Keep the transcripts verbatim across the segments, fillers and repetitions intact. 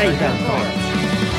Chaigan Corps.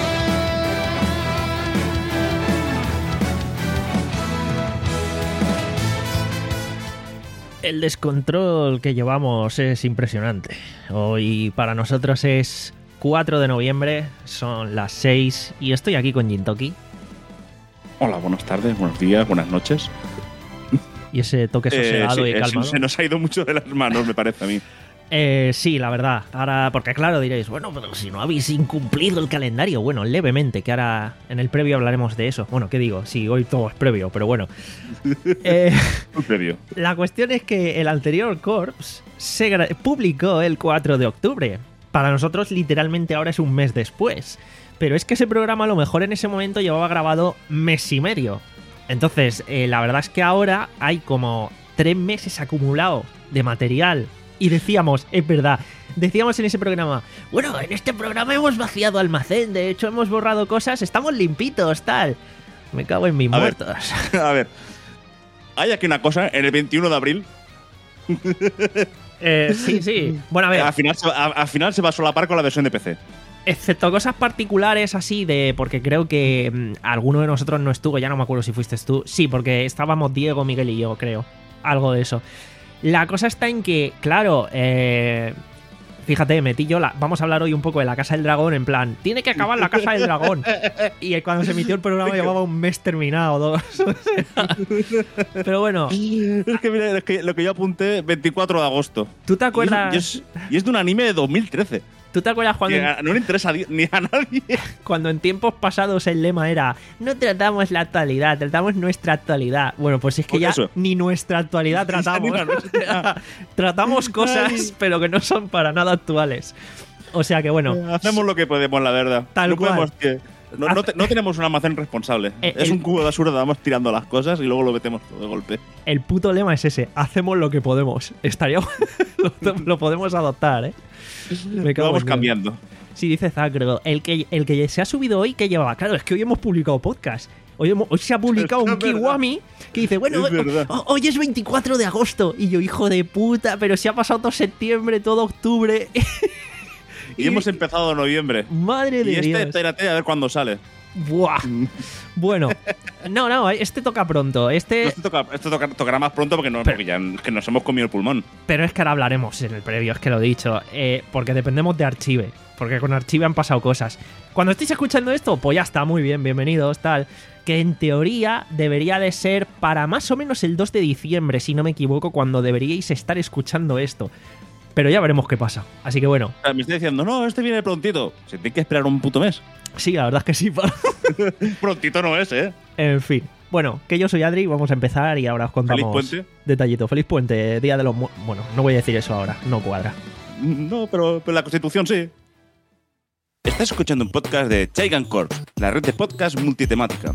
El descontrol que llevamos es impresionante. Hoy para nosotros es cuatro de noviembre, son las seis y estoy aquí con Jintoki. Hola, buenas tardes, buenos días, buenas noches. Y ese toque sosegado eh, sí, y calmado. Se nos ha ido mucho de las manos, me parece a mí. Eh, sí, la verdad. Ahora, porque claro, diréis, bueno, pero si no habéis incumplido el calendario. Bueno, levemente, que ahora en el previo hablaremos de eso. Bueno, ¿qué digo? Sí, hoy todo es previo, pero bueno. Eh, previo. La cuestión es que el anterior Corps se gra- publicó el cuatro de octubre. Para nosotros, literalmente, ahora es un mes después. Pero es que ese programa, a lo mejor en ese momento, llevaba grabado mes y medio. Entonces, eh, la verdad es que ahora hay como tres meses acumulado de material. Y decíamos, es verdad, decíamos en ese programa, bueno, en este programa hemos vaciado almacén, de hecho hemos borrado cosas, estamos limpitos, tal. Me cago en mis A muertos. Ver, a ver, hay aquí una cosa, en el veintiuno de abril. Eh, sí, sí. Bueno, a ver. Al final, se va- a- al final se va a solapar con la versión de P C. Excepto cosas particulares así de... Porque creo que mm, alguno de nosotros no estuvo, ya no me acuerdo si fuiste tú. Sí, porque estábamos Diego, Miguel y yo, creo. Algo de eso. La cosa está en que, claro, eh, fíjate, metí yo la... Vamos a hablar hoy un poco de la Casa del Dragón, en plan, tiene que acabar la Casa del Dragón. Y cuando se emitió el programa llevaba un mes terminado, dos. O sea, pero bueno, Es que, mira, es que lo que yo apunté, veinticuatro de agosto. ¿tú te Y acuerdas, es, y es- y es de un anime de dos mil trece. ¿tú te acuerdas cuando... Que a- no le interesa a di- ni a nadie. Cuando en tiempos pasados el lema era no tratamos la actualidad, tratamos nuestra actualidad. Bueno, pues es que Pues ya eso. ni nuestra actualidad tratamos. Ni la nuestra. Tratamos cosas, Ay. pero que no son para nada actuales. O sea que bueno, Hacemos lo que podemos, la verdad. Tal no cual. podemos que. No, no te- no tenemos un almacén responsable. Eh, es el- un cubo de basura donde vamos tirando las cosas y luego lo metemos todo de golpe. el puto lema es ese, hacemos lo que podemos. Estaría lo, lo podemos adoptar, ¿eh? Me Lo cago vamos en Dios. cambiando. Sí, dice Zacro, el que, el que se ha subido hoy, ¿qué llevaba? Claro, es que hoy hemos publicado podcast. Hoy, hemos- hoy se ha publicado Es un verdad. Kiwami que dice, bueno, Es verdad. ho- hoy es veinticuatro de agosto. Y yo, hijo de puta, pero se ha pasado todo septiembre, todo octubre. Y, hemos empezado en noviembre. Madre de Y este, Dios. espérate a ver cuándo sale. Buah. Bueno, no, no, este toca pronto. Este, Esto, toca, esto toca- tocará más pronto porque, no, Pero- porque ya que nos hemos comido el pulmón. pero es que ahora hablaremos en el previo, es que lo he dicho. eh, porque dependemos de Archive. Porque con Archive han pasado cosas. Cuando estéis escuchando esto, pues ya está, muy bien, bienvenidos, tal. Que en teoría debería de ser para más o menos el dos de diciembre, si no me equivoco, cuando deberíais estar escuchando esto. Pero ya veremos qué pasa. Así que bueno, O sea, me está diciendo, no, este viene prontito. Se tiene que esperar un puto mes. sí, la verdad es que sí. para- Prontito no es, ¿eh? En fin. Bueno, que yo soy Adri, vamos a empezar y ahora os contamos Feliz puente. detallito. Feliz puente, Día de los... Mu- Bueno, no voy a decir eso ahora, no cuadra. No, pero, pero la Constitución sí. Estás escuchando un podcast de Chaigan Corps, la red de podcast multitemática.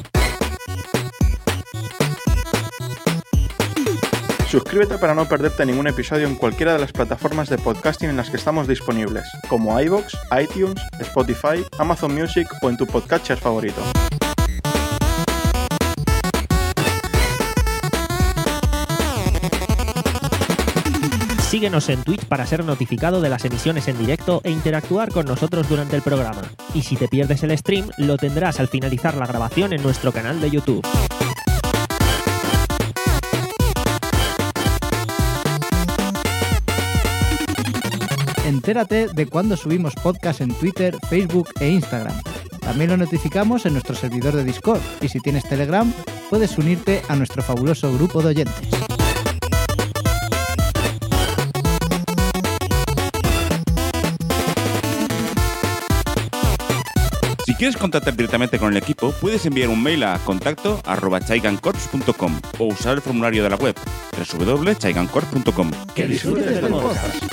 Suscríbete para no perderte ningún episodio en cualquiera de las plataformas de podcasting en las que estamos disponibles, como iVoox, iTunes, Spotify, Amazon Music o en tu podcatcher favorito. Síguenos en Twitch para ser notificado de las emisiones en directo e interactuar con nosotros durante el programa. Y si te pierdes el stream, lo tendrás al finalizar la grabación en nuestro canal de YouTube. Entérate de cuando subimos podcast en Twitter, Facebook e Instagram. También lo notificamos en nuestro servidor de Discord y si tienes Telegram, puedes unirte a nuestro fabuloso grupo de oyentes. Si quieres contactar directamente con el equipo, puedes enviar un mail a contacto arroba chaigancorps punto com o usar el formulario de la web doble u doble u doble u punto chaigancorps punto com. Que disfrutes del podcast.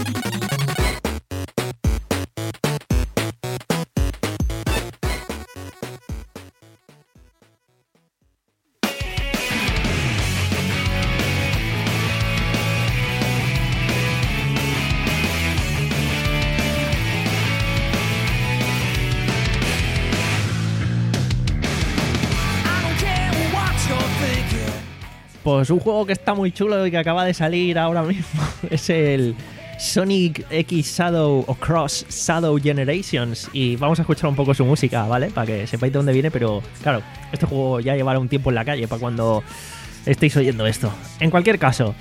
Pues un juego que está muy chulo y que acaba de salir ahora mismo es el Sonic X Shadow o Cross Shadow Generations, y vamos a escuchar un poco su música, ¿vale? Para que sepáis de dónde viene, pero claro, este juego ya llevará un tiempo en la calle para cuando estéis oyendo esto. En cualquier caso,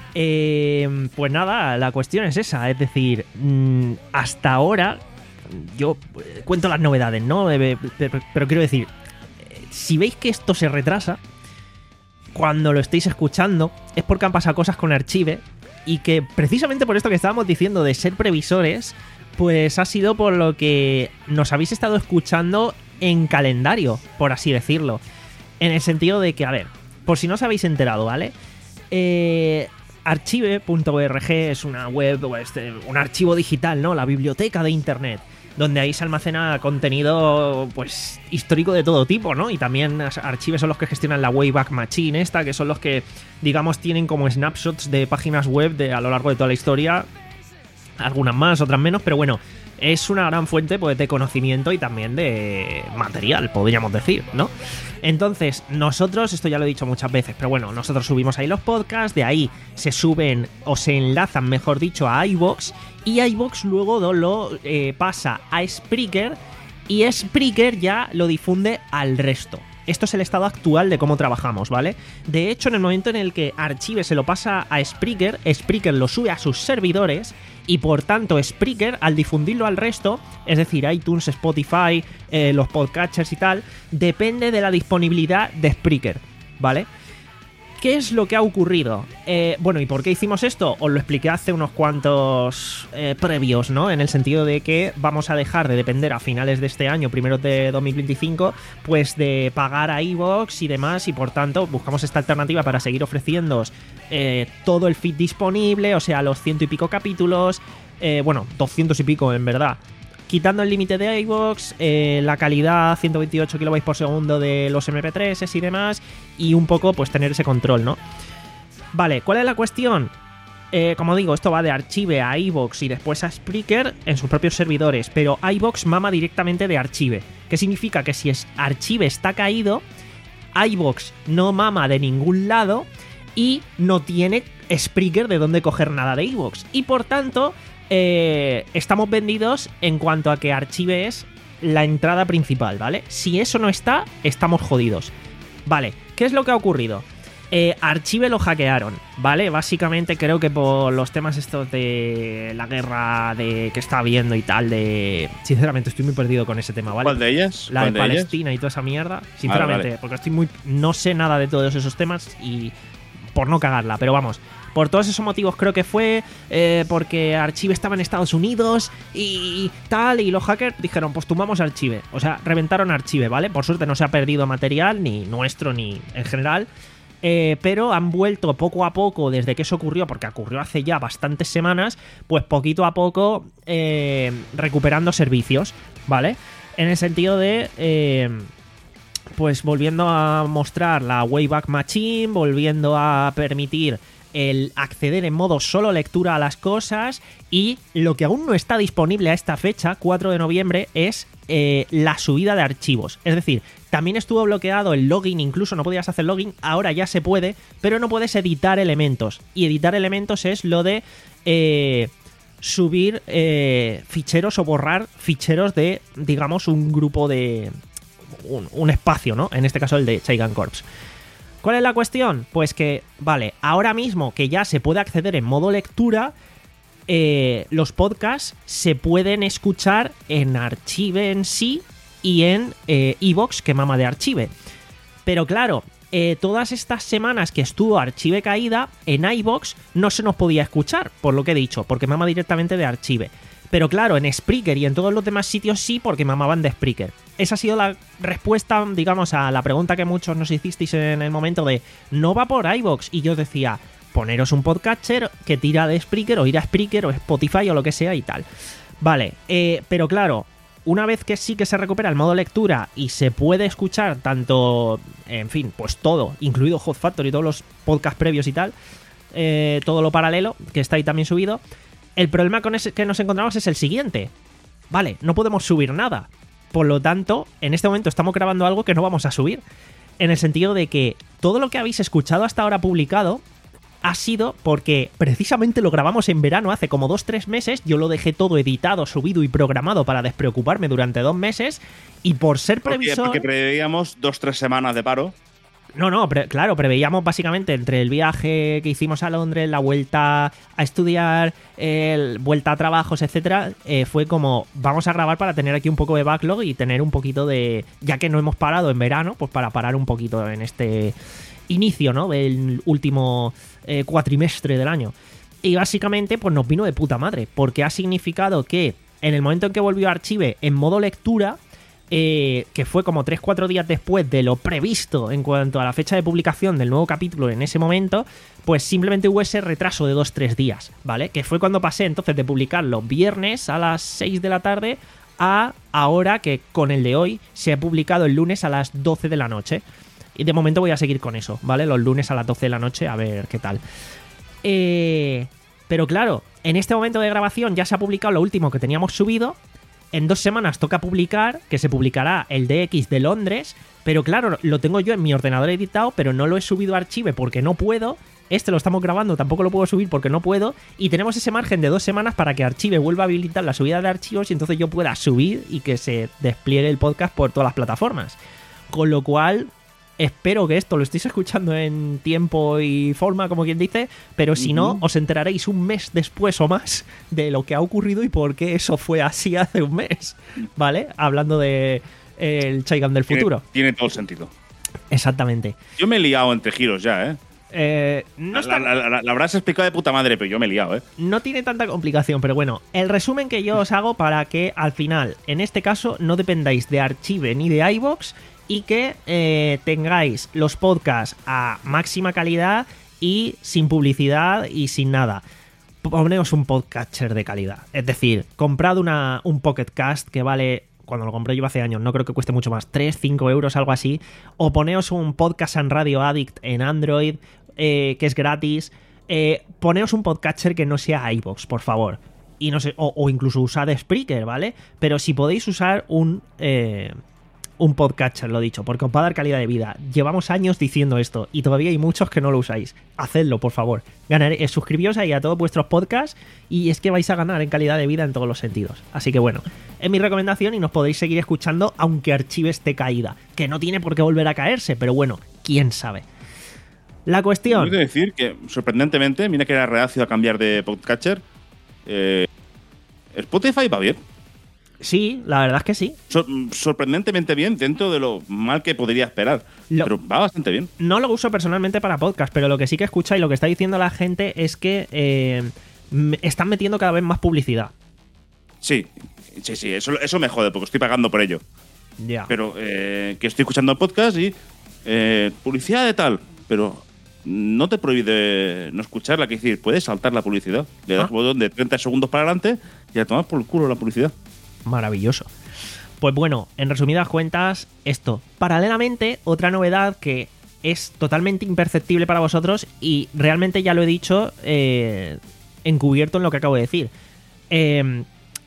eh, pues nada, la cuestión es esa, es decir, mmm, hasta ahora yo cuento las novedades, ¿no? Eh, pero, pero quiero decir, si veis que esto se retrasa, cuando lo estéis escuchando, es porque han pasado cosas con Archive, y que precisamente por esto que estábamos diciendo de ser previsores, pues ha sido por lo que nos habéis estado escuchando en calendario, por así decirlo. En el sentido de que, a ver, por si no os habéis enterado, ¿vale? Eh, archive punto org es una web, este, un archivo digital, ¿no? La biblioteca de internet, donde ahí se almacena contenido, pues, histórico de todo tipo, ¿no? Y también Archive son los que gestionan la Wayback Machine esta, que son los que, digamos, tienen como snapshots de páginas web de, a lo largo de toda la historia. Algunas más, otras menos, pero bueno, es una gran fuente, pues, de conocimiento y también de material, podríamos decir, ¿no? Entonces, nosotros, esto ya lo he dicho muchas veces, pero bueno, nosotros subimos ahí los podcasts, de ahí se suben o se enlazan, mejor dicho, a iVoox, y iVoox luego lo eh, pasa a Spreaker, y Spreaker ya lo difunde al resto. Esto es el estado actual de cómo trabajamos, ¿vale? De hecho, en el momento en el que Archive se lo pasa a Spreaker, Spreaker lo sube a sus servidores, y por tanto Spreaker, al difundirlo al resto, es decir, iTunes, Spotify, eh, los podcatchers y tal, depende de la disponibilidad de Spreaker, ¿vale? ¿Qué es lo que ha ocurrido? Eh, bueno, ¿y por qué hicimos esto? Os lo expliqué hace unos cuantos eh, previos, ¿no? En el sentido de que vamos a dejar de depender a finales de este año, primeros de dos mil veinticinco, pues de pagar a iVoox y demás, y por tanto buscamos esta alternativa para seguir ofreciéndoos eh, todo el feed disponible, o sea, los ciento y pico capítulos, eh, bueno, doscientos y pico en verdad, quitando el límite de iVoox, eh, la calidad ciento veintiocho kilobytes por segundo de los eme pe tres y demás, y un poco pues tener ese control, ¿no? Vale, ¿cuál es la cuestión? Eh, como digo, esto va de Archive a iVoox y después a Spreaker en sus propios servidores, pero iVoox mama directamente de Archive, que significa que si es Archive está caído, iVoox no mama de ningún lado y no tiene Spreaker de dónde coger nada de iVoox, y por tanto Eh, estamos vendidos en cuanto a que Archive es la entrada principal, ¿vale? Si eso no está, estamos jodidos. Vale, ¿qué es lo que ha ocurrido? Eh, Archive lo hackearon, ¿vale? Básicamente creo que por los temas estos de la guerra de que está habiendo y tal, de... Sinceramente estoy muy perdido con ese tema, ¿vale? ¿Cuál de ellas? La de, de Palestina ellas? Y toda esa mierda. Sinceramente, vale, vale. porque estoy muy... No sé nada de todos esos temas y... por no cagarla, pero vamos, por todos esos motivos creo que fue eh, porque Archive estaba en Estados Unidos y tal, y los hackers dijeron, pues tumbamos Archive, o sea, reventaron Archive, ¿vale? Por suerte no se ha perdido material, ni nuestro, ni en general, eh, pero han vuelto poco a poco desde que eso ocurrió, porque ocurrió hace ya bastantes semanas, pues poquito a poco eh, recuperando servicios, ¿vale? En el sentido de... Eh, pues volviendo a mostrar la Wayback Machine, volviendo a permitir el acceder en modo solo lectura a las cosas, y lo que aún no está disponible a esta fecha, cuatro de noviembre, es eh, la subida de archivos. Es decir, también estuvo bloqueado el login, incluso no podías hacer login, ahora ya se puede, pero no puedes editar elementos. Y editar elementos es lo de... Eh, subir eh, ficheros o borrar ficheros de, digamos, un grupo de... Un, un espacio, ¿no? En este caso el de Chaigan Corps. ¿Cuál es la cuestión? Pues que, vale, ahora mismo que ya se puede acceder en modo lectura, eh, los podcasts se pueden escuchar en Archive en sí y en eh, iVoox, que mama de Archive. Pero claro, eh, todas estas semanas que estuvo Archive caída, en iVoox no se nos podía escuchar, por lo que he dicho, porque mama directamente de Archive. Pero claro, en Spreaker y en todos los demás sitios sí, porque mamaban de Spreaker. Esa ha sido la respuesta, digamos, a la pregunta que muchos nos hicisteis en el momento de no va por iVoox. Y yo decía, poneros un podcatcher que tira de Spreaker, o ir a Spreaker o Spotify o lo que sea y tal. Vale, eh, pero claro, una vez que sí que se recupera el modo lectura y se puede escuchar tanto, en fin, pues todo, incluido Hot Factory y todos los podcasts previos y tal, eh, todo lo paralelo, que está ahí también subido. El problema con ese que nos encontramos es el siguiente. Vale, no podemos subir nada. Por lo tanto, en este momento estamos grabando algo que no vamos a subir. En el sentido de que todo lo que habéis escuchado hasta ahora publicado ha sido porque precisamente lo grabamos en verano hace como dos tres meses, yo lo dejé todo editado, subido y programado para despreocuparme durante dos meses y por ser previsor... Porque, porque preveíamos dos tres semanas de paro. No, no, pre claro, preveíamos básicamente entre el viaje que hicimos a Londres, la vuelta a estudiar, el vuelta a trabajos, etcétera, eh, fue como vamos a grabar para tener aquí un poco de backlog y tener un poquito de... Ya que no hemos parado en verano, pues para parar un poquito en este inicio, ¿no? Del último eh, cuatrimestre del año. Y básicamente pues nos vino de puta madre, porque ha significado que en el momento en que volvió Archive en modo lectura... Eh, que fue como tres cuatro días después de lo previsto en cuanto a la fecha de publicación del nuevo capítulo en ese momento, pues simplemente hubo ese retraso de dos tres días, ¿vale? Que fue cuando pasé entonces de publicarlo viernes a las seis de la tarde a ahora que con el de hoy se ha publicado el lunes a las doce de la noche. Y de momento voy a seguir con eso, ¿vale? Los lunes a las doce de la noche, a ver qué tal. Eh, pero claro, en este momento de grabación ya se ha publicado lo último que teníamos subido. En dos semanas toca publicar, que se publicará el D X de Londres, pero claro, lo tengo yo en mi ordenador editado, pero no lo he subido a Archive porque no puedo. Este lo estamos grabando, tampoco lo puedo subir porque no puedo. Y tenemos ese margen de dos semanas para que Archive vuelva a habilitar la subida de archivos y entonces yo pueda subir y que se despliegue el podcast por todas las plataformas. Con lo cual... Espero que esto lo estéis escuchando en tiempo y forma, como quien dice, pero si uh-huh. no, os enteraréis un mes después o más de lo que ha ocurrido y por qué eso fue así hace un mes, ¿vale? Hablando de eh, el Chaigan del futuro. Tiene, tiene todo el sentido. Exactamente. Yo me he liado entre giros ya, ¿eh? Eh, no la, la, la, la habrás explicado de puta madre, pero yo me he liado, ¿eh? No tiene tanta complicación, pero bueno, el resumen que yo os hago para que al final, en este caso, no dependáis de Archive ni de iVoox y que eh, tengáis los podcasts a máxima calidad y sin publicidad y sin nada. Poneos un podcatcher de calidad. Es decir, comprad una, un Pocket Cast que vale, cuando lo compré yo hace años, no creo que cueste mucho más, tres, cinco euros, algo así. O poneos un Podcast and Radio Addict en Android, eh, que es gratis. Eh, poneos un podcatcher que no sea iVoox, por favor. Y no sé, o, o incluso usad Spreaker, ¿vale? Pero si podéis usar un... Eh, un podcatcher, lo dicho, porque os va a dar calidad de vida. Llevamos años diciendo esto y todavía hay muchos que no lo usáis. Hacedlo, por favor. Ganaré, eh, suscribíos ahí a todos vuestros podcasts y es que vais a ganar en calidad de vida en todos los sentidos. Así que bueno, es mi recomendación y nos podéis seguir escuchando aunque Archive esté caída, que no tiene por qué volver a caerse, pero bueno, quién sabe. La cuestión... Tengo que decir que, sorprendentemente, mira que era reacio a cambiar de podcatcher, eh, Spotify va bien. Sí, la verdad es que sí. Sor sorprendentemente bien dentro de lo mal que podría esperar. Lo, pero va bastante bien. No lo uso personalmente para podcast, pero lo que sí que escucha y lo que está diciendo la gente es que eh, están metiendo cada vez más publicidad. Sí, sí, sí, eso, eso me jode porque estoy pagando por ello. Ya. Pero eh, que estoy escuchando el podcast y eh, publicidad de tal, pero no te prohíbe no escucharla, que decir, puedes saltar la publicidad. Le das ¿Ah? botón de treinta segundos para adelante y a tomar por el culo la publicidad. Maravilloso. Pues bueno, en resumidas cuentas, esto. Paralelamente, otra novedad que es totalmente imperceptible para vosotros y realmente ya lo he dicho eh, encubierto en lo que acabo de decir. Eh,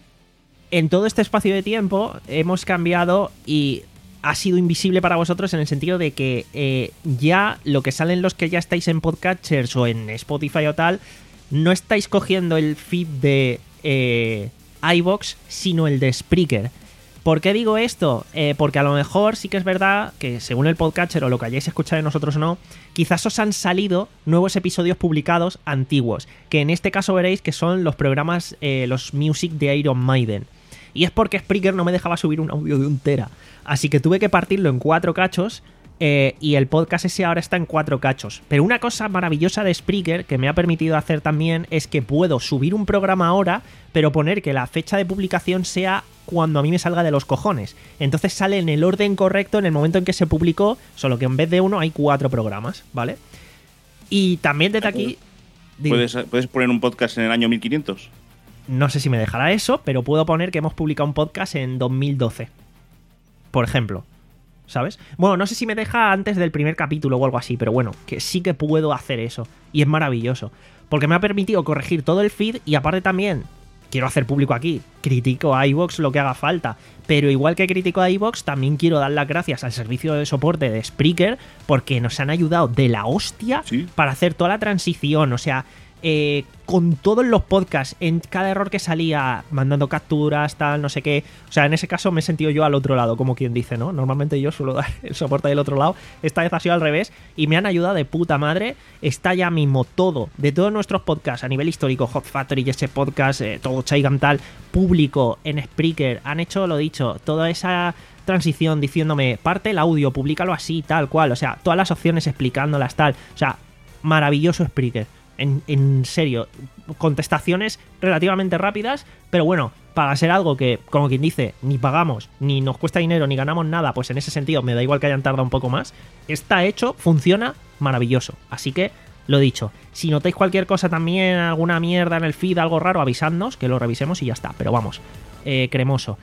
en todo este espacio de tiempo hemos cambiado y ha sido invisible para vosotros en el sentido de que eh, ya lo que salen los que ya estáis en podcatchers o en Spotify o tal, no estáis cogiendo el feed de... Eh, iVoox, sino el de Spreaker. ¿Por qué digo esto? Eh, porque a lo mejor sí que es verdad que según el podcatcher o lo que hayáis escuchado de nosotros o no, quizás os han salido nuevos episodios publicados antiguos, que en este caso veréis que son los programas, eh, los Music de Iron Maiden. Y es porque Spreaker no me dejaba subir un audio de un tera, así que tuve que partirlo en cuatro cachos. Eh, y el podcast ese ahora está en cuatro cachos. Pero una cosa maravillosa de Spreaker que me ha permitido hacer también es que puedo subir un programa ahora, pero poner que la fecha de publicación sea cuando a mí me salga de los cojones. Entonces sale en el orden correcto en el momento en que se publicó, solo que en vez de uno hay cuatro programas, ¿vale? Y también desde aquí... ¿Puedes, ¿Puedes poner un podcast en el año mil quinientos? No sé si me dejará eso, pero puedo poner que hemos publicado un podcast en dos mil doce. Por ejemplo. ¿Sabes? Bueno, no sé si me deja antes del primer capítulo o algo así, pero bueno, que sí que puedo hacer eso. Y es maravilloso. Porque me ha permitido corregir todo el feed y aparte también quiero hacer público aquí. Critico a iVoox lo que haga falta. Pero igual que critico a iVoox, también quiero dar las gracias al servicio de soporte de Spreaker porque nos han ayudado de la hostia Sí. para hacer toda la transición. O sea, eh, con todos los podcasts, en cada error que salía, mandando capturas, tal, no sé qué. O sea, en ese caso me he sentido yo al otro lado, como quien dice, ¿no? Normalmente yo suelo dar el soporte del otro lado. Esta vez ha sido al revés y me han ayudado de puta madre. Está ya mismo todo, de todos nuestros podcasts a nivel histórico, Hot Factory, ese podcast, eh, todo Chaigan tal, público en Spreaker. Han hecho, lo dicho, toda esa transición diciéndome, parte el audio, públicalo así, tal cual. O sea, todas las opciones explicándolas, tal. O sea, maravilloso Spreaker. En, en serio, contestaciones relativamente rápidas, pero bueno, para ser algo que, como quien dice, ni pagamos, ni nos cuesta dinero, ni ganamos nada, pues en ese sentido me da igual que hayan tardado un poco más. Está hecho, funciona, maravilloso. Así que, lo dicho, si notáis cualquier cosa también, alguna mierda en el feed, algo raro, avisadnos, que lo revisemos y ya está. Pero vamos, eh, cremoso.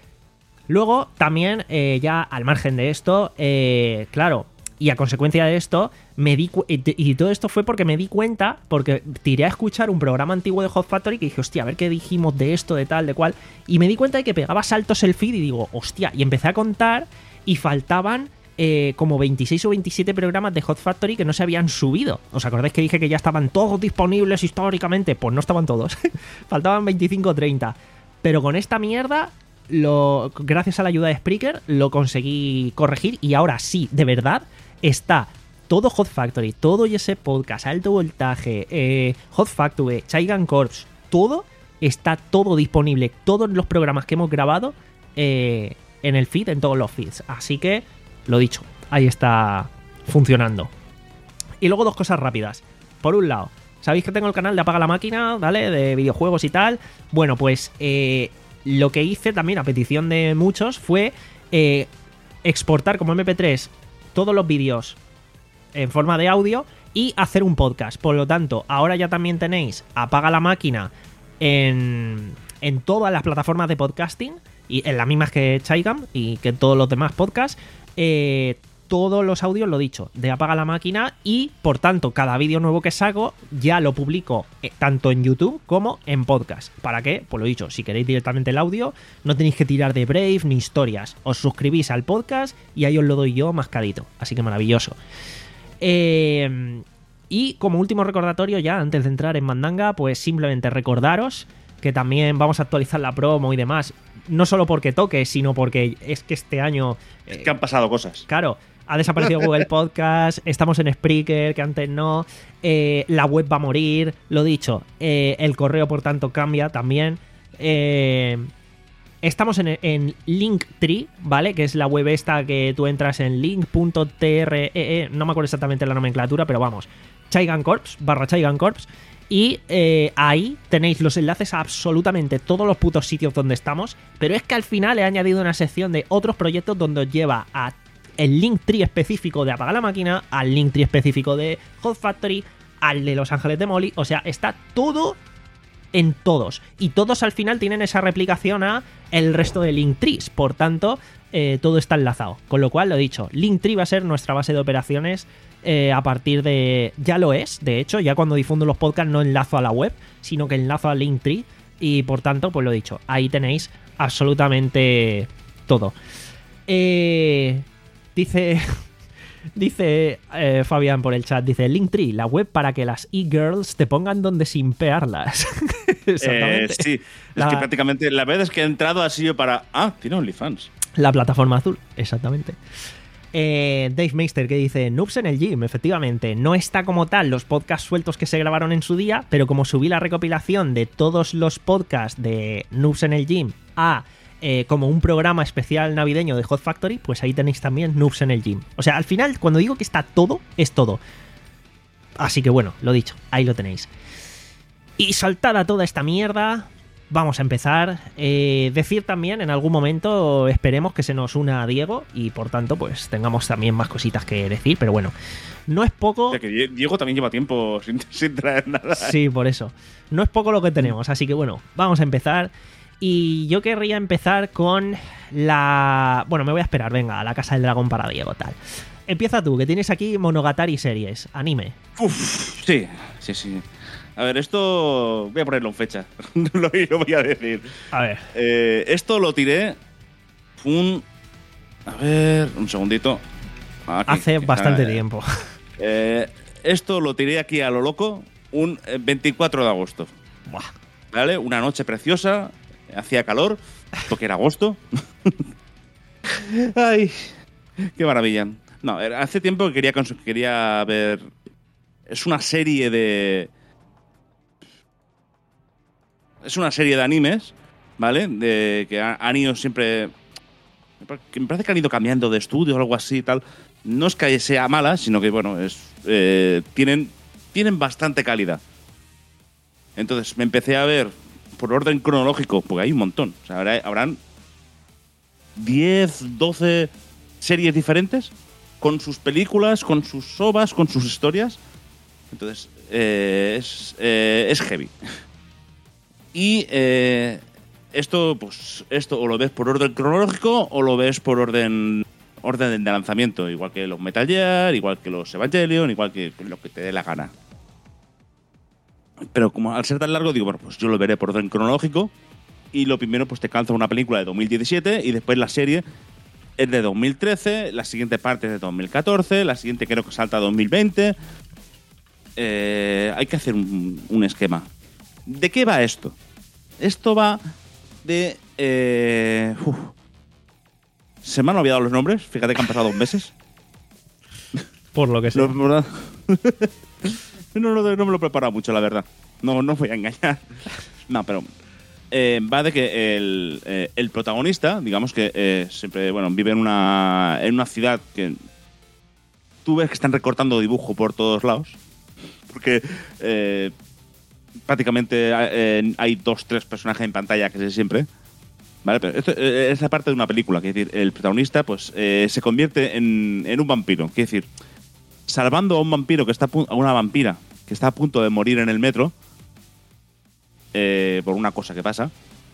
Luego, también, eh, ya al margen de esto, eh, claro, y a consecuencia de esto, me di cu- y todo esto fue porque me di cuenta, porque tiré a escuchar un programa antiguo de Hot Factory que dije, hostia, a ver qué dijimos de esto, de tal, de cual, y me di cuenta de que pegaba saltos el feed y digo, hostia, y empecé a contar y faltaban eh, como veintiséis o veintisiete programas de Hot Factory que no se habían subido. ¿Os acordáis que dije que ya estaban todos disponibles históricamente? Pues no estaban todos, faltaban veinticinco o treinta, pero con esta mierda... Lo, gracias a la ayuda de Spreaker lo conseguí corregir y ahora sí, de verdad, está todo Hot Factory, todo ese podcast, Alto Voltaje, eh, Hot Factory, Chaigan Corps, todo está todo disponible, todos los programas que hemos grabado eh, en el feed, en todos los feeds. Así que, lo dicho, ahí está funcionando. Y luego dos cosas rápidas. Por un lado, sabéis que tengo el canal de Apaga la Máquina, ¿vale? De videojuegos y tal. Bueno, pues... Eh, lo que hice también a petición de muchos fue eh, exportar como eme pe tres todos los vídeos en forma de audio y hacer un podcast. Por lo tanto, ahora ya también tenéis Apaga la Máquina en, en todas las plataformas de podcasting y en las mismas que Chaigan y que todos los demás podcasts. Eh, todos los audios, lo dicho, de Apaga la Máquina y, por tanto, cada vídeo nuevo que saco ya lo publico eh, tanto en YouTube como en podcast. ¿Para qué? Pues lo dicho, si queréis directamente el audio, no tenéis que tirar de Brave ni historias. Os suscribís al podcast y ahí os lo doy yo mascadito. Así que maravilloso. Eh, y como último recordatorio ya, antes de entrar en Mandanga, pues simplemente recordaros que también vamos a actualizar la promo y demás. No solo porque toque, sino porque es que este año... Eh, es que han pasado cosas. Claro. Ha desaparecido Google Podcast, estamos en Spreaker, que antes no, eh, la web va a morir, lo dicho, eh, el correo por tanto cambia también. Eh, estamos en, en Linktree, ¿vale? Que es la web esta que tú entras en link punto tree, no me acuerdo exactamente la nomenclatura, pero vamos, Chaigan Corps, barra Chaigan Corps. Y eh, ahí tenéis los enlaces a absolutamente todos los putos sitios donde estamos, pero es que al final he añadido una sección de otros proyectos donde os lleva a el Linktree específico de Apaga la Máquina, al Linktree específico de Hot Factory, al de Los Ángeles de Molly. O sea, está todo en todos. Y todos al final tienen esa replicación a el resto de Linktrees. Por tanto, eh, todo está enlazado. Con lo cual, lo dicho, Linktree va a ser nuestra base de operaciones eh, a partir de... Ya lo es, de hecho, ya cuando difundo los podcasts no enlazo a la web, sino que enlazo a Linktree. Y por tanto, pues lo dicho, ahí tenéis absolutamente todo. Eh... Dice, dice eh, Fabián por el chat, dice Linktree, la web para que las e-girls te pongan donde simpearlas. Exactamente. Eh, sí, la, es que prácticamente las veces que he entrado ha sido para... Ah, tiene OnlyFans. La plataforma azul, exactamente. Eh, Dave Meister que dice, Noobs en el Gym, efectivamente, no está como tal los podcasts sueltos que se grabaron en su día, pero como subí la recopilación de todos los podcasts de Noobs en el Gym a... Eh, como un programa especial navideño de Hot Factory, pues ahí tenéis también Noobs en el Gym. O sea, al final, cuando digo que está todo, es todo. Así que bueno, lo dicho, ahí lo tenéis. Y saltada toda esta mierda, vamos a empezar. Eh, decir también, en algún momento, esperemos que se nos una a Diego y por tanto, pues tengamos también más cositas que decir, pero bueno, no es poco... O sea, que Diego también lleva tiempo sin, sin traer nada. Sí, por eso. No es poco lo que tenemos, así que bueno, vamos a empezar... Y yo querría empezar con la... Bueno, me voy a esperar, venga, a la Casa del Dragón para Diego, tal. Empieza tú, que tienes aquí Monogatari series, anime. Uf, sí, sí, sí. A ver, esto voy a ponerlo en fecha. lo, lo voy a decir. A ver. Eh, esto lo tiré un... A ver, un segundito. Aquí, Hace bastante está, tiempo. Eh, esto lo tiré aquí a lo loco un veinticuatro de agosto. Buah. ¿Vale? Una noche preciosa, hacía calor, porque era agosto. Ay, qué maravilla. No, hace tiempo que quería, quería ver... Es una serie de... Es una serie de animes, ¿vale? De, que han ido siempre... Me parece que han ido cambiando de estudio o algo así y tal. No es que sea mala, sino que, bueno, es eh, tienen, tienen bastante calidad. Entonces me empecé a ver por orden cronológico, porque hay un montón. O sea, habrá, habrán diez, doce series diferentes con sus películas, con sus ovas, con sus historias. Entonces, eh, es, eh, es heavy. Y eh, esto, pues, esto o lo ves por orden cronológico o lo ves por orden, orden de lanzamiento, igual que los Metal Gear, igual que los Evangelion, igual que lo que te dé la gana. Pero como al ser tan largo, digo, bueno, pues yo lo veré por orden cronológico. Y lo primero, pues te calza una película de dos mil diecisiete y después la serie es de dos mil trece, la siguiente parte es de dos mil catorce, la siguiente creo que salta a dos mil veinte. Eh, hay que hacer un, un esquema. ¿De qué va esto? Esto va de... Eh, uf. Se me han olvidado los nombres, fíjate que han pasado dos meses. Por lo que sea. Lo, no, no, no me lo he preparado mucho, la verdad. No, no voy a engañar. No, pero... Eh, va de que el, eh, el protagonista, digamos que eh, siempre, bueno, vive en una, en una ciudad que tú ves que están recortando dibujo por todos lados, porque eh, prácticamente eh, hay dos, tres personajes en pantalla que es siempre, ¿vale? Pero esto eh, es la parte de una película, que es decir, el protagonista pues eh, se convierte en, en un vampiro, que es decir, salvando a un vampiro que está a una vampira que está a punto de morir en el metro. Eh, por una cosa que pasa,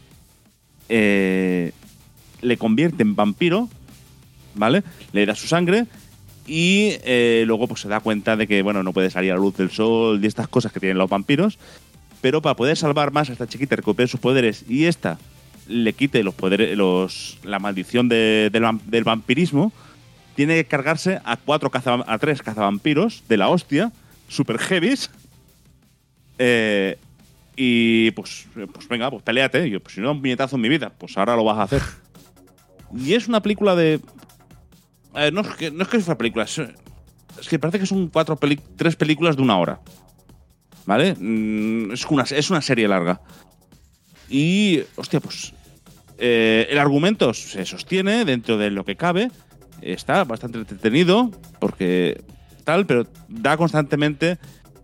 eh, le convierte en vampiro, ¿vale? Le da su sangre y eh, luego pues se da cuenta de que, bueno, no puede salir a la luz del sol y estas cosas que tienen los vampiros, pero para poder salvar más a esta chiquita, recupere sus poderes y esta le quite los poderes, los, la maldición de, del, del vampirismo, tiene que cargarse a cuatro caza, a tres cazavampiros de la hostia, super heavies. Eh... Y pues, pues venga, pues peleate. Y yo, pues si no da un puñetazo en mi vida, pues ahora lo vas a hacer. Y es una película de... Eh, no, es que, no es que es una película, es, es que parece que son cuatro peli tres películas de una hora. ¿Vale? Mm, es, una, es una serie larga. Y, hostia, pues... Eh, el argumento se sostiene dentro de lo que cabe. Está bastante entretenido, porque tal, pero da constantemente...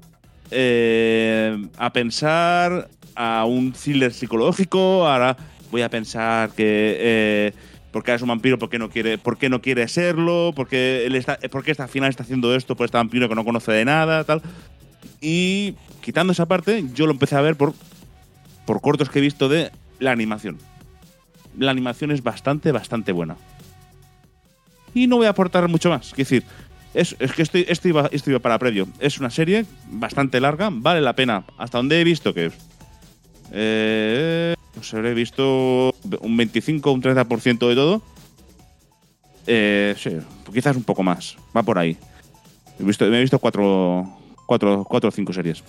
Eh, a pensar a un thriller psicológico. Ahora voy a pensar que eh, porque es un vampiro, ¿por qué no quiere, por qué no quiere serlo? ¿Por qué él está, por qué al final está haciendo esto por este vampiro que no conoce de nada, tal? Y quitando esa parte, yo lo empecé a ver por, por cortos que he visto de la animación. La animación es bastante, bastante buena. Y no voy a aportar mucho más. Es decir, Es, es que estoy, esto, iba, esto iba para previo. Es una serie bastante larga, vale la pena. Hasta donde he visto que... Eh, pues habré visto un veinticinco, un treinta por ciento de todo. Eh, sí, quizás un poco más. Va por ahí. He visto, me he visto cuatro, cuatro, cuatro o cinco series.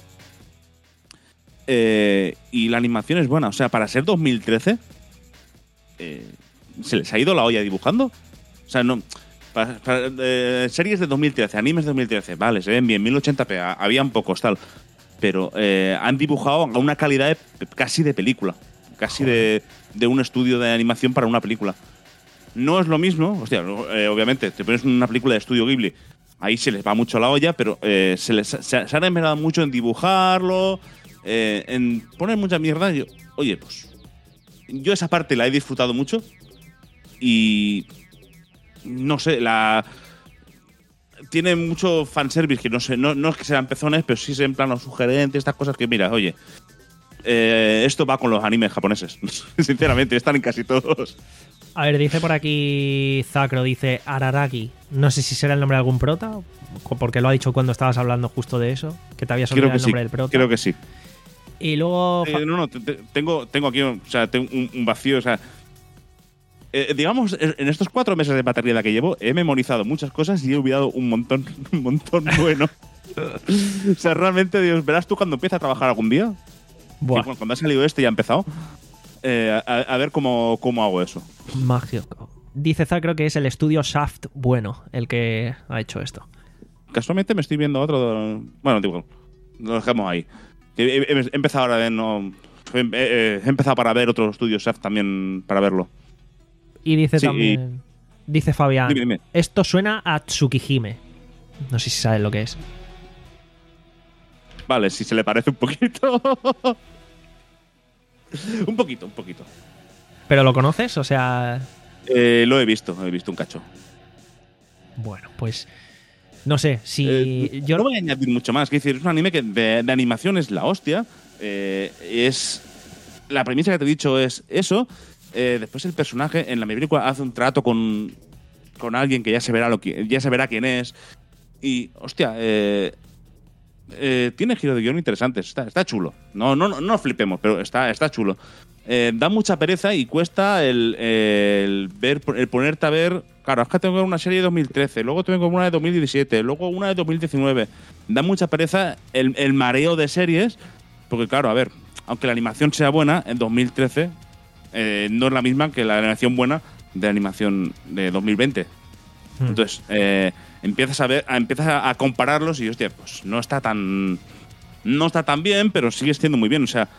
Eh, y la animación es buena. O sea, para ser dos mil trece, eh, ¿se les ha ido la olla dibujando? O sea, no... Para, para, eh, series de dos mil trece, animes de dos mil trece, vale, se ven bien, mil ochenta p, habían pocos, tal. Pero eh, han dibujado a una calidad de, casi de película. Casi de, de un estudio de animación para una película. No es lo mismo, hostia, eh, obviamente, te pones una película de estudio Ghibli, ahí se les va mucho la olla, pero eh, se, les, se, se han esmerado mucho en dibujarlo, eh, en poner mucha mierda. Yo, oye, pues yo esa parte la he disfrutado mucho y... No sé, la tiene mucho fanservice que no sé, no, no es que sean pezones, pero sí se en plano sugerente, estas cosas que, mira, oye, eh, esto va con los animes japoneses. Sinceramente, están en casi todos. A ver, dice por aquí Zacro, dice Araragi. No sé si será el nombre de algún prota, porque lo ha dicho cuando estabas hablando justo de eso, que te habías olvidado el nombre sí, del prota. Creo que sí. Y luego... Eh, no, no, te- te- tengo, tengo aquí o sea, tengo un, un vacío. O sea, eh, digamos, en estos cuatro meses de paternidad que llevo, he memorizado muchas cosas y he olvidado un montón, un montón bueno. O sea, realmente, Dios, verás tú cuando empieza a trabajar algún día. Buah, Que cuando ha salido este y ha empezado. eh, a, a ver cómo, cómo hago eso. mágico. Dice Zach, creo que es el estudio Shaft bueno el que ha hecho esto. Casualmente me estoy viendo otro. de- Bueno, digo, lo dejamos ahí. He, he- he empezado ahora a ver. No, he, he- he empezado para ver otros estudios Shaft también para verlo. Y dice Sí, también... Dice Fabián, Dime, dime. esto suena a Tsukihime. No sé si sabes lo que es. Vale, si se le parece un poquito. un poquito, un poquito. ¿Pero lo conoces? O sea... Eh, lo he visto, he visto un cacho. Bueno, pues... No sé, si... Eh, yo no voy a añadir mucho más. Es decir, es un anime que de, de animación es la hostia. Eh, es. La premisa que te he dicho es eso. Eh, después el personaje en la película hace un trato con, con alguien que ya se verá lo que, ya se verá quién es. Y, hostia, eh, eh, tiene giros de guión interesantes. Está, está chulo. No, no, no, no flipemos, pero está, está chulo. Eh, da mucha pereza y cuesta el, el ver, el ponerte a ver. Claro, es que tengo una serie de dos mil trece, luego tengo una de dos mil diecisiete, luego una de dos mil diecinueve. Da mucha pereza el, el mareo de series, porque claro, a ver, aunque la animación sea buena, en dos mil trece eh, no es la misma que la animación buena de la animación de dos mil veinte. Hmm. Entonces, eh, empiezas a ver, a, empiezas a, a compararlos y hostia, pues no está tan. No está tan bien, pero sigue siendo muy bien. O sea,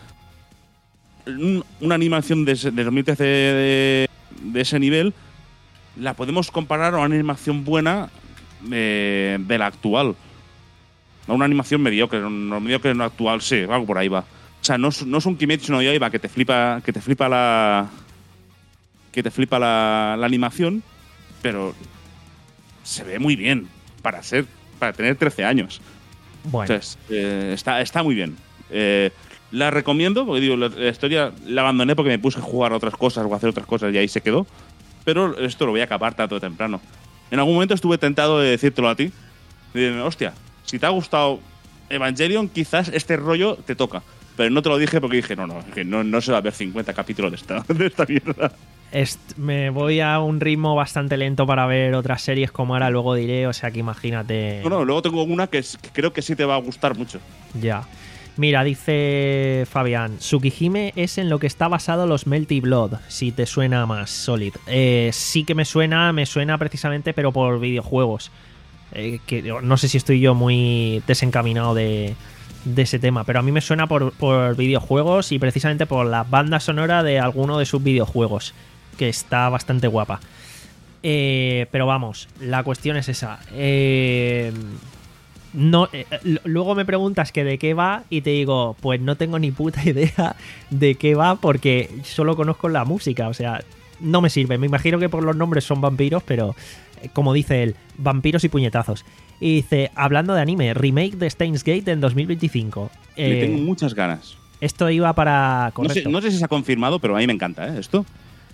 un- una animación de, ese- de dos mil trece de, de ese nivel la podemos comparar a una animación buena de, de la actual. A una animación mediocre, no mediocre, no actual, sí, algo por ahí va. O sea, no, es- no es un Kimetsu no Yaiba que te flipa, que te flipa la. Que te flipa la, la animación, pero se ve muy bien para ser. Para tener trece años. Bueno, Entonces, eh, está, está muy bien. Eh, la recomiendo, porque digo, la, la historia la abandoné porque me puse a jugar a otras cosas o a hacer otras cosas y ahí se quedó. Pero esto lo voy a acabar tarde o temprano. En algún momento estuve tentado de decírtelo a ti. De decirme, hostia, si te ha gustado Evangelion, quizás este rollo te toca. Pero no te lo dije porque dije, no, no, es que no, no se va a ver cincuenta capítulos de esta, de esta mierda. est- me voy a un ritmo bastante lento para ver otras series como ahora luego diré, o sea que imagínate... No, no, luego tengo una que, es- que creo que sí te va a gustar mucho. Ya. Mira, dice Fabián, Tsukihime es en lo que está basado los Melty Blood, si te suena más, Solid. Eh, sí que me suena, me suena precisamente, pero por videojuegos. Eh, que no sé si estoy yo muy desencaminado de, de ese tema, pero a mí me suena por, por videojuegos y precisamente por la banda sonora de alguno de sus videojuegos, que está bastante guapa. Eh, pero vamos, la cuestión es esa. Eh... No, eh, l- luego me preguntas que de qué va y te digo, pues no tengo ni puta idea de qué va porque solo conozco la música, o sea, no me sirve. Me imagino que por los nombres son vampiros, pero eh, como dice él, vampiros y puñetazos. Y dice, hablando de anime, remake de Steins Gate en dos mil veinticinco. Le Eh, tengo muchas ganas. esto iba para... No sé, Correcto. no sé si se ha confirmado, pero a mí me encanta, ¿eh? Esto.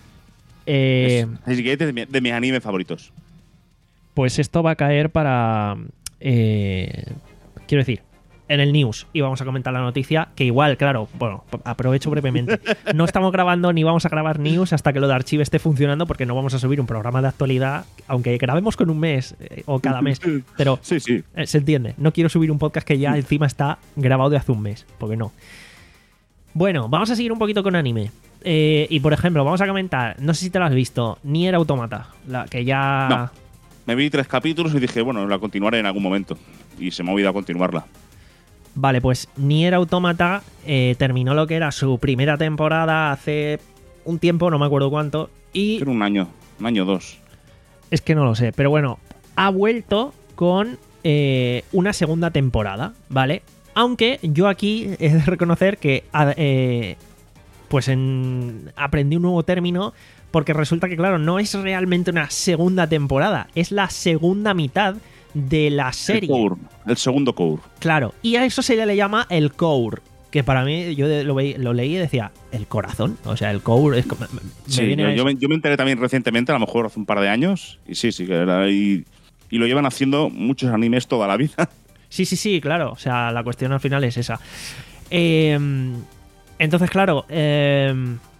Eh, Es, es de, mi- de mis animes favoritos. Pues esto va a caer para... eh, quiero decir, en el news. Y vamos a comentar la noticia, que igual, claro, bueno, aprovecho brevemente. No estamos grabando ni vamos a grabar news hasta que lo de Archive esté funcionando, porque no vamos a subir un programa de actualidad, aunque grabemos con un mes eh, o cada mes. Pero Sí, sí. eh, se entiende, no quiero subir un podcast que ya encima está grabado de hace un mes, porque no. Bueno, vamos a seguir un poquito con anime. Eh, y por ejemplo, vamos a comentar, no sé si te lo has visto, Nier Automata, la que ya... No. Me vi tres capítulos y dije, bueno, la continuaré en algún momento. Y se me ha olvidado continuarla. Vale, pues Nier Automata eh, terminó lo que era su primera temporada hace un tiempo, no me acuerdo cuánto, y Era un año, un año o dos. es que no lo sé, pero bueno, ha vuelto con eh, una segunda temporada, ¿vale? Aunque yo aquí he de reconocer que a- eh, pues en, aprendí un nuevo término, porque resulta que, claro, no es realmente una segunda temporada, es la segunda mitad de la El serie. core, el segundo core. Claro, y a eso se le llama el core, que para mí, yo de- lo, veí- lo leí y decía, ¿el corazón? O sea, el core es como... me- me Sí, viene yo, a yo eso. me, yo me enteré también recientemente, a lo mejor hace un par de años. Y sí, sí, que era. Y, y lo llevan haciendo muchos animes toda la vida. Sí, sí, sí, claro. O sea, la cuestión al final es esa. Eh, entonces, claro, eh,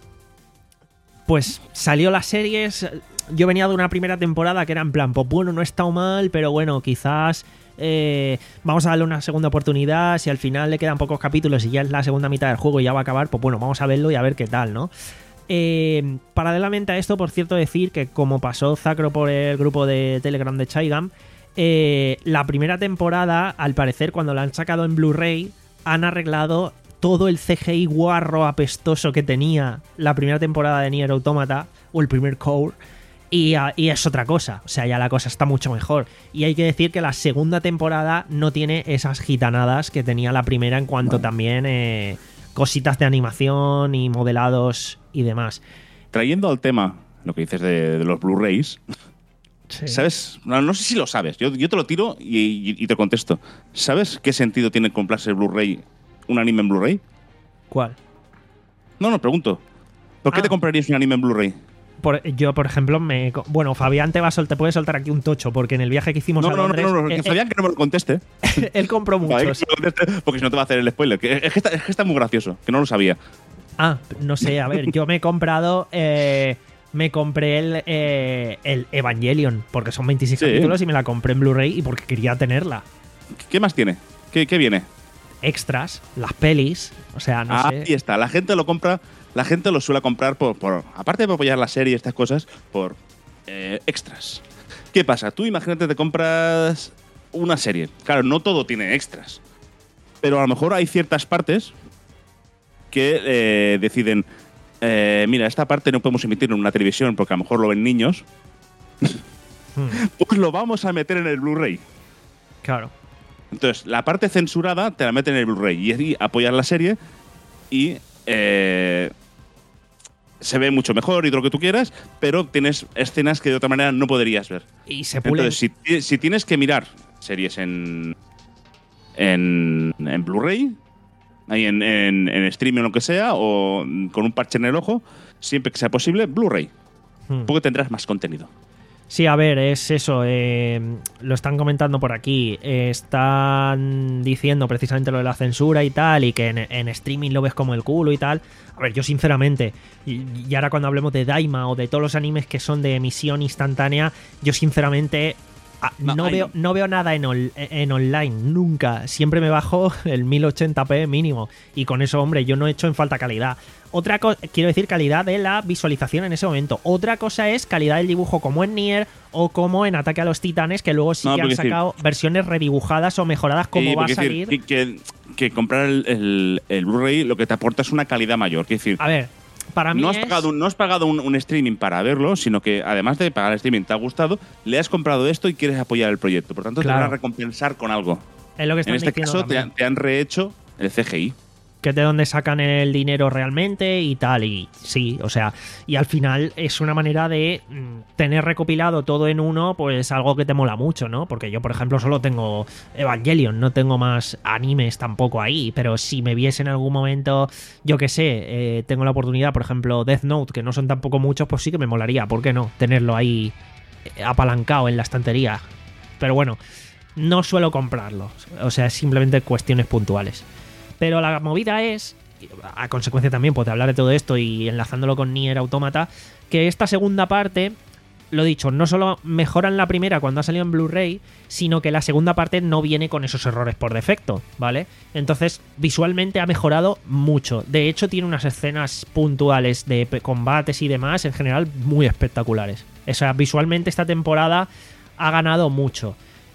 pues salió las series. Yo venía de una primera temporada que era en plan, pues bueno, no he estado mal, pero bueno, quizás eh, vamos a darle una segunda oportunidad. Si al final le quedan pocos capítulos y ya es la segunda mitad del juego y ya va a acabar, pues bueno, vamos a verlo y a ver qué tal, ¿no? Eh, paralelamente a esto, por cierto, decir que como pasó Zacro por el grupo de Telegram de Chaigam, eh, la primera temporada, al parecer, cuando la han sacado en Blu-ray, han arreglado todo el C G I guarro apestoso que tenía la primera temporada de Nier Automata, o el primer core, y, y es otra cosa. O sea, ya la cosa está mucho mejor. Y hay que decir que la segunda temporada no tiene esas gitanadas que tenía la primera en cuanto bueno. también eh, cositas de animación y modelados y demás. Trayendo al tema lo que dices de, de los Blu-rays, sí. ¿Sabes? No, no sé si lo sabes. Yo, yo te lo tiro y, y, y te contesto. ¿Sabes qué sentido tiene comprarse el Blu-ray, un anime en Blu-ray? ¿Cuál? No, no, pregunto. ¿Por qué ah. te comprarías un anime en Blu-ray? Por, yo, por ejemplo, me... Bueno, Fabián te va a sol, te puede soltar aquí un tocho, porque en el viaje que hicimos no, a Londres... No, no, no, no, eh, Fabián eh, que no me lo conteste. Él compró muchos. Porque si no te va a hacer el spoiler. Que es, que está, es que está muy gracioso, que no lo sabía. Ah, no sé, a ver, yo me he comprado... Eh, me compré el, eh, el Evangelion, porque son veintiséis sí. capítulos y me la compré en Blu-ray y porque quería tenerla. ¿Qué más tiene? ¿Qué, qué viene? Extras, las pelis, o sea, no ah, sé. Ahí está, la gente lo compra, la gente lo suele comprar por, por aparte de apoyar la serie y estas cosas, por eh, extras. ¿Qué pasa? Tú imagínate te compras una serie. Claro, no todo tiene extras, pero a lo mejor hay ciertas partes que eh, deciden, eh, mira, esta parte no podemos emitirlo en una televisión porque a lo mejor lo ven niños, hmm. pues lo vamos a meter en el Blu-ray. Claro. Entonces, la parte censurada te la meten en el Blu-ray y así apoyas la serie y eh, se ve mucho mejor y todo lo que tú quieras, pero tienes escenas que de otra manera no podrías ver. Y se pulen. Entonces, si, si tienes que mirar series en, en, en Blu-ray, ahí en, en, en streaming o lo que sea, o con un parche en el ojo, siempre que sea posible, Blu-ray. Hmm. Porque tendrás más contenido. Sí, a ver, es eso, eh, lo están comentando por aquí, eh, están diciendo precisamente lo de la censura y tal, y que en, en streaming lo ves como el culo y tal. A ver, yo sinceramente, y, y ahora cuando hablemos de Daima o de todos los animes que son de emisión instantánea, yo sinceramente ah, no, no, veo, no veo nada en, ol, en online, nunca. Siempre me bajo el mil ochenta p mínimo, y con eso, hombre, yo no he hecho en falta calidad. Otra cosa, quiero decir, calidad de la visualización en ese momento. Otra cosa es calidad del dibujo, como en Nier o como en Ataque a los Titanes, que luego sí no, que han sacado sí. versiones redibujadas o mejoradas como sí, va a salir. Decir, que, que comprar el, el, el Blu-ray lo que te aporta es una calidad mayor. Quiero decir, a ver, para mí no has es... pagado, no has pagado un, un streaming para verlo, sino que además de pagar el streaming te ha gustado, le has comprado esto y quieres apoyar el proyecto. Por tanto, claro. te van a recompensar con algo. Es lo que están en este caso, te, te han rehecho el C G I. Que es de dónde sacan el dinero realmente y tal, y sí, o sea, y al final es una manera de mm, tener recopilado todo en uno, pues algo que te mola mucho, ¿no? Porque yo, por ejemplo, solo tengo Evangelion, no tengo más animes tampoco ahí, pero si me viese en algún momento, yo qué sé, eh, tengo la oportunidad, por ejemplo, Death Note, que no son tampoco muchos, pues sí que me molaría, ¿por qué no? Tenerlo ahí apalancado en la estantería. Pero bueno, no suelo comprarlo, o sea, es simplemente cuestiones puntuales. Pero la movida es, a consecuencia también pues, de hablar de todo esto y enlazándolo con Nier Automata, que esta segunda parte, lo dicho, no solo mejoran la primera cuando ha salido en Blu-ray, sino que la segunda parte no viene con esos errores por defecto, ¿vale? Entonces, visualmente ha mejorado mucho. De hecho, tiene unas escenas puntuales de combates y demás, en general, muy espectaculares. O sea, visualmente esta temporada ha ganado mucho.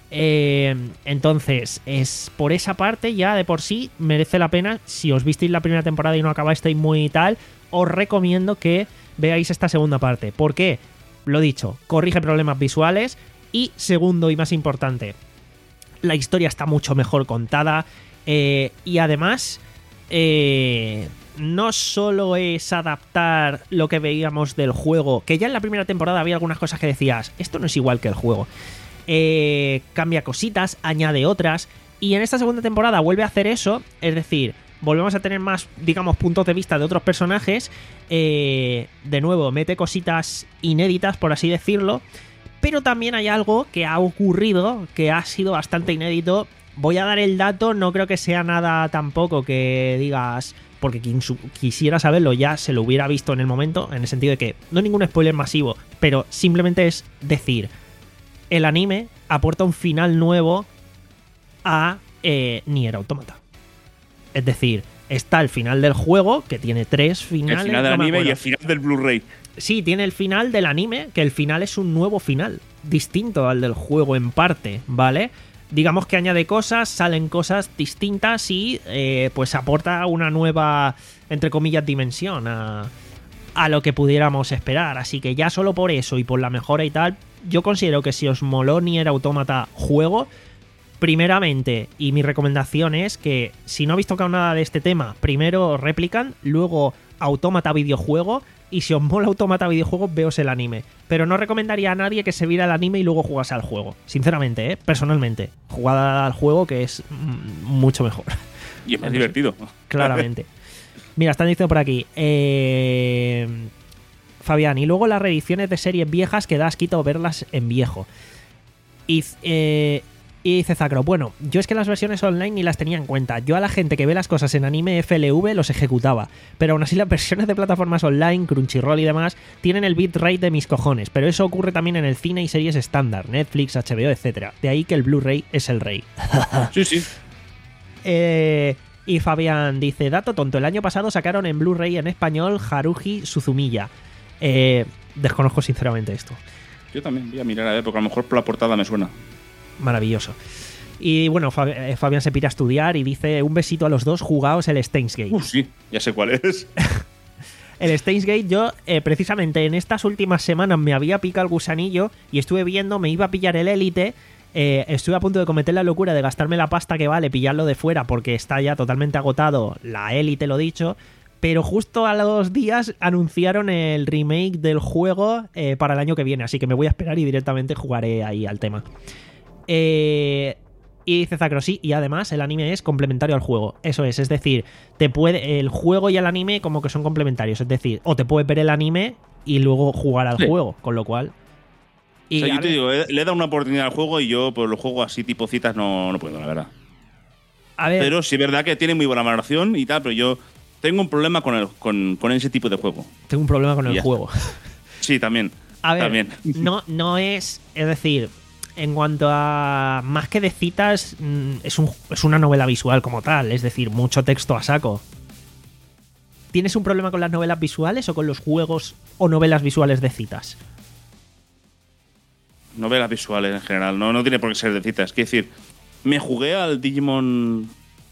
Eh, entonces, es por esa parte ya de por sí merece la pena. Si os visteis la primera temporada y no acabasteis muy tal, os recomiendo que veáis esta segunda parte. ¿Por qué? Lo dicho, corrige problemas visuales y segundo y más importante, la historia está mucho mejor contada eh, y además eh, no solo es adaptar lo que veíamos del juego, que ya en la primera temporada había algunas cosas que decías, esto no es igual que el juego. Eh, cambia cositas, añade otras, y en esta segunda temporada vuelve a hacer eso, es decir, volvemos a tener más, digamos, puntos de vista de otros personajes, eh, de nuevo, mete cositas inéditas, por así decirlo, pero también hay algo que ha ocurrido, que ha sido bastante inédito voy a dar el dato, no creo que sea nada tampoco que digas, porque quien su- quisiera saberlo ya se lo hubiera visto en el momento, en el sentido de que no es ningún spoiler masivo, pero simplemente es decir, el anime aporta un final nuevo a eh, Nier Automata. Es decir, está el final del juego, que tiene tres finales. El final del no me anime y acuerdo. el final del Blu-ray. Sí, tiene el final del anime, que el final es un nuevo final, distinto al del juego en parte, ¿vale? Digamos que añade cosas, salen cosas distintas y eh, pues aporta una nueva, entre comillas, dimensión a, a lo que pudiéramos esperar. Así que ya solo por eso y por la mejora y tal, yo considero que si os moló Nier Automata juego, primeramente, y mi recomendación es que si no habéis tocado nada de este tema, primero Replicant, luego Automata videojuego, y si os mola Automata videojuego, veos el anime. Pero no recomendaría a nadie que se viera el anime y luego jugase al juego. Sinceramente, ¿eh? Personalmente. Jugad al juego, que es mm, mucho mejor. Y es más divertido. Claramente. Mira, están diciendo por aquí. Eh... Fabián, y luego las reediciones de series viejas que da asquito verlas en viejo. Y, eh, y dice Zacro, bueno, yo es que las versiones online ni las tenía en cuenta. Yo a la gente que ve las cosas en anime F L V los ejecutaba. Pero aún así las versiones de plataformas online, Crunchyroll y demás, tienen el bitrate de mis cojones. Pero eso ocurre también en el cine y series estándar, Netflix, H B O, etcétera. De ahí que el Blu-ray es el rey. Sí, sí. Eh, y Fabián dice, dato tonto, el año pasado sacaron en Blu-ray en español Haruhi Suzumiya. Eh, desconozco sinceramente esto. Yo también voy a mirar a ver, porque a lo mejor por la portada me suena. Maravilloso. Y bueno, Fab- eh, Fabián se pira a estudiar y dice, un besito a los dos, jugaos el Steins Gate. Uh, sí, ya sé cuál es. El Steins Gate, yo eh, precisamente en estas últimas semanas me había picado el gusanillo y estuve viendo, me iba a pillar el Elite. Eh, estuve a punto de cometer la locura de gastarme la pasta que vale pillarlo de fuera porque está ya totalmente agotado la Elite, lo dicho. Pero justo a los días anunciaron el remake del juego eh, para el año que viene, así que me voy a esperar y directamente jugaré ahí al tema. Eh, y dice Zacro, sí, y además el anime es complementario al juego. Eso es, es decir, te puede, el juego y el anime como que son complementarios. Es decir, o te puedes ver el anime y luego jugar al Sí. juego, con lo cual... Y O sea, a yo te ver- digo, eh, le he dado una oportunidad al juego y yo por los juegos así tipo citas no, no puedo, la verdad. a ver, Pero sí es verdad que tiene muy buena valoración y tal, pero yo tengo un problema con, el, con, con ese tipo de juego. tengo un problema con Y el ya juego. Sí, también. A ver, También. no, no es. Es decir, en cuanto a más que de citas, mm, es, un, es una novela visual como tal, es decir, mucho texto a saco. ¿Tienes un problema con las novelas visuales o con los juegos o novelas visuales de citas? Novelas visuales en general, no, no tiene por qué ser de citas. Quiero decir, me jugué al Digimon.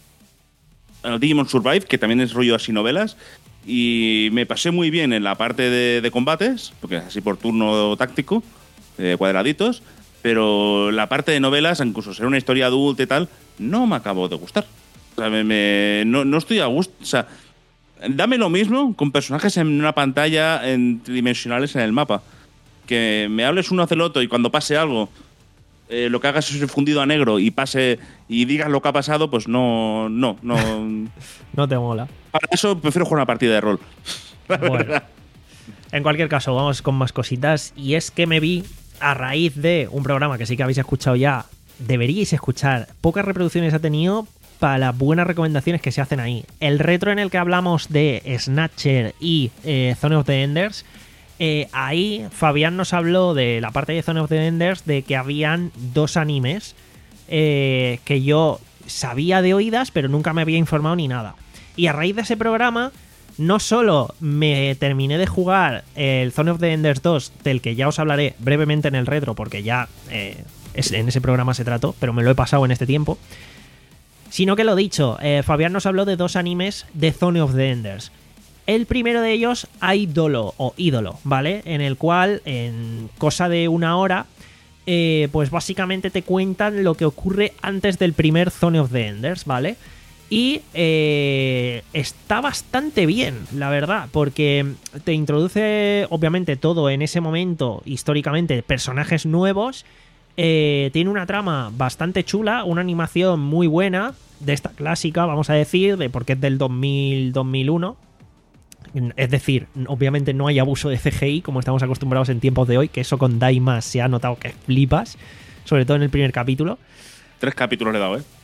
Al Digimon Survive, que también es rollo así novelas, y me pasé muy bien en la parte de, de combates, porque es así por turno táctico, de cuadraditos, pero la parte de novelas, incluso ser una historia adulta y tal, no me acabó de gustar. O sea, me, me- no, no estoy a gusto. O sea, dame lo mismo con personajes en una pantalla en tridimensionales en el mapa. Que me hables un oceloto y cuando pase algo, eh, lo que hagas es fundido a negro y pase y digas lo que ha pasado, pues no, no, no. No te mola. Para eso prefiero jugar una partida de rol. Bueno. En cualquier caso, vamos con más cositas. Y es que me vi a raíz de un programa que sí que habéis escuchado ya. Deberíais escuchar. Pocas reproducciones ha tenido para las buenas recomendaciones que se hacen ahí. El retro en el que hablamos de Snatcher y eh, Zone of the Enders. Eh, ahí Fabián nos habló de la parte de Zone of the Enders, de que habían dos animes eh, que yo sabía de oídas, pero nunca me había informado ni nada. Y a raíz de ese programa, no solo me terminé de jugar el Zone of the Enders dos, del que ya os hablaré brevemente en el retro, porque ya eh, es- en ese programa se trató, pero me lo he pasado en este tiempo, sino que lo dicho, eh, Fabián nos habló de dos animes de Zone of the Enders. El primero de ellos, Idolo o Ídolo, ¿vale? En el cual, en cosa de una hora, eh, pues básicamente te cuentan lo que ocurre antes del primer Zone of the Enders, ¿vale? Y eh, está bastante bien, la verdad, porque te introduce, obviamente, todo en ese momento, históricamente, personajes nuevos. Eh, tiene una trama bastante chula, una animación muy buena, de esta clásica, vamos a decir, de porque es del dos mil, dos mil uno. Es decir, obviamente no hay abuso de C G I como estamos acostumbrados en tiempos de hoy, que eso con Daima se ha notado que flipas, sobre todo en el primer capítulo. Tres capítulos le he dado, ¿eh?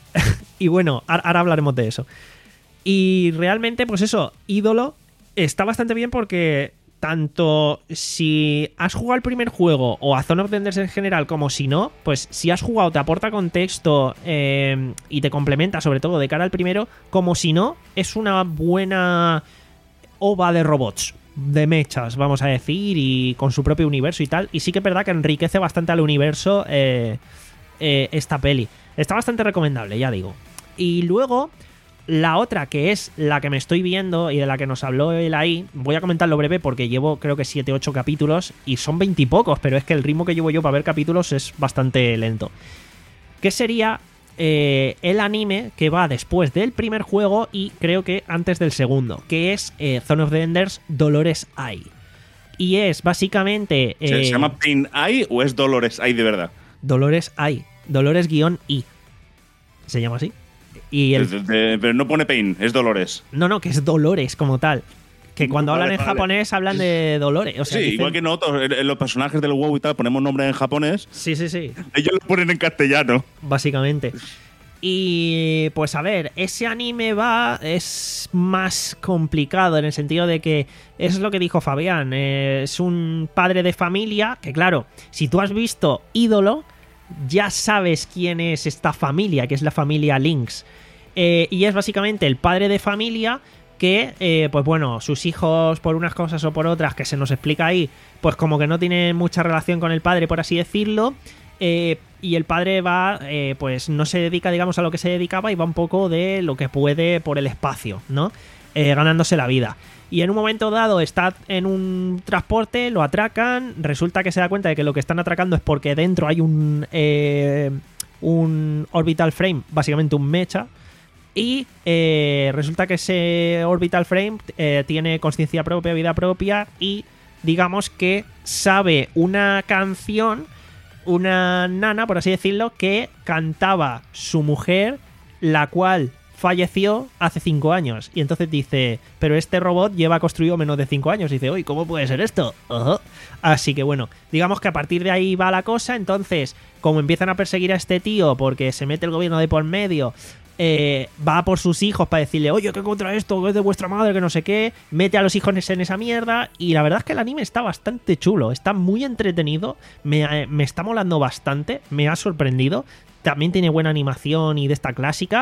Y bueno, ahora hablaremos de eso. Y realmente, pues eso, Ídolo está bastante bien porque tanto si has jugado el primer juego o a Zone of the Enders en general, como si no, pues si has jugado te aporta contexto eh, y te complementa sobre todo de cara al primero, como si no, es una buena ova de robots, de mechas, vamos a decir, y con su propio universo y tal. Y sí que es verdad que enriquece bastante al universo eh, eh, esta peli. Está bastante recomendable, ya digo. Y luego, la otra, que es la que me estoy viendo y de la que nos habló él ahí, voy a comentarlo breve porque llevo creo que siete ocho capítulos y son veinte y pocos, pero es que el ritmo que llevo yo para ver capítulos es bastante lento. Que sería eh, el anime que va después del primer juego y creo que antes del segundo, que es eh, Zone of the Enders Dolores Eye. Y es básicamente... Eh, ¿Se, ¿Se llama Pain Eye o es Dolores Eye de verdad? Dolores Eye. Dolores-I. Se llama así. Y el... de, de, pero no pone Pain, es Dolores. No, no, que es Dolores como tal. Que cuando vale, hablan en vale. japonés hablan de Dolores. O sea, sí, dicen... igual que nosotros, en, en los personajes del WoW y tal, ponemos nombres en japonés. Sí, sí, sí. Ellos lo ponen en castellano. Básicamente. Y pues a ver, ese anime va, es más complicado en el sentido de que es lo que dijo Fabián, eh, es un padre de familia que claro, si tú has visto Ídolo, ya sabes quién es esta familia, que es la familia Lynx. Eh, y es básicamente el padre de familia que, eh, pues bueno, sus hijos por unas cosas o por otras, que se nos explica ahí, pues como que no tienen mucha relación con el padre, por así decirlo. Eh, y el padre va, eh, pues no se dedica, digamos, a lo que se dedicaba y va un poco de lo que puede por el espacio, ¿no? Eh, ganándose la vida. Y en un momento dado está en un transporte, lo atracan, resulta que se da cuenta de que lo que están atracando es porque dentro hay un, eh, un orbital frame, básicamente un mecha, y eh, resulta que ese orbital frame eh, tiene conciencia propia, vida propia, y digamos que sabe una canción, una nana, por así decirlo, que cantaba su mujer, la cual falleció hace cinco años. Y entonces dice, pero este robot lleva construido menos de cinco años. Y dice, uy, ¿cómo puede ser esto? Uh-huh. Así que bueno, digamos que a partir de ahí va la cosa. Entonces, como empiezan a perseguir a este tío porque se mete el gobierno de por medio, eh, va por sus hijos para decirle, oye, ¿qué contra esto? ¿Qué es de vuestra madre? Que no sé qué. Mete a los hijos en esa mierda. Y la verdad es que el anime está bastante chulo. Está muy entretenido. Me, me está molando bastante. Me ha sorprendido. También tiene buena animación y de esta clásica.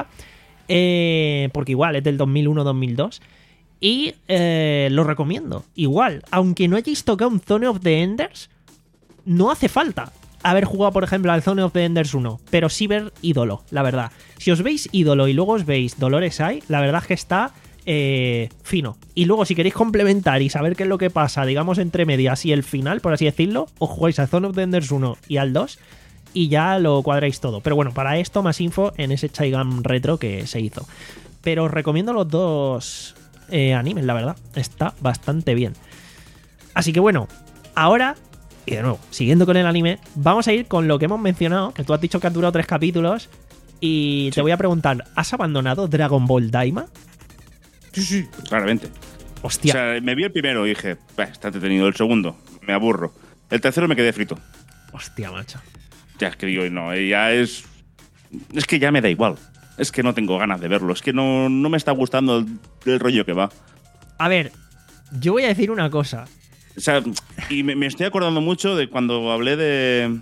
Eh, porque igual es del dos mil uno dos mil dos. Y eh, lo recomiendo. Igual, aunque no hayáis tocado un Zone of the Enders, no hace falta haber jugado, por ejemplo, al Zone of the Enders uno, pero sí ver Ídolo, la verdad. Si os veis Ídolo y luego os veis Dolores Eye, la verdad es que está eh, fino. Y luego, si queréis complementar y saber qué es lo que pasa, digamos, entre medias y el final, por así decirlo, os jugáis al Zone of the Enders uno y al dos y ya lo cuadráis todo. Pero bueno, para esto más info en ese Chaigam retro que se hizo. Pero os recomiendo los dos eh, animes, la verdad. Está bastante bien. Así que bueno, ahora... Y de nuevo, siguiendo con el anime, vamos a ir con lo que hemos mencionado, que tú has dicho que han durado tres capítulos, y sí. Te voy a preguntar, ¿has abandonado Dragon Ball Daima? Sí, sí, claramente. Hostia. O sea, me vi el primero y dije, está entretenido. El segundo, me aburro. El tercero me quedé frito. Hostia, macho. Ya es que digo, no, ya es... Es que ya me da igual. Es que no tengo ganas de verlo. Es que no, no me está gustando el, el rollo que va. A ver, yo voy a decir una cosa. O sea, y me, me estoy acordando mucho de cuando hablé de...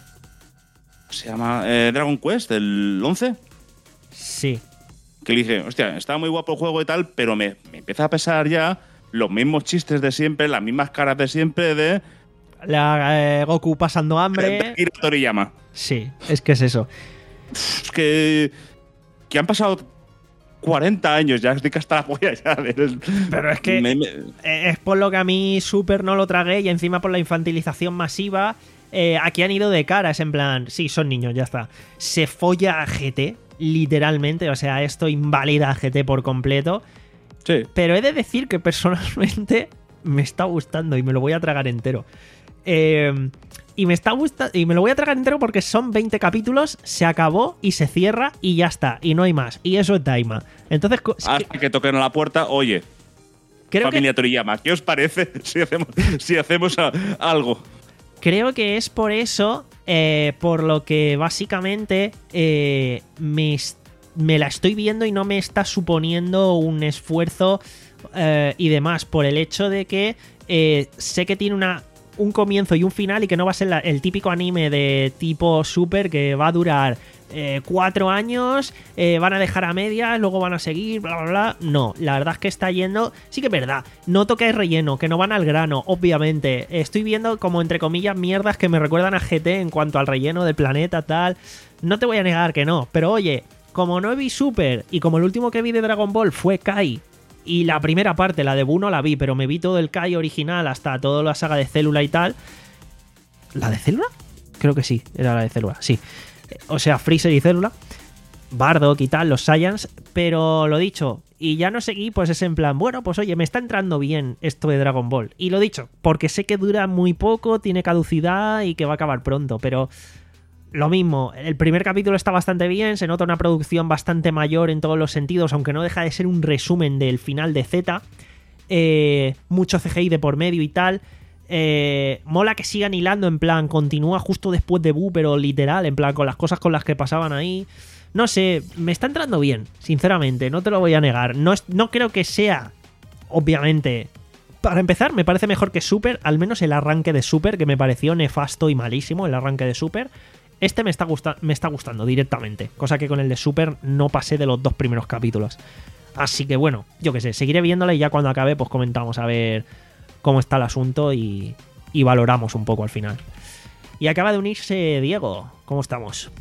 ¿Se llama? Eh, Dragon Quest, el once. Sí. Que le dije, hostia, estaba muy guapo el juego y tal, pero me, me empieza a pesar ya los mismos chistes de siempre, las mismas caras de siempre de... La eh, Goku pasando hambre. De Akira Toriyama. Sí, es que es eso. Es que... Que han pasado... cuarenta años ya, estoy que hasta la polla ya. Pero es que me, me... es por lo que a mí Super no lo tragué y encima por la infantilización masiva. Eh, aquí han ido de cara, es en plan, sí, son niños, ya está. Se folla a G T, literalmente, o sea, esto invalida a G T por completo. Sí. Pero he de decir que personalmente me está gustando y me lo voy a tragar entero. Eh... Y me está gustando. Y me lo voy a tragar entero porque son veinte capítulos, se acabó y se cierra y ya está. Y no hay más. Y eso es Daima. Entonces. Hasta que, que toquen a la puerta, oye. Creo familia que, Toriyama, ¿qué os parece si hacemos, si hacemos a, algo? Creo que es por eso. Eh, por lo que básicamente. Eh, me me la estoy viendo y no me está suponiendo un esfuerzo eh, y demás, por el hecho de que eh, sé que tiene una un comienzo y un final y que no va a ser la, el típico anime de tipo Super que va a durar eh, cuatro años, eh, van a dejar a medias, luego van a seguir, bla, bla, bla. No, la verdad es que está yendo... Sí que es verdad, noto que hay relleno, que no van al grano, obviamente. Estoy viendo como, entre comillas, mierdas que me recuerdan a G T en cuanto al relleno del planeta, tal. No te voy a negar que no, pero oye, como no vi Super y como el último que vi de Dragon Ball fue Kai, y la primera parte, la de Buu, no la vi, pero me vi todo el Kai original hasta toda la saga de Célula y tal. ¿La de Célula? Creo que sí, era la de Célula, sí. O sea, Freezer y Célula, Bardock y tal, los Saiyans, pero lo dicho, y ya no seguí, pues es en plan, bueno, pues oye, me está entrando bien esto de Dragon Ball. Y lo dicho, porque sé que dura muy poco, tiene caducidad y que va a acabar pronto, pero... Lo mismo, el primer capítulo está bastante bien, se nota una producción bastante mayor en todos los sentidos, aunque no deja de ser un resumen del final de Z. Eh, mucho C G I de por medio y tal. Eh, mola que sigan hilando, en plan, continúa justo después de Buu, pero literal, en plan, con las cosas con las que pasaban ahí. No sé, me está entrando bien, sinceramente, no te lo voy a negar. No, es, no creo que sea, obviamente... Para empezar, me parece mejor que Super, al menos el arranque de Super, que me pareció nefasto y malísimo, el arranque de Super. Este me está, gusta- me está gustando directamente, cosa que con el de Super no pasé de los dos primeros capítulos. Así que bueno, yo qué sé, seguiré viéndola y ya cuando acabe pues comentamos a ver cómo está el asunto y, y valoramos un poco al final. Y acaba de unirse Diego, ¿cómo estamos?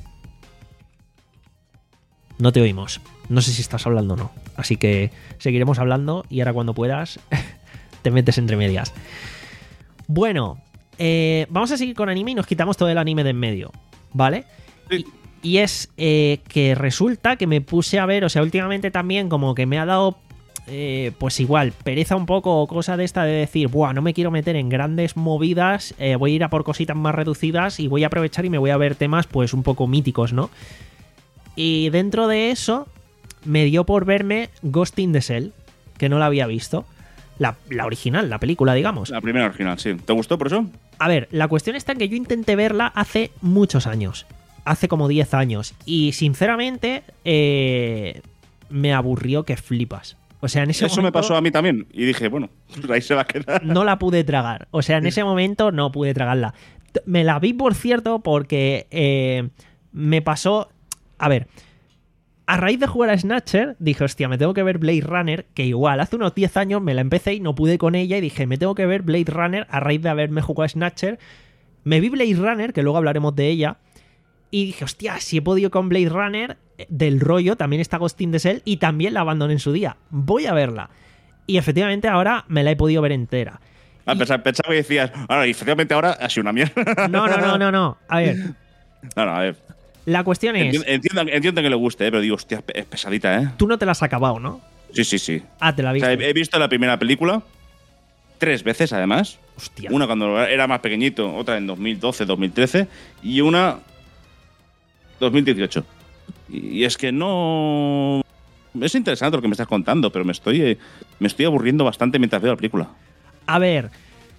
No te oímos, no sé si estás hablando o no, así que seguiremos hablando y ahora cuando puedas te metes entre medias. Bueno, eh, vamos a seguir con anime y nos quitamos todo el anime de en medio, ¿vale? Sí. Y, y es eh, que resulta que me puse a ver, o sea, últimamente también como que me ha dado, eh, pues igual, pereza un poco o cosa de esta de decir, buah, no me quiero meter en grandes movidas, eh, voy a ir a por cositas más reducidas y voy a aprovechar y me voy a ver temas pues un poco míticos, ¿no? Y dentro de eso me dio por verme Ghost in the Shell, que no la había visto. La, la original, la película, digamos. La primera original, sí. ¿Te gustó por eso? A ver, la cuestión está en que yo intenté verla hace muchos años. Hace como diez años. Y sinceramente, eh, me aburrió que flipas. O sea, en ese Eso momento me pasó a mí también. Y dije, bueno, ahí se va a quedar. no la pude tragar. O sea, en ese momento no pude tragarla. T- Me la vi, por cierto, porque eh, me pasó... A ver... A raíz de jugar a Snatcher, dije, hostia, me tengo que ver Blade Runner, que igual, hace unos diez años me la empecé y no pude con ella y dije, me tengo que ver Blade Runner a raíz de haberme jugado a Snatcher. Me vi Blade Runner, que luego hablaremos de ella, y dije, hostia, si he podido con Blade Runner, del rollo, también está Ghost in the Shell y también la abandoné en su día. Voy a verla. Y efectivamente ahora me la he podido ver entera. Ah, Y- pensaba, pensaba que decías, ahora, y efectivamente ahora ha sido una mierda. No, no, no, no, no. A ver, No, no, a ver. la cuestión es, Entiendo, entiendo, entiendo que le guste, ¿eh? Pero digo, hostia, es pesadita, ¿eh? tú no te la has acabado, ¿no? Sí, sí, sí. Ah, te la O viste. sea, he, he visto la primera película tres veces, además. Hostia. Una cuando era más pequeñito, otra en dos mil doce, dos mil trece y una dos mil dieciocho. Y, y es que no... Es interesante lo que me estás contando, pero me estoy, eh, me estoy aburriendo bastante mientras veo la película. A ver,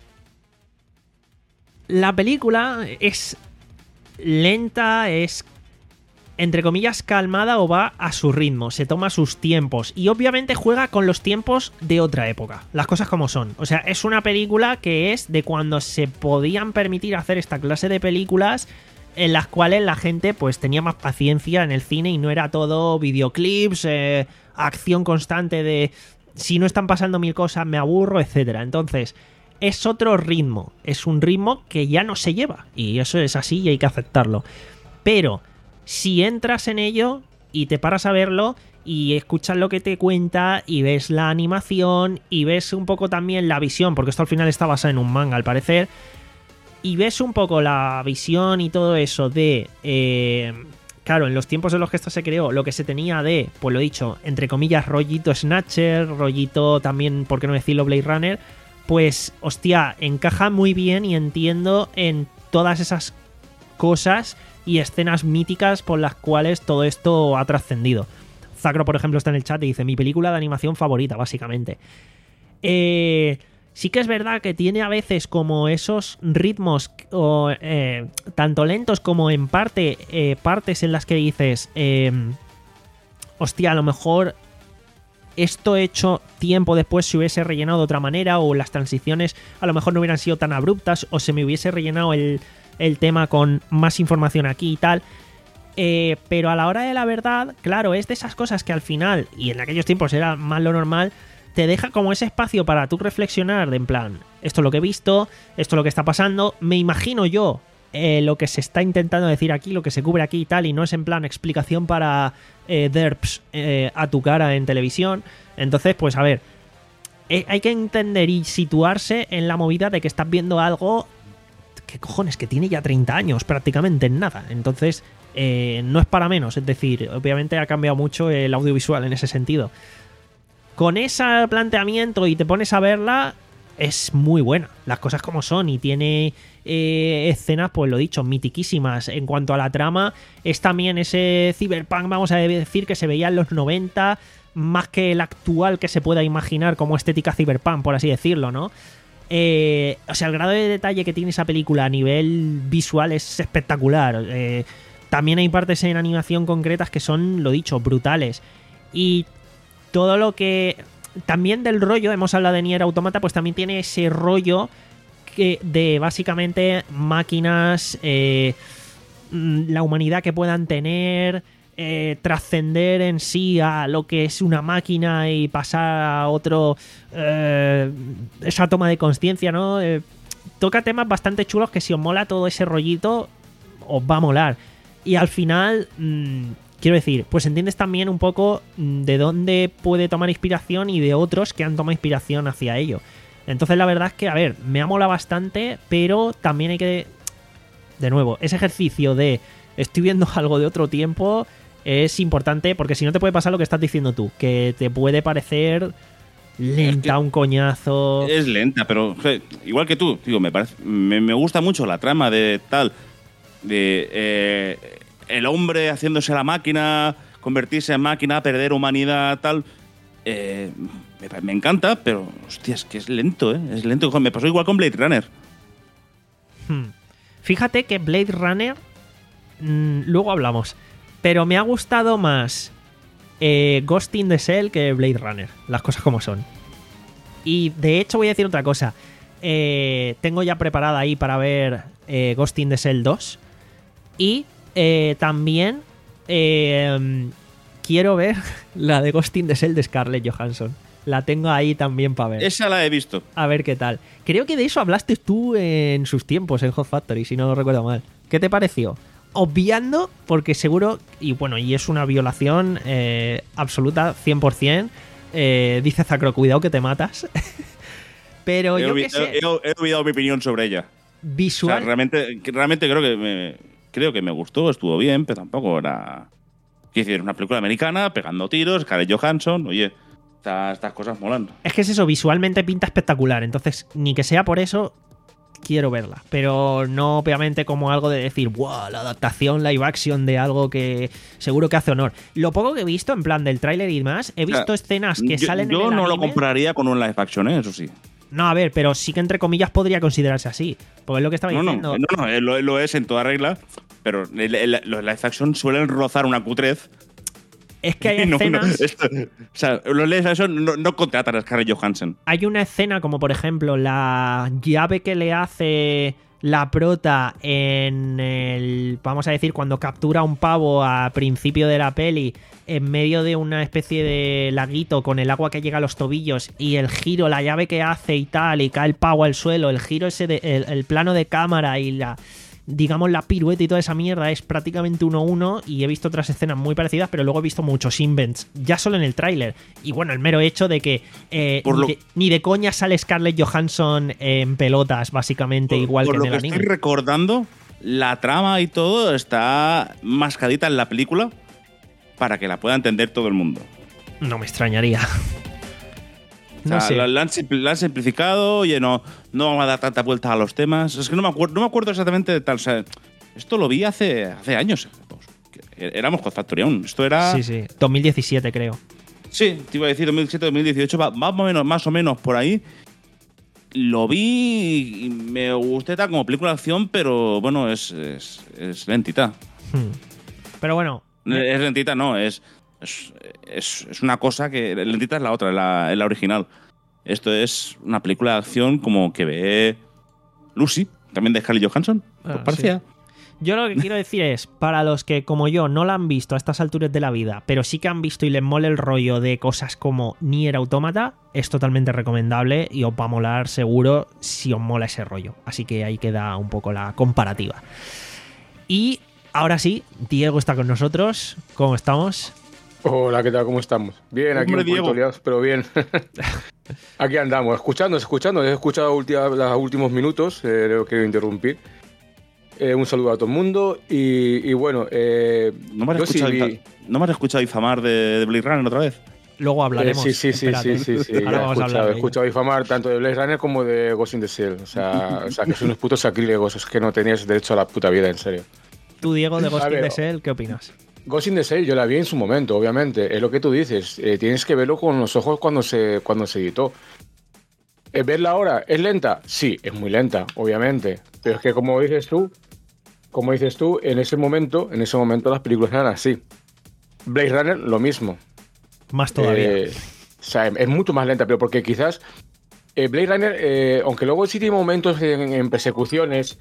la película es lenta, es entre comillas calmada o va a su ritmo, se toma sus tiempos y obviamente juega con los tiempos de otra época, las cosas como son. O sea, es una película que es de cuando se podían permitir hacer esta clase de películas en las cuales la gente pues tenía más paciencia en el cine y no era todo videoclips, eh, acción constante de si no están pasando mil cosas me aburro, etcétera. Entonces es otro ritmo, es un ritmo que ya no se lleva y eso es así y hay que aceptarlo. Pero si entras en ello y te paras a verlo y escuchas lo que te cuenta y ves la animación y ves un poco también la visión, porque esto al final está basado en un manga al parecer, y ves un poco la visión y todo eso de... Eh, claro, en los tiempos en los que esto se creó, lo que se tenía de, pues lo dicho, entre comillas, rollito Snatcher, rollito también, ¿por qué no decirlo, Blade Runner? Pues, hostia, encaja muy bien y entiendo en todas esas cosas y escenas míticas por las cuales todo esto ha trascendido. Zacro, por ejemplo, está en el chat y dice, mi película de animación favorita, básicamente. Eh... Sí que es verdad que tiene a veces como esos ritmos o, eh, tanto lentos como en parte eh, partes en las que dices eh, hostia, a lo mejor esto hecho tiempo después se hubiese rellenado de otra manera, o las transiciones a lo mejor no hubieran sido tan abruptas, o se me hubiese rellenado el, el tema con más información aquí y tal. Eh, pero a la hora de la verdad, claro, es de esas cosas que al final, y en aquellos tiempos era más lo normal, te deja como ese espacio para tú reflexionar de en plan, esto es lo que he visto, esto es lo que está pasando, me imagino yo eh, lo que se está intentando decir aquí, lo que se cubre aquí y tal, y no es en plan explicación para eh, derps eh, a tu cara en televisión. Entonces, pues a ver, eh, hay que entender y situarse en la movida de que estás viendo algo que cojones, que tiene ya treinta años prácticamente en nada. Entonces, eh, no es para menos, es decir, obviamente ha cambiado mucho el audiovisual en ese sentido. Con ese planteamiento y te pones a verla, es muy buena, las cosas como son, y tiene eh, escenas, pues lo dicho, mitiquísimas. En cuanto a la trama, es también ese cyberpunk, vamos a decir, que se veía en los noventa, más que el actual que se pueda imaginar como estética cyberpunk, por así decirlo, ¿no? Eh, o sea, el grado de detalle que tiene esa película a nivel visual es espectacular. Eh, también hay partes en animación concretas que son, lo dicho, brutales. Y todo lo que... También del rollo, hemos hablado de Nier Automata, pues también tiene ese rollo que de básicamente máquinas, eh, la humanidad que puedan tener, eh, trascender en sí a lo que es una máquina y pasar a otro, eh, esa toma de conciencia, ¿no? Eh, toca temas bastante chulos que si os mola todo ese rollito, os va a molar. Y al final... Mmm, quiero decir, pues entiendes también un poco de dónde puede tomar inspiración y de otros que han tomado inspiración hacia ello. Entonces la verdad es que, a ver, me ha molado bastante, pero también hay que... De nuevo, ese ejercicio de estoy viendo algo de otro tiempo es importante, porque si no te puede pasar lo que estás diciendo tú, que te puede parecer lenta, es que un coñazo... Es lenta, pero o sea, igual que tú, digo, me, parece, me, me gusta mucho la trama de tal, de... Eh, el hombre haciéndose la máquina, convertirse en máquina, perder humanidad, tal. Eh, me, me encanta, pero, hostia, es que es lento, ¿eh? Es lento. Me pasó igual con Blade Runner. Hmm. Fíjate que Blade Runner, mmm, luego hablamos, pero me ha gustado más eh, Ghost in the Shell que Blade Runner, las cosas como son. Y de hecho voy a decir otra cosa. Eh, tengo ya preparada ahí para ver eh, Ghost in the Shell dos. Y eh, también eh, quiero ver la de Ghost in the Shell de Scarlett Johansson. La tengo ahí también para ver. Esa la he visto. A ver qué tal. Creo que de eso hablaste tú en sus tiempos en Hot Factory, si no lo recuerdo mal. ¿Qué te pareció? Obviando, porque seguro, y bueno, y es una violación eh, absoluta, cien por ciento. Eh, dice Zacro, cuidado que te matas. Pero he yo olvid- qué sé. He, he, he olvidado mi opinión sobre ella. Visual. O sea, realmente, realmente creo que me, creo que me gustó, estuvo bien, pero tampoco era... Quiero decir, una película americana, pegando tiros, Scarlett Johansson, oye... Estas, estas cosas molan. Es que es eso, visualmente pinta espectacular. Entonces, ni que sea por eso, quiero verla. Pero no obviamente como algo de decir, wow, la adaptación live action de algo que seguro que hace honor. Lo poco que he visto, en plan del tráiler y demás, he visto o sea, escenas que yo, salen yo en el no anime. Lo compraría con un live action, ¿eh? Eso sí. No, a ver, pero sí que entre comillas podría considerarse así. Porque es lo que estaba no, diciendo. No, no, no lo, lo es en toda regla. Pero el, el, los live action suelen rozar una cutrez. Es que hay escenas... No, no, esto, o sea, los live action no, no contratan a Scarlett Johansson. Hay una escena como, por ejemplo, la llave que le hace la prota en el... Vamos a decir, cuando captura a un pavo a principio de la peli, en medio de una especie de laguito con el agua que llega a los tobillos, y el giro, la llave que hace y tal, y cae el pavo al suelo, el giro ese, de, el, el plano de cámara y la... digamos la pirueta y toda esa mierda es prácticamente uno a uno, y he visto otras escenas muy parecidas, pero luego he visto muchos invents, ya solo en el tráiler. Y bueno, el mero hecho de que eh, ni, lo, de, ni de coña sale Scarlett Johansson en pelotas, básicamente, por, igual por que lo en el que anime. Estoy recordando, la trama y todo está mascadita en la película para que la pueda entender todo el mundo. No me extrañaría. No o sea, sé. La, la, han, la han simplificado, oye, no, no vamos a dar tanta vuelta a los temas. Es que no me acuerdo, no me acuerdo exactamente de tal. O sea, esto lo vi hace, hace años. Éramos Hot Factory aún. Esto era. Sí, sí. dos mil diecisiete, creo. Sí, te iba a decir dos mil diecisiete, dos mil dieciocho, va, más, o menos, más o menos por ahí. Lo vi y me gusté tal como película de acción, pero bueno, es, es, es lentita. Hmm. Pero bueno. Es lentita, no, es. Es, es, es una cosa que... Lentita es la otra, es la, es la original. Esto es una película de acción como que ve Lucy, también de Scarlett Johansson. Ah, Pues parecía. sí. Yo lo que quiero decir es, para los que como yo no la han visto a estas alturas de la vida, pero sí que han visto y les mole el rollo de cosas como Nier Automata, es totalmente recomendable y os va a molar seguro si os mola ese rollo. Así que ahí queda un poco la comparativa. Y ahora sí, Diego está con nosotros. ¿Cómo estamos? Hola, ¿qué tal? ¿Cómo estamos? Bien, aquí Hombre, un poquito Diego. liados, pero bien. Aquí andamos, escuchando, escuchando. He escuchado última- los últimos minutos, eh, no quiero interrumpir. Eh, un saludo a todo el mundo y, y bueno, eh, ¿No me has yo sí escuchado, vi- infa- ¿no me has escuchado difamar de, de Blade Runner otra vez? Luego eh, hablaremos. sí, sí, sí, Espérate. sí, sí, sí, Ahora ya he vamos a escuchado, hablar he de ello. escuchado difamar tanto de Blade Runner como de Ghost in the Shell. O sea, o sea que son unos putos sacrílegos, es que no tenías derecho a la puta vida, en serio. Tú, Diego, de Ghost A in ver, the Shell, ¿qué opinas? Ghost in the Shell yo la vi en su momento, obviamente. Es lo que tú dices. eh, tienes que verlo con los ojos cuando se, cuando se editó. Eh, ¿Verla ahora es lenta? Sí, es muy lenta, obviamente. Pero es que como dices tú, como dices tú, en ese momento, en ese momento las películas eran así. Blade Runner, lo mismo. Más todavía. Eh, o sea, es mucho más lenta, pero porque quizás eh, Blade Runner, eh, aunque luego sí tiene momentos en, en persecuciones,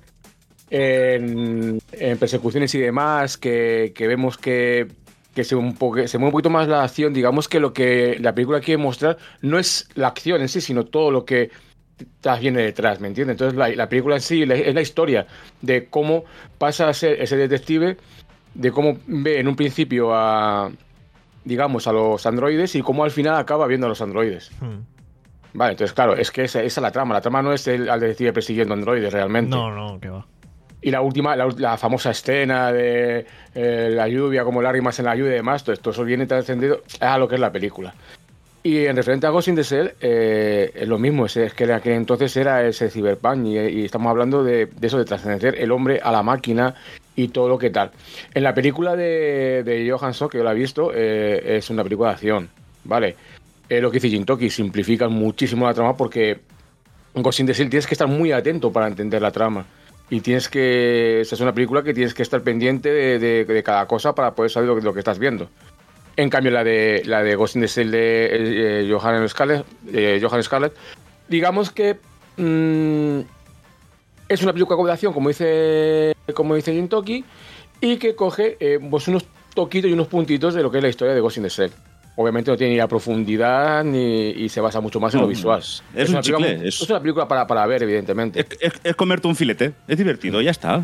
en, en persecuciones y demás, que, que vemos que, que se, un poco, se mueve un poquito más la acción, digamos que lo que la película quiere mostrar no es la acción en sí, sino todo lo que viene detrás, ¿me entiendes? Entonces la, la película en sí la- es la historia de cómo pasa a ser ese detective, de cómo ve en un principio a, digamos, a los androides y cómo al final acaba viendo a los androides. Hmm. Vale, entonces claro, es que esa, esa es la trama. La trama no es el al detective persiguiendo androides realmente. No, no, que va. Y la última, la, la famosa escena de eh, la lluvia, como lágrimas en la lluvia y demás, todo esto eso viene trascendido a lo que es la película. Y en referente a Ghost in the Shell, eh, es lo mismo, es, es que en aquel entonces era ese cyberpunk y, y estamos hablando de, de eso, de trascender el hombre a la máquina y todo lo que tal. En la película de, de Johansson, que yo la he visto, eh, es una película de acción, ¿vale? Eh, lo que dice Jintoki, simplifican muchísimo la trama porque en Ghost in the Shell tienes que estar muy atento para entender la trama. Y tienes que... Esta es una película que tienes que estar pendiente de, de- de cada cosa para poder saber lo que, lo que estás viendo. En cambio, la de, la de Ghost in the Shell de eh, Johannes Scarlett, eh, Johannes Scarlett, digamos que mm, es una película de acción, como dice, como dice Jintoki, y que coge eh, pues unos toquitos y unos puntitos de lo que es la historia de Ghost in the Shell. Obviamente no tiene ni la profundidad ni, y se basa mucho más en lo No, visual. es- es un una película, chicle, es- es una película para, para ver, evidentemente. Es, es- es comerte un filete, es divertido, ya está.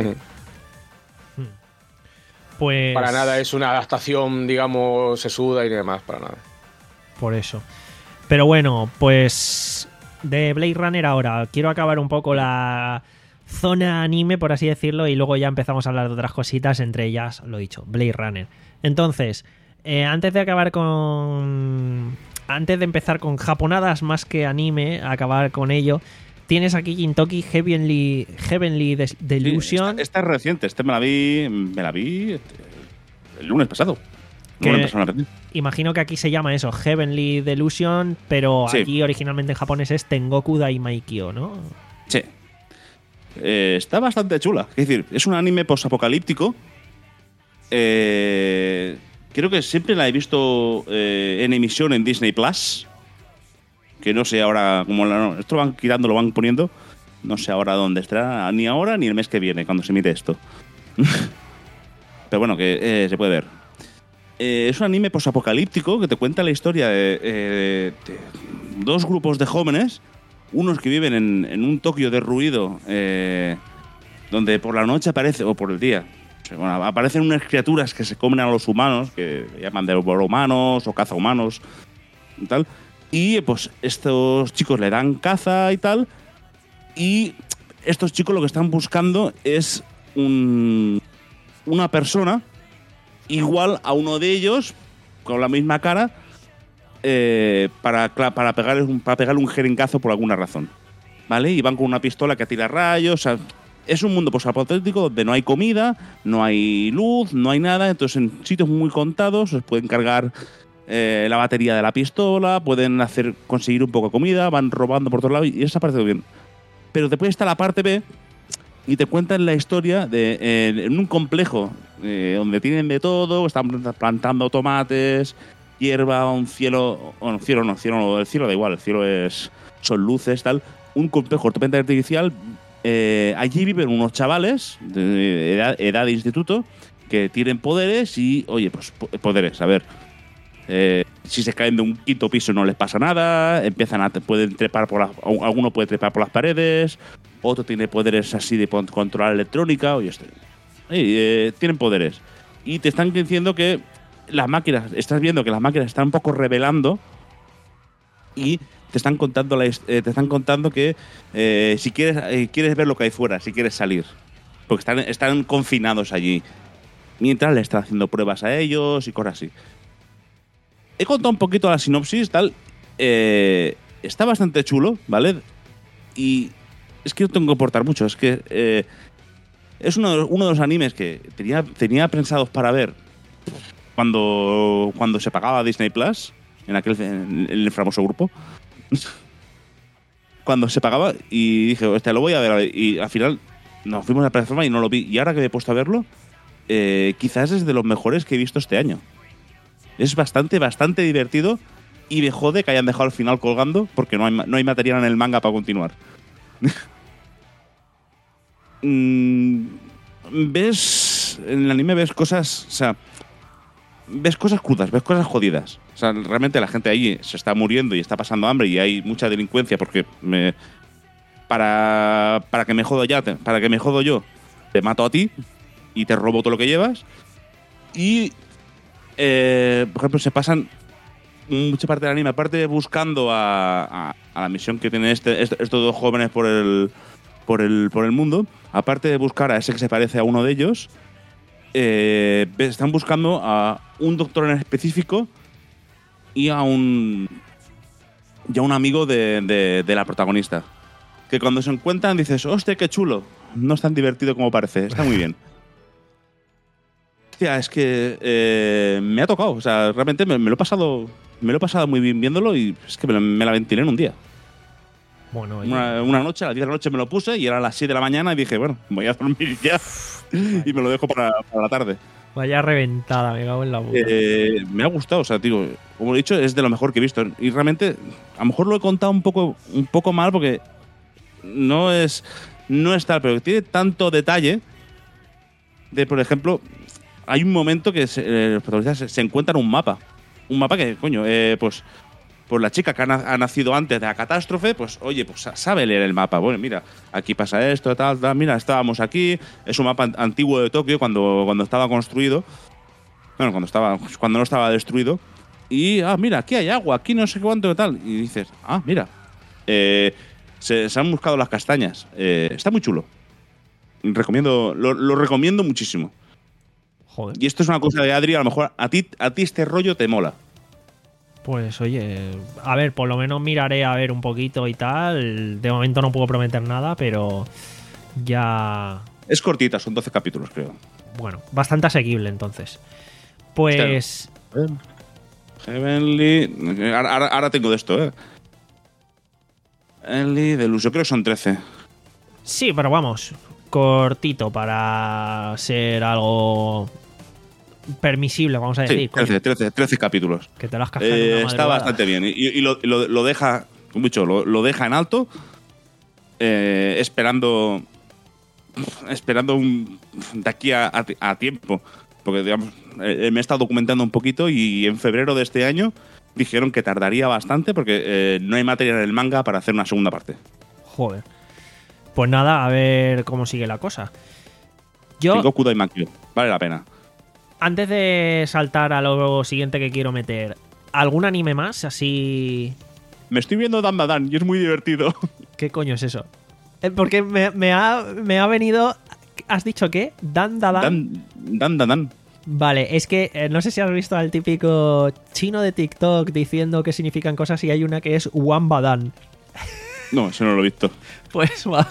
Pues... Para nada es una adaptación, digamos, sesuda y demás, para nada. Por eso. Pero bueno, pues de Blade Runner ahora quiero acabar un poco la zona anime, por así decirlo, y luego ya empezamos a hablar de otras cositas, entre ellas, lo dicho, Blade Runner. Entonces, eh, antes de acabar con... Antes de empezar con japonadas más que anime, acabar con ello, tienes aquí Jintoki Heavenly, Heavenly Des- Sí, Delusion. esta, esta es reciente, este me la vi, me la vi este, el lunes pasado. El Que- lunes pasado me la vi. Imagino que aquí se llama eso, Heavenly Delusion, pero Sí. aquí originalmente en japonés es Tengoku Daimaikyo, ¿no? Sí. Eh, está bastante chula. Es decir, es un anime posapocalíptico. Eh, creo que siempre la he visto eh, en emisión en Disney Plus. Que no sé ahora cómo la, no, esto lo van quitando, lo van poniendo. No sé ahora dónde estará, ni ahora ni el mes que viene, cuando se emite esto. Pero bueno, que eh, se puede ver. Eh, es un anime posapocalíptico que te cuenta la historia de, eh, de dos grupos de jóvenes, unos que viven en, en un Tokio derruido, eh, donde por la noche aparece, o por el día, o sea, bueno, aparecen unas criaturas que se comen a los humanos, que llaman de humanos o cazahumanos y tal. Y pues estos chicos le dan caza y tal. Y estos chicos lo que están buscando es un, una persona igual a uno de ellos, con la misma cara, eh, para, para, pegarle un, para pegarle un jeringazo por alguna razón. ¿Vale? Y van con una pistola que tira rayos. O sea, es un mundo posapocalíptico donde no hay comida, no hay luz, no hay nada. Entonces, en sitios muy contados, os pueden cargar eh, la batería de la pistola, pueden hacer conseguir un poco de comida, van robando por todos lados. Y eso parece bien. Pero después está la parte B y te cuentan la historia de eh, en un complejo eh, donde tienen de todo, están plantando tomates, hierba, un cielo, bueno, cielo no, cielo no, el cielo da igual, el cielo es son luces, tal, un complejo totalmente artificial. Eh, allí viven unos chavales de edad, edad de instituto que tienen poderes y, oye, pues poderes, a ver, eh, si se caen de un quinto piso no les pasa nada, empiezan a pueden trepar por las, alguno puede trepar por las paredes, otro tiene poderes así de controlar electrónica, oye, esto, eh, tienen poderes y te están diciendo que las máquinas, estás viendo que las máquinas están un poco revelando y te están contando la, eh, te están contando que eh, si quieres eh, quieres ver lo que hay fuera, si quieres salir, porque están están confinados allí mientras le están haciendo pruebas a ellos y cosas así. He contado un poquito la sinopsis, tal, eh, está bastante chulo, ¿vale? Y es que no tengo que aportar mucho, es que eh, es uno de, uno de los animes que tenía tenía pensados para ver cuando cuando se pagaba Disney Plus en aquel en el famoso grupo. Cuando se pagaba y dije, este lo voy a ver, y al final nos fuimos a la plataforma y no lo vi, y ahora que me he puesto a verlo, eh, quizás es de los mejores que he visto este año. Es bastante, bastante divertido y me jode que hayan dejado el final colgando porque no hay, no hay material en el manga para continuar. mm, ves, en el anime ves cosas, o sea, ves cosas crudas, ves cosas jodidas. O sea, realmente la gente ahí se está muriendo y está pasando hambre y hay mucha delincuencia porque me, para, para que me jodo ya, te, para que me jodo yo, te mato a ti y te robo todo lo que llevas. Y, eh, por ejemplo, se pasan mucha parte del anime, aparte buscando a, a, a la misión que tienen este, este, estos dos jóvenes por el, por, el, por el mundo, aparte de buscar a ese que se parece a uno de ellos, eh, están buscando a un doctor en específico y a un y a un amigo de, de, de la protagonista, que cuando se encuentran dices, hostia, qué chulo, no es tan divertido como parece, está muy bien. Hostia, es que eh, me ha tocado, o sea, realmente me, me lo he pasado me lo he pasado muy bien viéndolo y es que me, me la ventilé en un día. Bueno, una, una noche, a las diez de la noche me lo puse y era a las siete de la mañana y dije, bueno, voy a dormir ya y me lo dejo para, para la tarde. Vaya reventada, me cago en la puta. Eh, me ha gustado, o sea, digo, como he dicho, es de lo mejor que he visto. Y realmente, a lo mejor lo he contado un poco, un poco mal porque no es, no es tal, pero tiene tanto detalle de, por ejemplo, hay un momento que se, eh, los protagonistas se, se encuentran un mapa. Un mapa que, coño, eh, pues, pues la chica que ha, ha nacido antes de la catástrofe, pues, oye, pues sabe leer el mapa. Bueno, mira, aquí pasa esto, tal, tal, mira, estábamos aquí. Es un mapa antiguo de Tokio cuando, cuando estaba construido. Bueno, cuando, estaba, cuando no estaba destruido. Y, ah, mira, aquí hay agua, aquí no sé cuánto, tal. Y dices, ah, mira, eh, se, se han buscado las castañas. Eh, está muy chulo. Recomiendo, lo, lo recomiendo muchísimo. Joder. Y esto es una cosa de Adri, a lo mejor a ti, a ti este rollo te mola. Pues oye, a ver, por lo menos miraré a ver un poquito y tal. De momento no puedo prometer nada, pero ya... Es cortita, son doce capítulos, creo. Bueno, bastante asequible entonces. Pues... Claro. Heavenly... Ahora, ahora, ahora tengo de esto, ¿eh? Heavenly Deluxe, yo creo que son trece. Sí, pero vamos, cortito para ser algo permisible, vamos a decir. Sí, trece, trece, trece capítulos. Que te lo has cazado eh, en una Está madrugada. bastante bien. Y, y lo, lo, lo deja, como he dicho, lo, lo deja en alto, eh, esperando esperando un, de aquí a, a, a tiempo. Porque, digamos, eh, me he estado documentando un poquito y en febrero de este año dijeron que tardaría bastante porque eh, no hay material en el manga para hacer una segunda parte. Joder. Pues nada, a ver cómo sigue la cosa. Yo... Tengoku Daimakyo, vale la pena. Antes de saltar a lo siguiente que quiero meter, ¿algún anime más así? Me estoy viendo Dan Da Dan y es muy divertido. ¿Qué coño es eso? Eh, Porque me, me, ha, me ha venido... ¿Has dicho qué? ¿Dan Da Dan? Dan Dan Da Dan. Vale, es que eh, no sé si has visto al típico chino de TikTok diciendo qué significan cosas y hay una que es Wanbadan. No, eso no lo he visto. Pues va.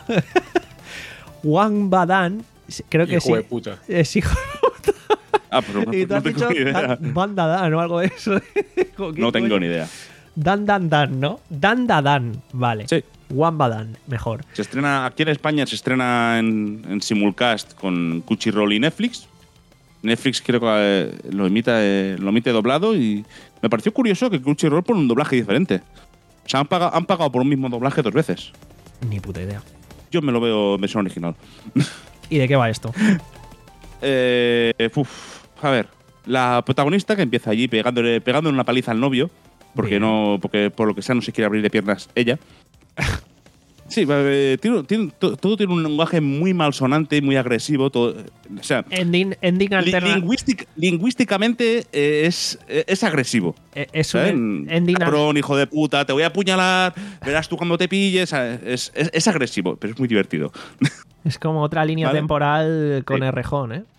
Wanbadan, creo que Hijo sí. de puta. Es hijo de puta. Ah, pero no, Y tú no has tengo dicho ni idea. Dan- Bandadan o algo de eso. Como, ¿qué No tengo coño? ni idea. Dan Dan Dan, ¿no? Dan Da Dan, vale. Sí. Wanbadan, mejor. Se estrena aquí en España, se estrena en, en simulcast con Crunchyroll y Netflix. Netflix creo que eh, lo imita eh, lo emite doblado y me pareció curioso que Crunchyroll pone un doblaje diferente. O sea, han pagado, han pagado por un mismo doblaje dos veces. Ni puta idea. Yo me lo veo en versión original. ¿Y de qué va esto? eh, uf, a ver, la protagonista que empieza allí pegándole, pegándole una paliza al novio, porque Bien. no, porque por lo que sea no se quiere abrir de piernas ella. Sí, eh, tiene, tiene- to- todo tiene un lenguaje muy malsonante, muy agresivo. Todo, o sea, Ending, ending li- alterna- lingüístic- lingüísticamente eh, es, eh, es agresivo. eh, es un ¿sabes? en- ending al- Cabrón, hijo de puta, te voy a apuñalar, verás tú cuando te pilles. ¿sabes? Es, es- es agresivo, pero es muy divertido. Es como otra línea ¿Vale? temporal con Sí. Errejón, ¿eh?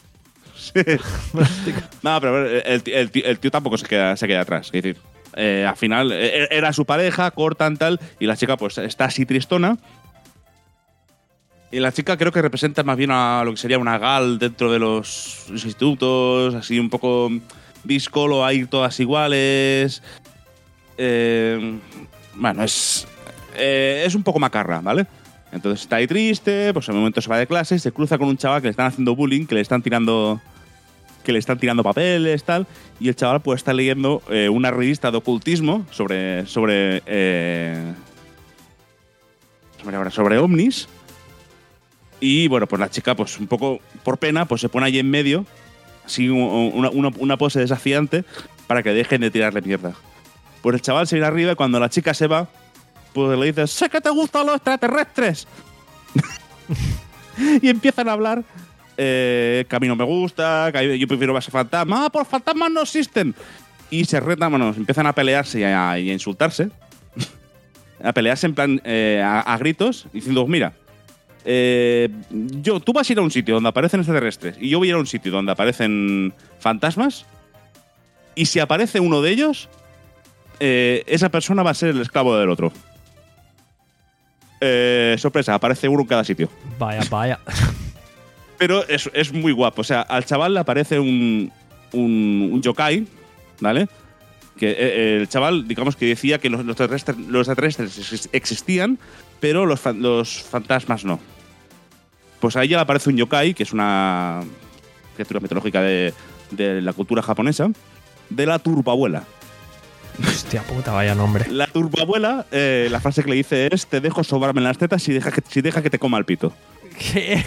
No, pero a ver, el, tío- el tío, el tío tampoco se queda, se queda atrás. Es decir, eh, al final eh, era su pareja, cortan tal, y la chica pues está así tristona. Y la chica creo que representa más bien a lo que sería una gal dentro de los institutos, así un poco discolo, hay todas iguales. Eh, bueno, es, eh, es un poco macarra, ¿vale? Entonces está ahí triste, pues en un momento se va de clase, se cruza con un chaval que le están haciendo bullying, que le están tirando que le están tirando papeles, tal, y el chaval pues está leyendo eh, una revista de ocultismo sobre sobre eh, sobre, sobre ovnis. Y bueno, pues la chica, pues un poco por pena, pues se pone ahí en medio, así una, una, una pose desafiante, para que dejen de tirarle mierda. Pues el chaval se viene arriba y cuando la chica se va, pues le dice, sé que te gustan los extraterrestres. Y empiezan a hablar, eh, que a mí no me gusta, que yo prefiero más fantasmas. Ah, pues fantasmas no existen. Y se retan, bueno, empiezan a pelearse y a, y a insultarse. A pelearse en plan, eh, a, a gritos, diciendo, mira, eh, yo, tú vas a ir a un sitio donde aparecen extraterrestres y yo voy a ir a un sitio donde aparecen fantasmas, y si aparece uno de ellos, eh, esa persona va a ser el esclavo del otro. Eh, sorpresa, aparece uno en cada sitio. Vaya, vaya. Pero es, es muy guapo. O sea, al chaval le aparece un, un, un yokai, ¿vale? Que eh, el chaval, digamos que decía que los, los, extraterrestres, los extraterrestres existían, pero los, fan- los fantasmas no. Pues a ella le aparece un yokai, que es una criatura mitológica de, de la cultura japonesa, de la turbabuela. Hostia puta, vaya nombre. La turbabuela, eh, la frase que le dice es: te dejo sobarme en las tetas si deja que, si deja que te coma el pito. ¿Qué?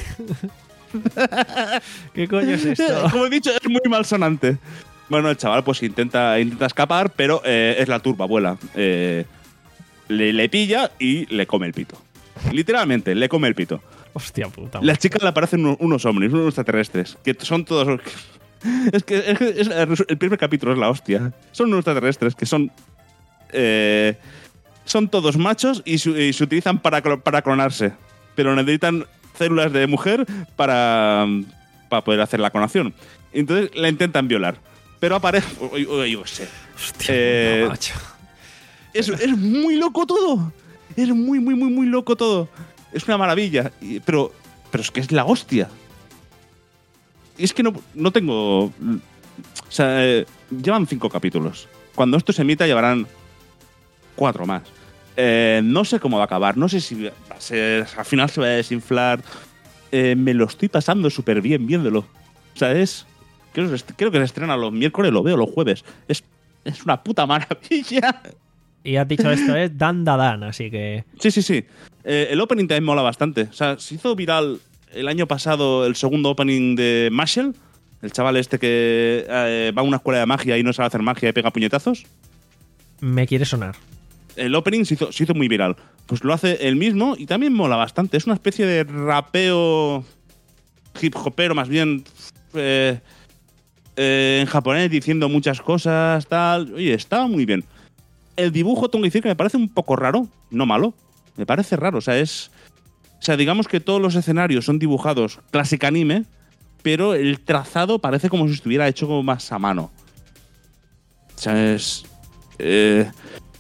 ¿Qué coño es esto? Como he dicho, es muy malsonante. Bueno, el chaval pues intenta, intenta escapar, pero eh, es la turbabuela. Eh, le, le pilla y le come el pito. Literalmente, le come el pito. Hostia puta. La chica le aparecen unos, unos ovnis, unos extraterrestres, que son todos... Es que, es que es- el primer capítulo es la hostia. Son unos extraterrestres que son... eh, son todos machos y, su- y se utilizan para, clo- para clonarse. Pero necesitan células de mujer para, para poder hacer la clonación. Entonces la intentan violar. Pero aparece... Uy, uy, yo qué sé. Hostia eh, puta, macho. Es, es muy loco todo. Es muy, muy, muy, muy loco todo. Es una maravilla. Y- pero, pero es que es la hostia. Y es que no, no tengo... O sea, eh, llevan cinco capítulos. Cuando esto se emita llevarán cuatro más. Eh, no sé cómo va a acabar. No sé si va a ser, al final se va a desinflar. Eh, me lo estoy pasando súper bien viéndolo. O sea, es... Creo, que- creo que se estrena los miércoles, lo veo los jueves. Es, es una puta maravilla. Y has dicho esto es Dan Da Dan, así que... Sí, sí, sí. Eh, el opening también mola bastante. O sea, se hizo viral el año pasado el segundo opening de Marshall, el chaval este que eh, va a una escuela de magia y no sabe hacer magia y pega puñetazos. Me quiere sonar. El opening se hizo, se hizo muy viral. Pues lo hace él mismo y también mola bastante. Es una especie de rapeo hip hopero, más bien eh, eh, en japonés, diciendo muchas cosas, tal. Oye, estaba muy bien. El dibujo, tengo que decir que me parece un poco raro, no malo. Me parece raro, o sea, es... O sea, digamos que todos los escenarios son dibujados clásica anime, pero el trazado parece como si estuviera hecho como más a mano. O sea, es... Eh,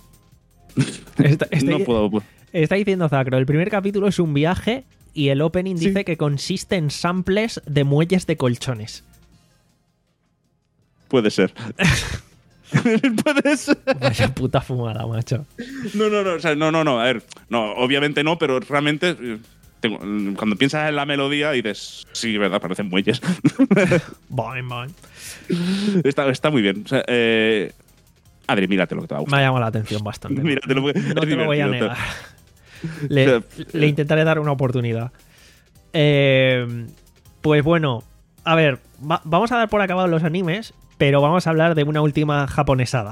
Está, está- no puedo... está diciendo Zacro, el primer capítulo es un viaje y el opening Sí. dice que consiste en samples de muelles de colchones. Puede ser. Puede ser. Vaya puta fumada, macho. No, no, no, o sea, no, no, no, a ver, no, obviamente no, pero realmente, eh, tengo, cuando piensas en la melodía dices, sí, verdad, parecen muelles. Boing, boing. está, está muy bien. O sea, eh, Adri, mírate lo que te va a Me gustar. ha llamado la atención bastante. Míratelo, porque No es te lo voy a divertido. negar. Le, le intentaré dar una oportunidad. Eh, pues bueno, a ver, va- vamos a dar por acabados los animes, pero vamos a hablar de una última japonesada.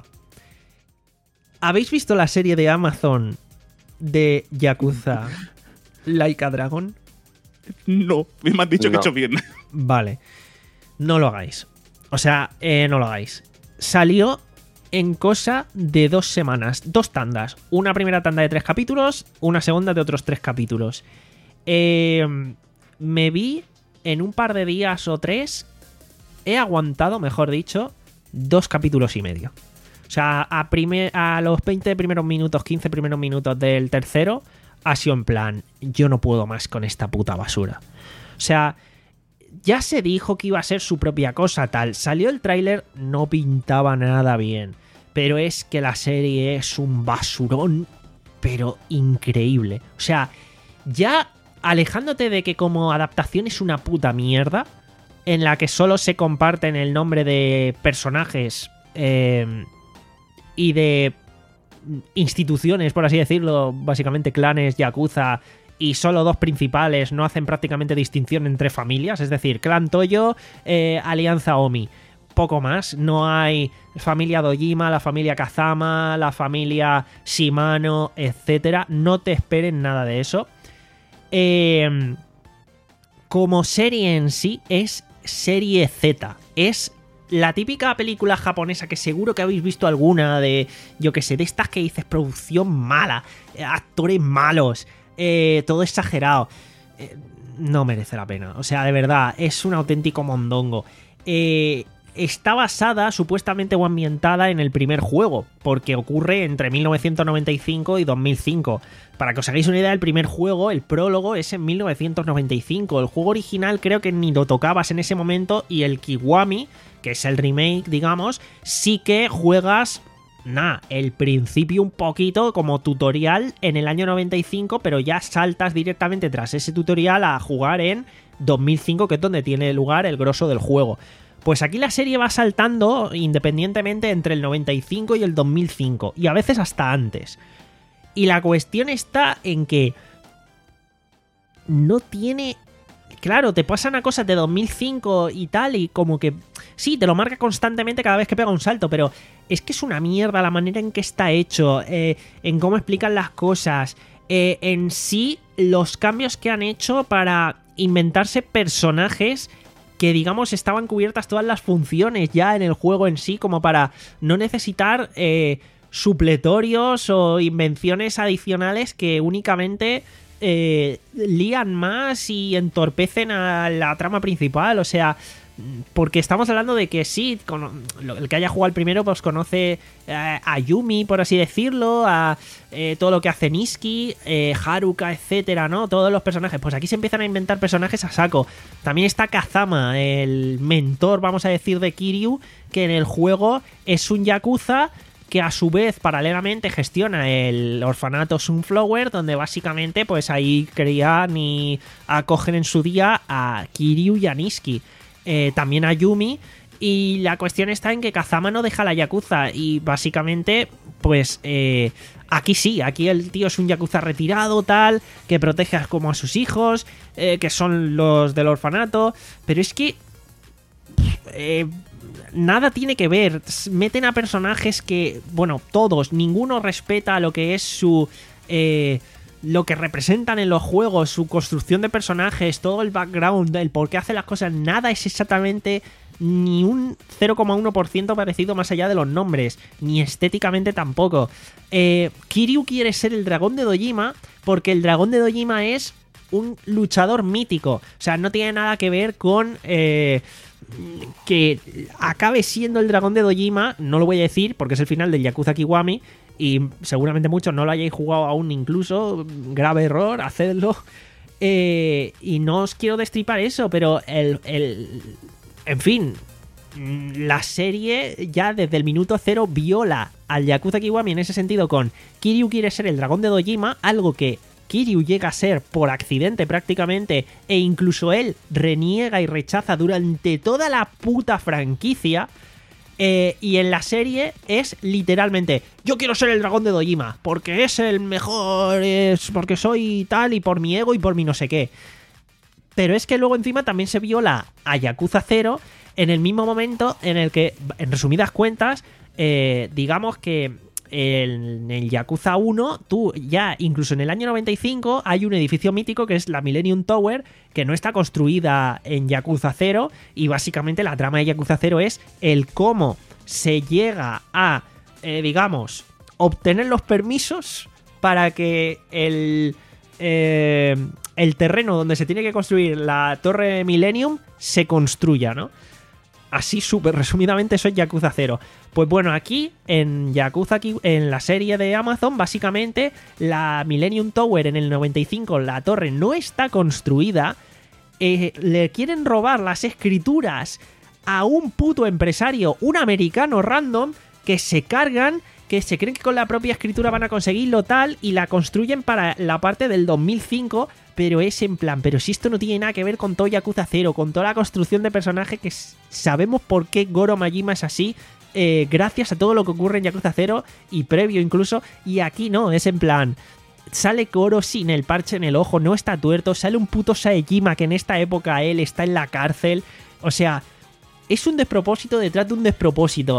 ¿Habéis visto la serie de Amazon de Yakuza Like a Dragon? No, me han dicho que No. he hecho bien. Vale, no lo hagáis. O sea, eh, no lo hagáis. Salió en cosa de dos semanas, dos tandas. Una primera tanda de tres capítulos, una segunda de otros tres capítulos. Eh, me vi en un par de días o tres. He aguantado, mejor dicho, dos capítulos y medio. O sea, a, primer, a los veinte primeros minutos, quince primeros minutos del tercero, ha sido en plan, yo no puedo más con esta puta basura. O sea, ya se dijo que iba a ser su propia cosa, tal. Salió el tráiler, no pintaba nada bien. Pero es que la serie es un basurón, pero increíble. O sea, ya alejándote de que como adaptación es una puta mierda, en la que solo se comparten el nombre de personajes eh, y de instituciones, por así decirlo, básicamente clanes, yakuza, y solo dos principales no hacen prácticamente distinción entre familias, es decir, clan Toyo, eh, alianza Omi. Poco más, no hay familia Dojima, la familia Kazama, la familia Shimano, etcétera. No te esperen nada de eso. Eh, como serie en sí, es serie Z. Es la típica película japonesa que seguro que habéis visto alguna de, yo que sé, de estas que dices producción mala, eh, actores malos, eh, todo exagerado. Eh, no merece la pena. O sea, de verdad, es un auténtico mondongo. Eh... Está basada supuestamente o ambientada en el primer juego, porque ocurre entre mil novecientos noventa y cinco y dos mil cinco. Para que os hagáis una idea, el primer juego, el prólogo, es en mil novecientos noventa y cinco. El juego original creo que ni lo tocabas en ese momento, y el Kiwami, que es el remake, digamos, sí que juegas, nah, el principio un poquito como tutorial en el año noventa y cinco, pero ya saltas directamente tras ese tutorial a jugar en dos mil cinco, que es donde tiene lugar el grosso del juego. Pues aquí la serie va saltando independientemente entre el noventa y cinco y el dos mil cinco, y a veces hasta antes. Y la cuestión está en que no tiene... Claro, te pasan a cosas de dos mil cinco y tal, y como que... Sí, te lo marca constantemente cada vez que pega un salto, pero es que es una mierda la manera en que está hecho, eh, en cómo explican las cosas, eh, en sí los cambios que han hecho para inventarse personajes que, digamos, estaban cubiertas todas las funciones ya en el juego en sí, como para no necesitar eh, supletorios o invenciones adicionales que únicamente eh, lían más y entorpecen a la trama principal. O sea, porque estamos hablando de que sí, con, el que haya jugado el primero pues conoce eh, a Yumi, por así decirlo, a eh, todo lo que hace Niski, eh, Haruka, etcétera, ¿no? Todos los personajes. Pues aquí se empiezan a inventar personajes a saco. También está Kazama, el mentor, vamos a decir, de Kiryu, que en el juego es un yakuza que a su vez paralelamente gestiona el orfanato Sunflower, donde básicamente pues ahí crían y acogen en su día a Kiryu y a Niski. Eh, también a Yumi, y la cuestión está en que Kazama no deja la yakuza, y básicamente pues eh, aquí sí, aquí el tío es un yakuza retirado tal, que protege como a sus hijos, eh, que son los del orfanato, pero es que eh, nada tiene que ver. Meten a personajes que, bueno, todos, ninguno respeta lo que es su... Eh, lo que representan en los juegos, su construcción de personajes, todo el background, el por qué hace las cosas, nada es exactamente ni un cero coma uno por ciento parecido más allá de los nombres, ni estéticamente tampoco. Eh, Kiryu quiere ser el dragón de Dojima porque el dragón de Dojima es un luchador mítico, o sea, no tiene nada que ver con... Eh, que acabe siendo el dragón de Dojima, no lo voy a decir porque es el final del Yakuza Kiwami, y seguramente muchos no lo hayáis jugado aún, incluso, grave error, hacedlo. Eh, y no os quiero destripar eso, pero el, el... En fin, la serie ya desde el minuto cero viola al Yakuza Kiwami en ese sentido con Kiryu quiere ser el dragón de Dojima, algo que Kiryu llega a ser por accidente prácticamente, e incluso él reniega y rechaza durante toda la puta franquicia. Eh, y en la serie es literalmente: yo quiero ser el dragón de Dojima porque es el mejor, es porque soy tal y por mi ego y por mi no sé qué. Pero es que luego encima también se viola a Yakuza cero en el mismo momento en el que, en resumidas cuentas, eh, digamos que en el Yakuza uno, tú ya, incluso en el año noventa y cinco, hay un edificio mítico que es la Millennium Tower, que no está construida en Yakuza cero, y básicamente la trama de Yakuza cero es el cómo se llega a, eh, digamos, obtener los permisos para que el, eh, el terreno donde se tiene que construir la Torre Millennium se construya, ¿no? Así súper resumidamente eso es Yakuza cero. Pues bueno, aquí en Yakuza, en la serie de Amazon, básicamente la Millennium Tower en el noventa y cinco, la torre no está construida. Eh, le quieren robar las escrituras a un puto empresario, un americano random, que se cargan, que se creen que con la propia escritura van a conseguirlo tal, y la construyen para la parte del dos mil cinco, pero es en plan, pero si esto no tiene nada que ver con todo Yakuza cero, con toda la construcción de personaje, que sabemos por qué Goro Majima es así, eh, gracias a todo lo que ocurre en Yakuza cero y previo incluso, y aquí no, es en plan, sale Goro sin el parche en el ojo, no está tuerto, sale un puto Saejima que en esta época él está en la cárcel, o sea, es un despropósito detrás de un despropósito.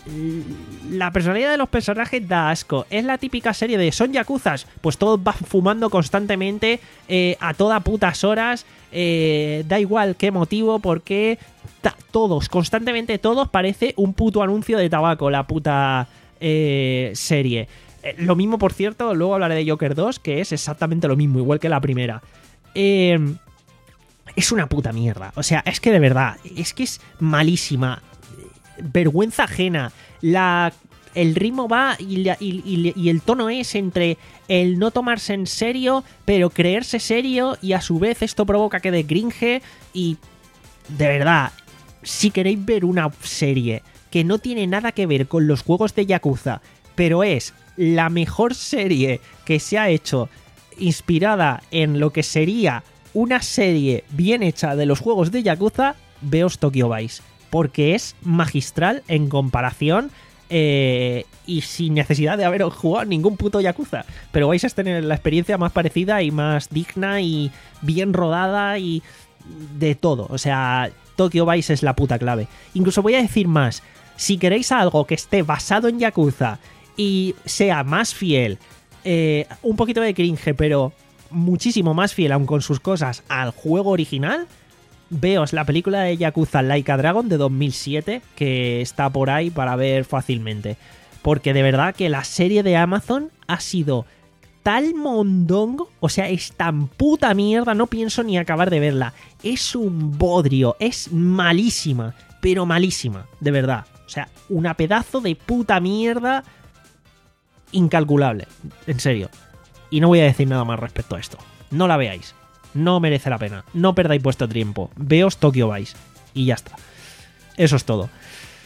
La personalidad de los personajes da asco. Es la típica serie de ¿son yakuzas? Pues todos van fumando constantemente, eh, a todas putas horas, eh, da igual qué motivo, porque ta- todos, constantemente todos, parece un puto anuncio de tabaco la puta eh, serie. Eh, lo mismo, por cierto, luego hablaré de Joker dos, que es exactamente lo mismo, igual que la primera. Eh, es una puta mierda. O sea, es que de verdad, es que es malísima. Vergüenza ajena. La, el ritmo va y, la, y, y, y el tono es entre el no tomarse en serio, pero creerse serio, y a su vez esto provoca que de cringe. Y de verdad, si queréis ver una serie que no tiene nada que ver con los juegos de Yakuza, pero es la mejor serie que se ha hecho inspirada en lo que sería una serie bien hecha de los juegos de Yakuza, veos Tokyo Vice. Porque es magistral en comparación, eh, y sin necesidad de haber jugado ningún puto Yakuza. Pero vais a tener la experiencia más parecida y más digna y bien rodada y de todo. O sea, Tokyo Vice es la puta clave. Incluso voy a decir más. Si queréis algo que esté basado en Yakuza y sea más fiel, eh, un poquito de cringe, pero muchísimo más fiel, aun con sus cosas, al juego original, veos la película de Yakuza Like a Dragon de dos mil siete, que está por ahí para ver fácilmente. Porque de verdad que la serie de Amazon ha sido tal mondongo, o sea, es tan puta mierda, no pienso ni acabar de verla. Es un bodrio, es malísima, pero malísima, de verdad. O sea, una pedazo de puta mierda incalculable, en serio. Y no voy a decir nada más respecto a esto. No la veáis. No merece la pena. No perdáis vuestro tiempo. Veos Tokyo Vice. Y ya está. Eso es todo.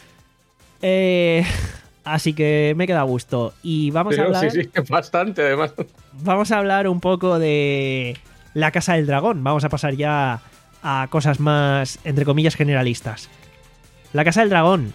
Eh, así que me queda a gusto. Y vamos Pero a hablar... Sí, sí, bastante además. Vamos a hablar un poco de La Casa del Dragón. Vamos a pasar ya a cosas más, entre comillas, generalistas. La Casa del Dragón,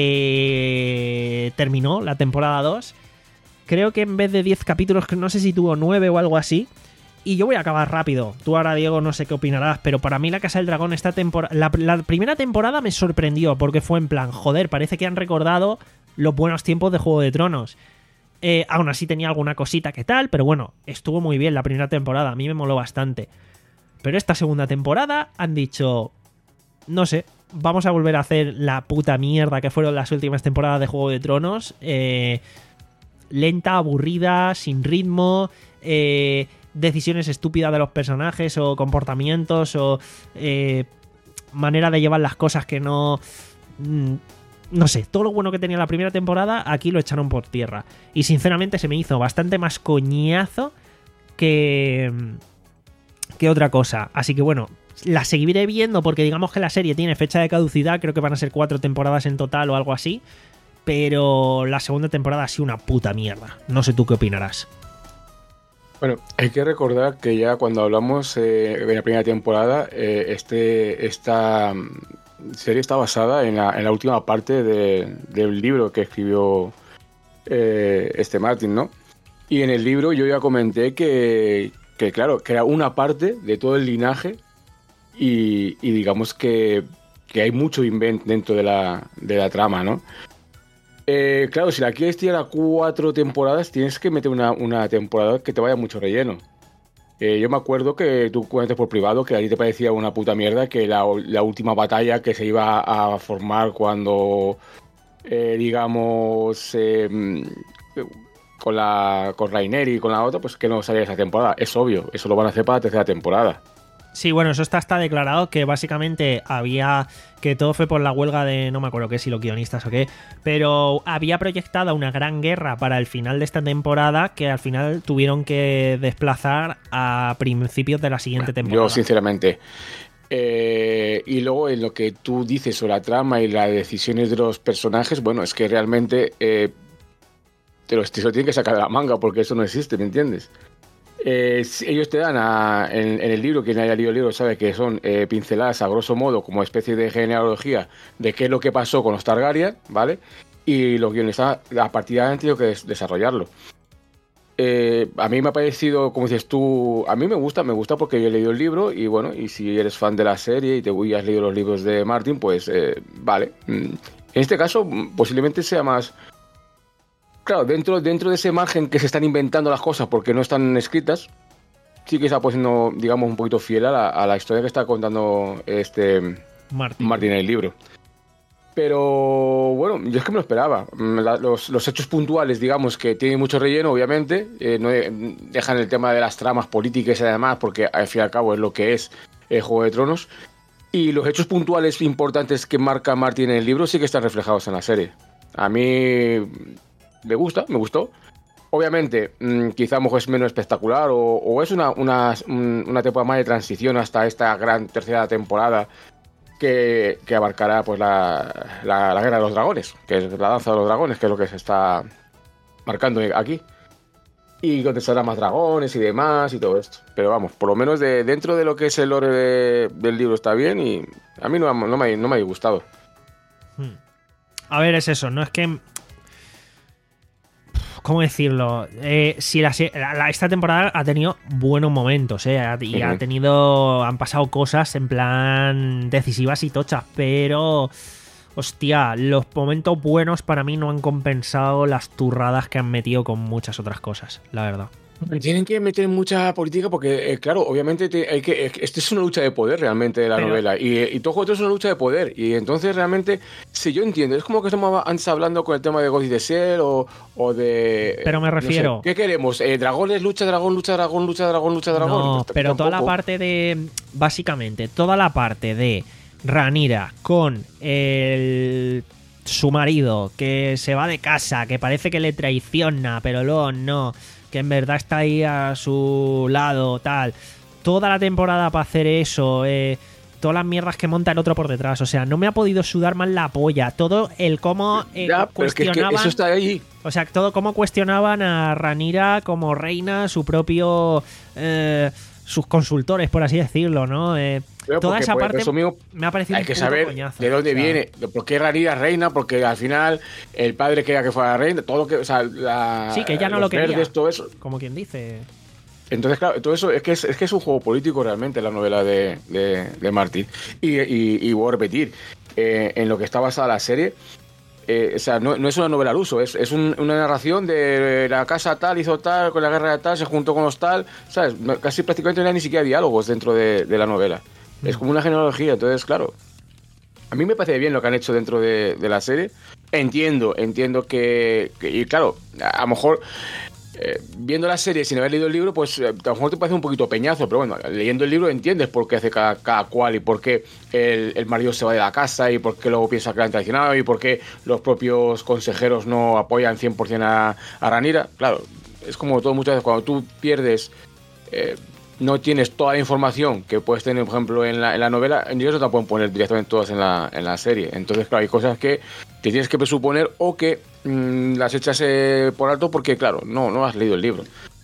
que terminó la temporada dos. Creo que en vez de diez capítulos, no sé si tuvo nueve o algo así. Y yo voy a acabar rápido. Tú ahora, Diego, no sé qué opinarás, pero para mí La Casa del Dragón, esta temporada, la, la primera temporada me sorprendió, porque fue en plan, joder, parece que han recordado los buenos tiempos de Juego de Tronos. Eh, aún así tenía alguna cosita que tal, pero bueno, estuvo muy bien la primera temporada, a mí me moló bastante. Pero esta segunda temporada han dicho, no sé, vamos a volver a hacer la puta mierda que fueron las últimas temporadas de Juego de Tronos. Eh, lenta, aburrida, sin ritmo, eh... decisiones estúpidas de los personajes o comportamientos o eh, manera de llevar las cosas que no... Mm, no sé, todo lo bueno que tenía la primera temporada aquí lo echaron por tierra. Y sinceramente se me hizo bastante más coñazo que, que otra cosa. Así que bueno, la seguiré viendo porque digamos que la serie tiene fecha de caducidad. Creo que van a ser cuatro temporadas en total o algo así. Pero la segunda temporada ha sido una puta mierda. No sé tú qué opinarás. Bueno, hay que recordar que ya cuando hablamos eh, de la primera temporada, eh, este, esta mm, serie está basada en la, en la última parte de, del libro que escribió eh, este Martin, ¿no? Y en el libro yo ya comenté que, que, claro, que era una parte de todo el linaje y, y digamos que, que hay mucho invent dentro de la, de la trama, ¿no? Eh, claro, si la quieres tirar a cuatro temporadas, tienes que meter una, una temporada que te vaya mucho relleno. Eh, yo me acuerdo que tú cuentas por privado que a ti te parecía una puta mierda que la, la última batalla que se iba a formar cuando, eh, digamos, eh, con la con Rhaenyra y con la otra, pues que no salía esa temporada. Es obvio, eso lo van a hacer para la tercera temporada. Sí, bueno, eso está, está declarado que básicamente había, que todo fue por la huelga de, no me acuerdo qué, si los guionistas o qué, pero había proyectada una gran guerra para el final de esta temporada que al final tuvieron que desplazar a principios de la siguiente temporada. Yo, sinceramente, eh, y luego en lo que tú dices sobre la trama y las decisiones de los personajes, bueno, es que realmente eh, te lo, te lo tienen que sacar de la manga porque eso no existe, ¿me entiendes? Eh, ellos te dan a, en, en el libro, quien haya leído el libro sabe que son eh, pinceladas a grosso modo como especie de genealogía de qué es lo que pasó con los Targaryen, ¿vale? Y los guionistas a partir de ahí han tenido que des- desarrollarlo. Eh, a mí me ha parecido, como dices tú, a mí me gusta, me gusta porque yo he leído el libro y bueno, y si eres fan de la serie y te y has leído los libros de Martin, pues eh, vale. En este caso posiblemente sea más... Claro, dentro, dentro de ese margen que se están inventando las cosas porque no están escritas, sí que está pues siendo, digamos, un poquito fiel a la, a la historia que está contando este Martin. Martin en el libro. Pero bueno, yo es que me lo esperaba. La, los, los hechos puntuales, digamos, que tienen mucho relleno, obviamente, eh, no de, dejan el tema de las tramas políticas y demás, porque al fin y al cabo es lo que es el Juego de Tronos. Y los hechos puntuales importantes que marca Martin en el libro sí que están reflejados en la serie. A mí... Me gusta, me gustó. Obviamente, mmm, quizá a lo mejor es menos espectacular o, o es una, una, una temporada más de transición hasta esta gran tercera temporada que, que abarcará pues la, la, la Guerra de los Dragones, que es la Danza de los Dragones, que es lo que se está marcando aquí. Y contestará más dragones y demás y todo esto. Pero vamos, por lo menos de, dentro de lo que es el lore de, del libro está bien y a mí no, no, me, no me ha disgustado. A ver, es eso, no es que... ¿Cómo decirlo? Eh, si la, la, esta temporada ha tenido buenos momentos, ¿eh? Y uh-huh. ha tenido. Han pasado cosas en plan decisivas y tochas, pero. Hostia, los momentos buenos para mí no han compensado las turradas que han metido con muchas otras cosas, la verdad. Tienen que meter mucha política porque, eh, claro, obviamente te, hay que, eh, esto es una lucha de poder realmente de la Pero, novela y, y todo esto es una lucha de poder y entonces realmente, si yo entiendo, es como que estamos antes hablando con el tema de Ghost in the Shell o, o de... Pero me refiero... No sé, ¿qué queremos? Eh, ¿Dragones, lucha, dragón, lucha, dragón, lucha, dragón, lucha, dragón? No, pues, pero tampoco. Toda la parte de... Básicamente, toda la parte de Rhaenyra con el... su marido, que se va de casa, que parece que le traiciona, pero luego no... que en verdad está ahí a su lado, tal. Toda la temporada para hacer eso, eh, todas las mierdas que monta el otro por detrás. O sea, no me ha podido sudar más la polla. Todo el cómo eh, ya, cuestionaban... Es que eso está ahí. O sea, todo cómo cuestionaban a Rhaenyra como reina, su propio... Eh, sus consultores, por así decirlo, ¿no? Eh, toda porque, esa pues, parte mío, me ha parecido hay un que puto saber coñazo, de dónde o sea, viene, por qué Rhaenyra es reina, porque al final el padre quería que fuera reina, todo lo que, o sea, la, sí, que ella no los lo quería, verdes, todo eso. Como quien dice. Entonces, claro, todo eso es que es, es que es un juego político realmente la novela de, de, de Martin. Y, y, y voy a repetir, eh, en lo que está basada la serie, eh, o sea, no, no es una novela al uso, es, es un, una narración de la casa tal hizo tal, con la guerra de tal, se juntó con los tal, ¿sabes? Casi prácticamente no hay ni siquiera diálogos dentro de, de la novela. Mm. Es como una genealogía, entonces, claro, a mí me parece bien lo que han hecho dentro de, de la serie. Entiendo, entiendo que, que y claro, a lo mejor... Eh, viendo la serie sin haber leído el libro, pues eh, a lo mejor te parece un poquito peñazo, pero bueno, leyendo el libro entiendes por qué hace cada, cada cual y por qué el, el marido se va de la casa y por qué luego piensa que la han traicionado y por qué los propios consejeros no apoyan cien por ciento a, a Rhaenyra. Claro, es como todo muchas veces cuando tú pierdes, eh, no tienes toda la información que puedes tener, por ejemplo, en la, en la novela, en ellos no te la pueden poner directamente todas en la, en la serie. Entonces, claro, hay cosas que te tienes que presuponer o que mmm, las echas eh, por alto porque, claro, no, no has leído el libro.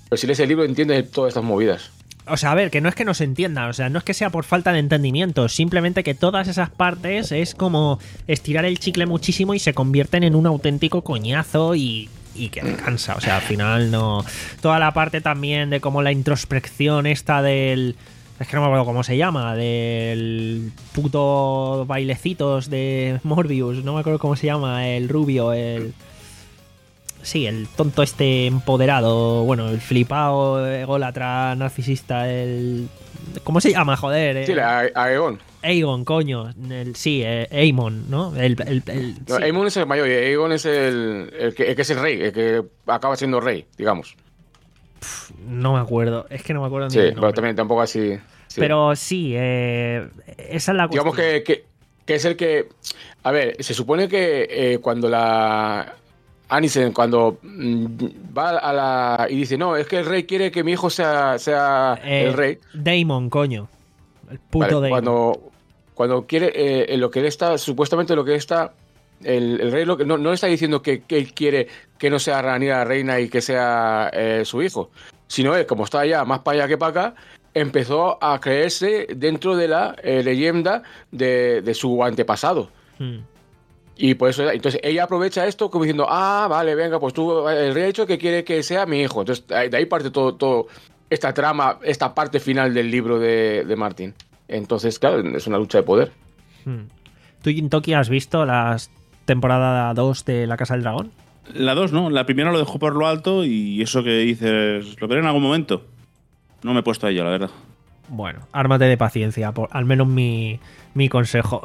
Pero si lees el libro entiendes todas estas movidas. O sea, a ver, que no es que no se entienda, o sea, no es que sea por falta de entendimiento, simplemente que todas esas partes es como estirar el chicle muchísimo y se convierten en un auténtico coñazo y, y que cansa, o sea, al final no... Toda la parte también de como la introspección esta del... Es que no me acuerdo cómo se llama, del puto bailecitos de Morbius, no me acuerdo cómo se llama, el rubio, el... Sí, el tonto este empoderado, bueno, el flipado, ególatra, narcisista, el... ¿Cómo se llama, joder? Sí, El... a- Aegon. Aegon, coño. El... Sí, eh, Aemon, ¿no? El, el, el- No, sí. Aemon es el mayor y Aegon es el, el, que, el que es el rey, el que acaba siendo rey, digamos. No me acuerdo, es que no me acuerdo Sí, ni el pero nombre. también tampoco así. Sí. Pero sí, eh, esa es la cuestión. Digamos que, que, que es el que... A ver, se supone que eh, cuando la... Anicen, cuando mm, va a la... y dice, no, es que el rey quiere que mi hijo sea, sea Eh, el rey. Daemon, coño. El puto Vale, Daemon. cuando, cuando quiere, eh, en lo que él está, supuestamente lo que él está, el, el rey lo que, no, no está diciendo que, que él quiere que no sea Rhaenyra la reina y que sea eh, su hijo, sino él, como está allá, más para allá que para acá, empezó a creerse dentro de la eh, leyenda de, de su antepasado. Hmm. Y por eso, entonces ella aprovecha esto como diciendo, ah, vale, venga, pues tú, el rey ha dicho que quiere que sea mi hijo. Entonces, de ahí parte todo, todo esta trama, esta parte final del libro de, de Martin. Entonces, claro, es una lucha de poder. Hmm. ¿Tú, Jintoki, has visto la temporada dos de La Casa del Dragón? La dos, ¿no? La primera lo dejó por lo alto y eso que dices, lo veré en algún momento. No me he puesto a ello, la verdad. Bueno, ármate de paciencia, por, al menos mi, mi consejo.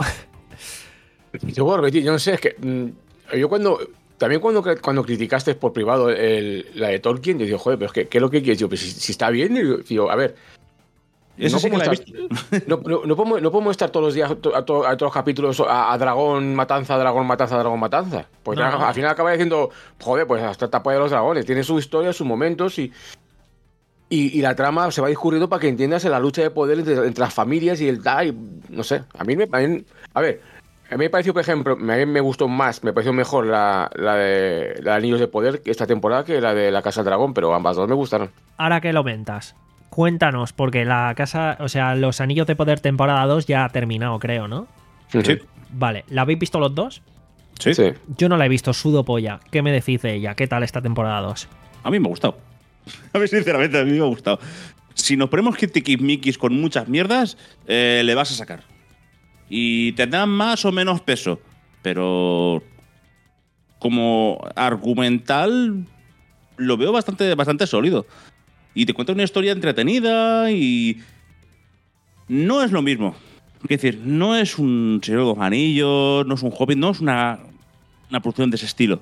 Y te voy a repetir, yo no sé, es que mm, yo cuando, también cuando, cuando criticaste por privado el, la de Tolkien, yo digo, joder, pero es que, ¿qué es lo que quieres? Yo, pues si, si está bien, digo, digo, a ver. Esa no, sí que podemos la he estar, visto. no, no, no podemos, no podemos estar todos los días a, to- a, to- a todos los capítulos a, a dragón, matanza, dragón, matanza, dragón, matanza. Pues No, ya, no. al final acaba diciendo, joder, pues hasta tapa de los dragones. Tiene su historia, sus momentos y, y, y la trama se va discurriendo para que entiendas la lucha de poder entre, entre las familias y el da y no sé. A mí me, a mí- a ver, a mí me pareció, por ejemplo, a mí me gustó más, me pareció mejor la, la de la de Anillos de Poder esta temporada que la de La Casa del Dragón, pero ambas dos me gustaron. Ahora que lo mentas, cuéntanos, porque la casa, o sea, los Anillos de Poder temporada dos ya ha terminado, creo, ¿no? Sí, Vale, ¿la habéis visto los dos? sí. Sí. Yo no la he visto, sudo polla. ¿Qué me decís de ella? ¿Qué tal esta temporada dos? A mí me ha gustado. A mí, sinceramente, a mí me ha gustado. Si nos ponemos tiquismiquis con muchas mierdas, eh, le vas a sacar. Y tendrán más o menos peso. Pero como argumental lo veo bastante, bastante sólido. Y te cuenta una historia entretenida y no es lo mismo. Es decir, no es un Señor de los Anillos, no es un Hobbit, no es una, una producción de ese estilo.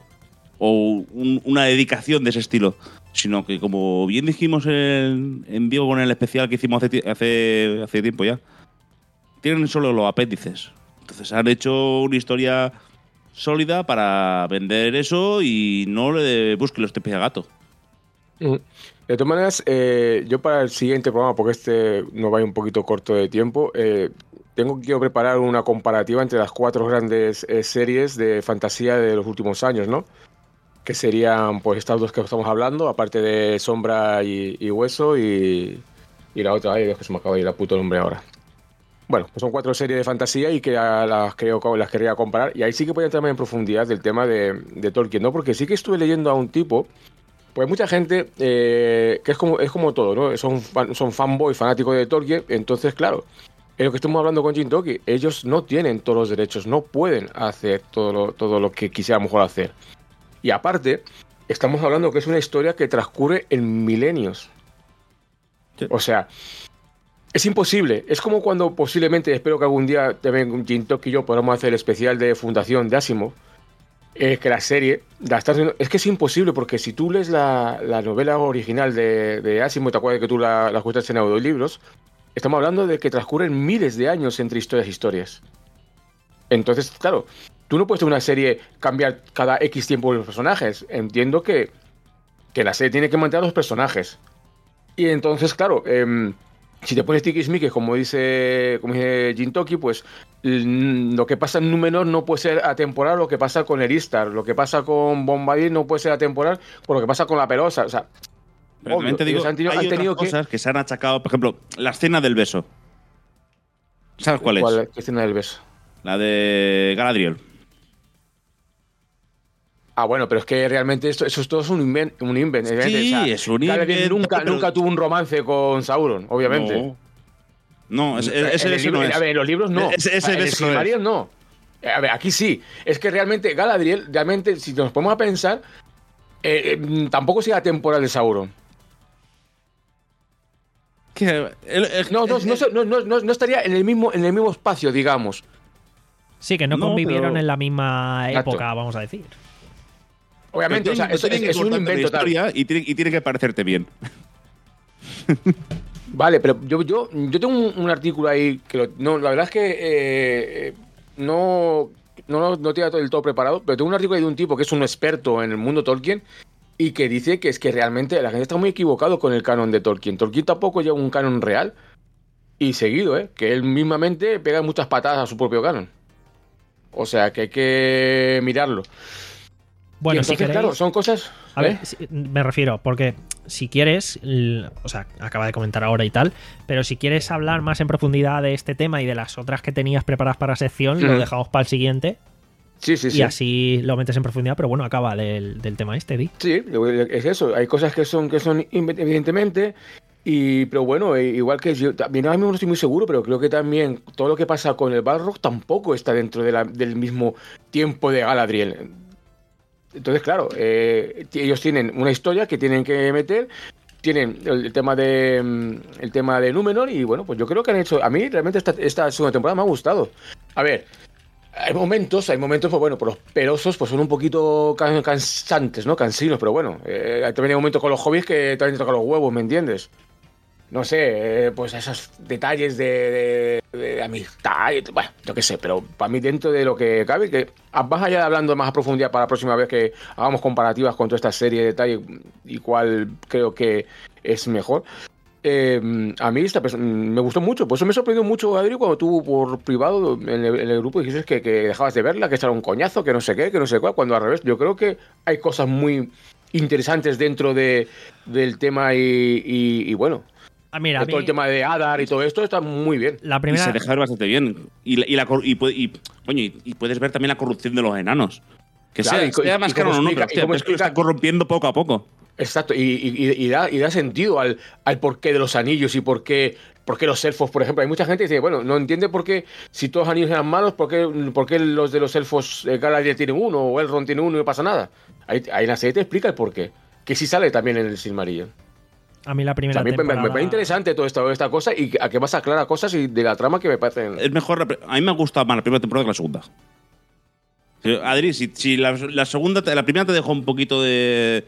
O un- una dedicación de ese estilo. Sino que, como bien dijimos en, en vivo con el especial que hicimos hace, ti- hace, hace tiempo ya, tienen solo los apéndices. Entonces han hecho una historia sólida para vender eso y no le busquen los tepes a gato. Mm. De todas maneras, eh, yo para el siguiente programa, porque este nos va a ir un poquito corto de tiempo, eh, tengo que quiero preparar una comparativa entre las cuatro grandes eh, series de fantasía de los últimos años, ¿no? Que serían pues estas dos que estamos hablando, aparte de Sombra y, y Hueso y, y la otra, ay Dios, que se me acaba de ir el puto nombre ahora. Bueno, pues son cuatro series de fantasía y que ya las, creo, las quería comparar. Y ahí sí que voy a entrar más en profundidad del tema de, de Tolkien, ¿no? Porque sí que estuve leyendo a un tipo, pues mucha gente, eh, que es como, es como todo, ¿no? Son, fan- son fanboy, fanáticos de Tolkien. Entonces, claro, en lo que estamos hablando con Jintoki, ellos no tienen todos los derechos, no pueden hacer todo lo, todo lo que quisiéramos mejor hacer. Y aparte, estamos hablando que es una historia que transcurre en milenios. Sí. O sea, es imposible. Es como cuando posiblemente, espero que algún día también Jintoki y yo podamos hacer el especial de Fundación de Asimov, eh, que la serie la estás viendo- es que es imposible, porque si tú lees la, la novela original de, de Asimov, te acuerdas que tú la, la escuchaste en audiolibros, estamos hablando de que transcurren miles de años entre historias y historias. Entonces, claro, tú no puedes tener una serie cambiar cada X tiempo los personajes. Entiendo que, que la serie tiene que mantener a los personajes. Y entonces, claro, em, si te pones tiquismiquis, como dice, como dice Jintoki, pues mm, lo que pasa en Númenor no puede ser atemporal lo que pasa con Eristar, lo que pasa con Bombadil no puede ser atemporal por lo que pasa con la Pelosa. O sea, Pero Obvio, también te digo, ellos han tenido- hay han otras tenido que- cosas que... se han achacado. Por ejemplo, la escena del beso. ¿Sabes cuál es? ¿Cuál, ¿Qué escena del beso? La de Galadriel. Ah, bueno, pero es que realmente esto, eso es todo es un invent. Un invent Sí, evidentemente. O sea, es un Galadriel invento, Nunca, pero- nunca tuvo un romance con Sauron, obviamente. No, no es- En ese el beso libro- no es. A ver, en los libros no. Ese- ese O sea, en el beso no es. Silmarillion no. A ver, aquí sí. Es que realmente Galadriel, realmente, si nos ponemos a pensar, eh, eh, tampoco sigue la temporal de Sauron. Que el- el- No, no, el- no, se- no, no, no, no estaría en el mismo, en el mismo espacio, digamos. Sí, que no, No, convivieron pero- en la misma Exacto. época, vamos a decir. Obviamente, pero o sea, tienen- eso tienen es, que es un cortarte la invento tal. historia y tiene, y tiene que parecerte bien. Vale, pero yo, yo, yo tengo un, un artículo ahí que lo- no, la verdad es que eh, eh, no, no, no, no tenía todo el todo preparado, pero tengo un artículo ahí de un tipo que es un experto en el mundo Tolkien y que dice que es que realmente la gente está muy equivocado con el canon de Tolkien. Tolkien tampoco lleva un canon real y seguido, ¿eh? Que él mismamente pega muchas patadas a su propio canon. O sea que hay que mirarlo. Bueno, y si entonces, queréis, claro, son cosas. a ¿eh? ver, si- me refiero, porque si quieres, l- o sea, acaba de comentar ahora y tal, pero si quieres hablar más en profundidad de este tema y de las otras que tenías preparadas para sección, lo Ujú. dejamos para el siguiente Sí, sí, y sí. así lo metes en profundidad, pero bueno, acaba del, del tema este, Di. Sí, es eso. Hay cosas que son, que son inve- evidentemente. Y, pero bueno, eh, igual que yo también ahora mismo no estoy muy seguro, pero creo que también todo lo que pasa con el Balrog tampoco está dentro de la- del mismo tiempo de Galadriel. Entonces, claro, eh, t- ellos tienen una historia que tienen que meter, tienen el, el tema de mm, el tema de Númenor y bueno, pues yo creo que han hecho. A mí realmente esta, esta segunda temporada me ha gustado. A ver. Hay momentos, hay momentos, pues bueno, pues los perosos pues son un poquito can- cansantes, ¿no? Cansinos, pero bueno. Eh, también hay momentos con los hobbies que también te tocan los huevos, ¿me entiendes? No sé, eh, pues esos detalles de, de- de amistad, y, bueno, yo qué sé, pero para mí dentro de lo que cabe, que más allá de hablando más a profundidad para la próxima vez que hagamos comparativas con toda esta serie de detalles y cuál creo que es mejor. Eh, a mí esta perso- me gustó mucho, por eso me sorprendió mucho, Adri, cuando tú por privado en el, en el grupo dijiste que, que dejabas de verla, que era un coñazo, que no sé qué, que no sé cuál, cuando al revés, yo creo que hay cosas muy interesantes dentro de, del tema y, y- y bueno, Ah, mira, a de todo mí el tema de Adar y todo esto está muy bien. la Y primera... se deja ver bastante bien. Y, la- y, la cor- y, pu- y, coño, y, y puedes ver también la corrupción de los enanos. Que Claro, sea, y co- sea y- más y cómo caro o no, explica- pero y hostia, cómo ves que lo está explica- corrompiendo poco a poco. Exacto, y, y- y da, y da sentido al, al porqué de los anillos y por qué, por qué los elfos, por ejemplo. Hay mucha gente que dice, bueno, no entiende por qué, si todos los anillos eran malos, por qué, por qué los de los elfos eh, Galadriel tienen uno o Elrond tiene uno y no pasa nada. Ahí, ahí en la serie te explica el porqué. Que sí sale también en el Silmarillion. A mí la O primera sea, a mí me- me, temporada... me parece interesante toda esta, esta cosa y a que más aclara cosas y de la trama que me parecen. Es mejor. la pri- A mí me ha gustado más la primera temporada que la segunda. Sí, Adri, si, si la, la segunda, te- la primera te dejó un poquito de.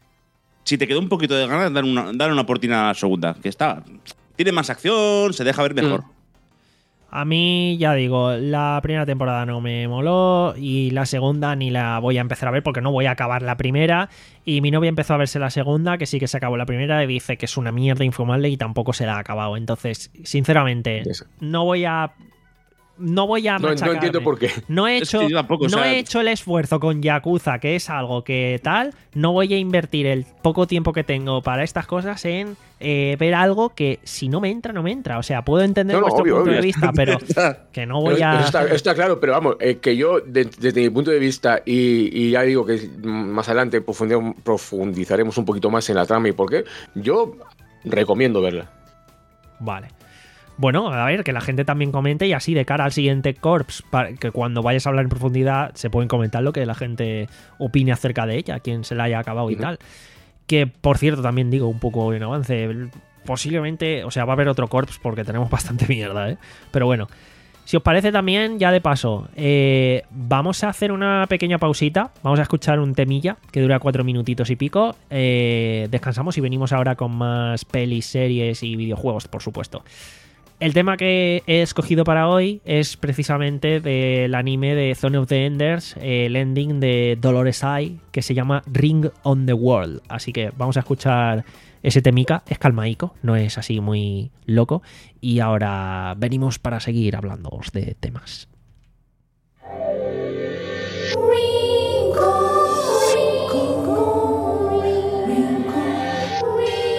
Si te quedó un poquito de ganas, dar una, dar una oportunidad a la segunda. Que está. Tiene más acción, se deja ver mejor. Mm. A mí, ya digo, la primera temporada no me moló y la segunda ni la voy a empezar a ver porque no voy a acabar la primera. Y mi novia empezó a verse la segunda, que sí que se acabó la primera, y dice que es una mierda infumable y tampoco se la ha acabado. Entonces, sinceramente, Eso. no voy a... No voy a No, no machacarme. entiendo por qué. No he Es hecho, que yo tampoco, o no sea- he hecho el esfuerzo con Yakuza, que es algo que tal. No voy a invertir el poco tiempo que tengo para estas cosas en eh, ver algo que si no me entra, no me entra. O sea, puedo entender No, no, vuestro obvio, punto obvio. de vista, pero que no voy Pero a... eso está, eso está claro, pero vamos, eh, que yo, de- desde mi punto de vista, y, y ya digo que más adelante profundi- profundizaremos un poquito más en la trama y por qué, yo recomiendo verla. Vale. Bueno, a ver, que la gente también comente y así de cara al siguiente Corps, para que cuando vayas a hablar en profundidad se pueden comentar lo que la gente opine acerca de ella, quien se la haya acabado y Ujú. tal. Que, por cierto, también digo un poco en avance, posiblemente, o sea, va a haber otro Corps porque tenemos bastante mierda, ¿eh? Pero bueno, si os parece también, ya de paso, eh, vamos a hacer una pequeña pausita, vamos a escuchar un temilla que dura cuatro minutitos y pico, eh, descansamos y venimos ahora con más pelis, series y videojuegos, por supuesto. El tema que he escogido para hoy es precisamente del anime de Zone of the Enders, el ending de Dolores Eye, que se llama Ring on the World. Así que vamos a escuchar ese temica, es calmaico, no es así muy loco. Y ahora venimos para seguir hablando de temas. Ringo, Ringo, Ringo, Ringo.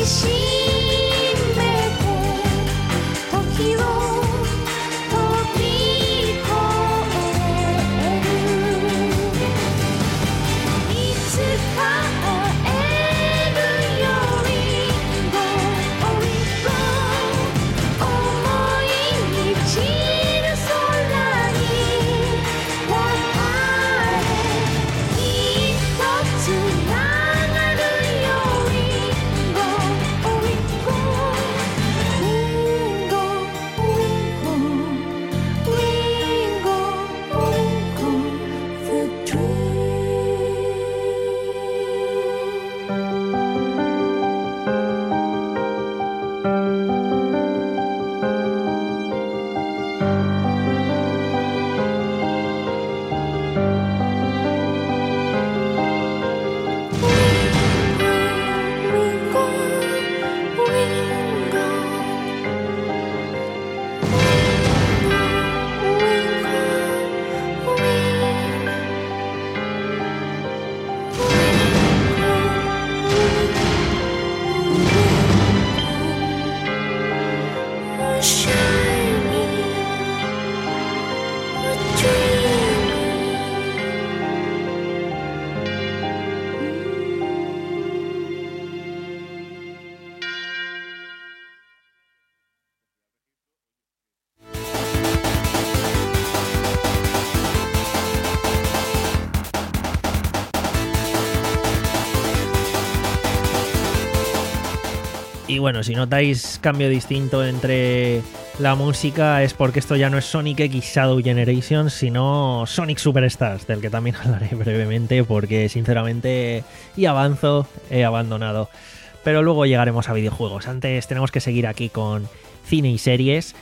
Y bueno, si notáis cambio distinto entre la música es porque esto ya no es Sonic X Shadow Generation, sino Sonic Superstars, del que también hablaré brevemente porque sinceramente, y avanzo, he abandonado. Pero luego llegaremos a videojuegos. Antes tenemos que seguir aquí con cine y series.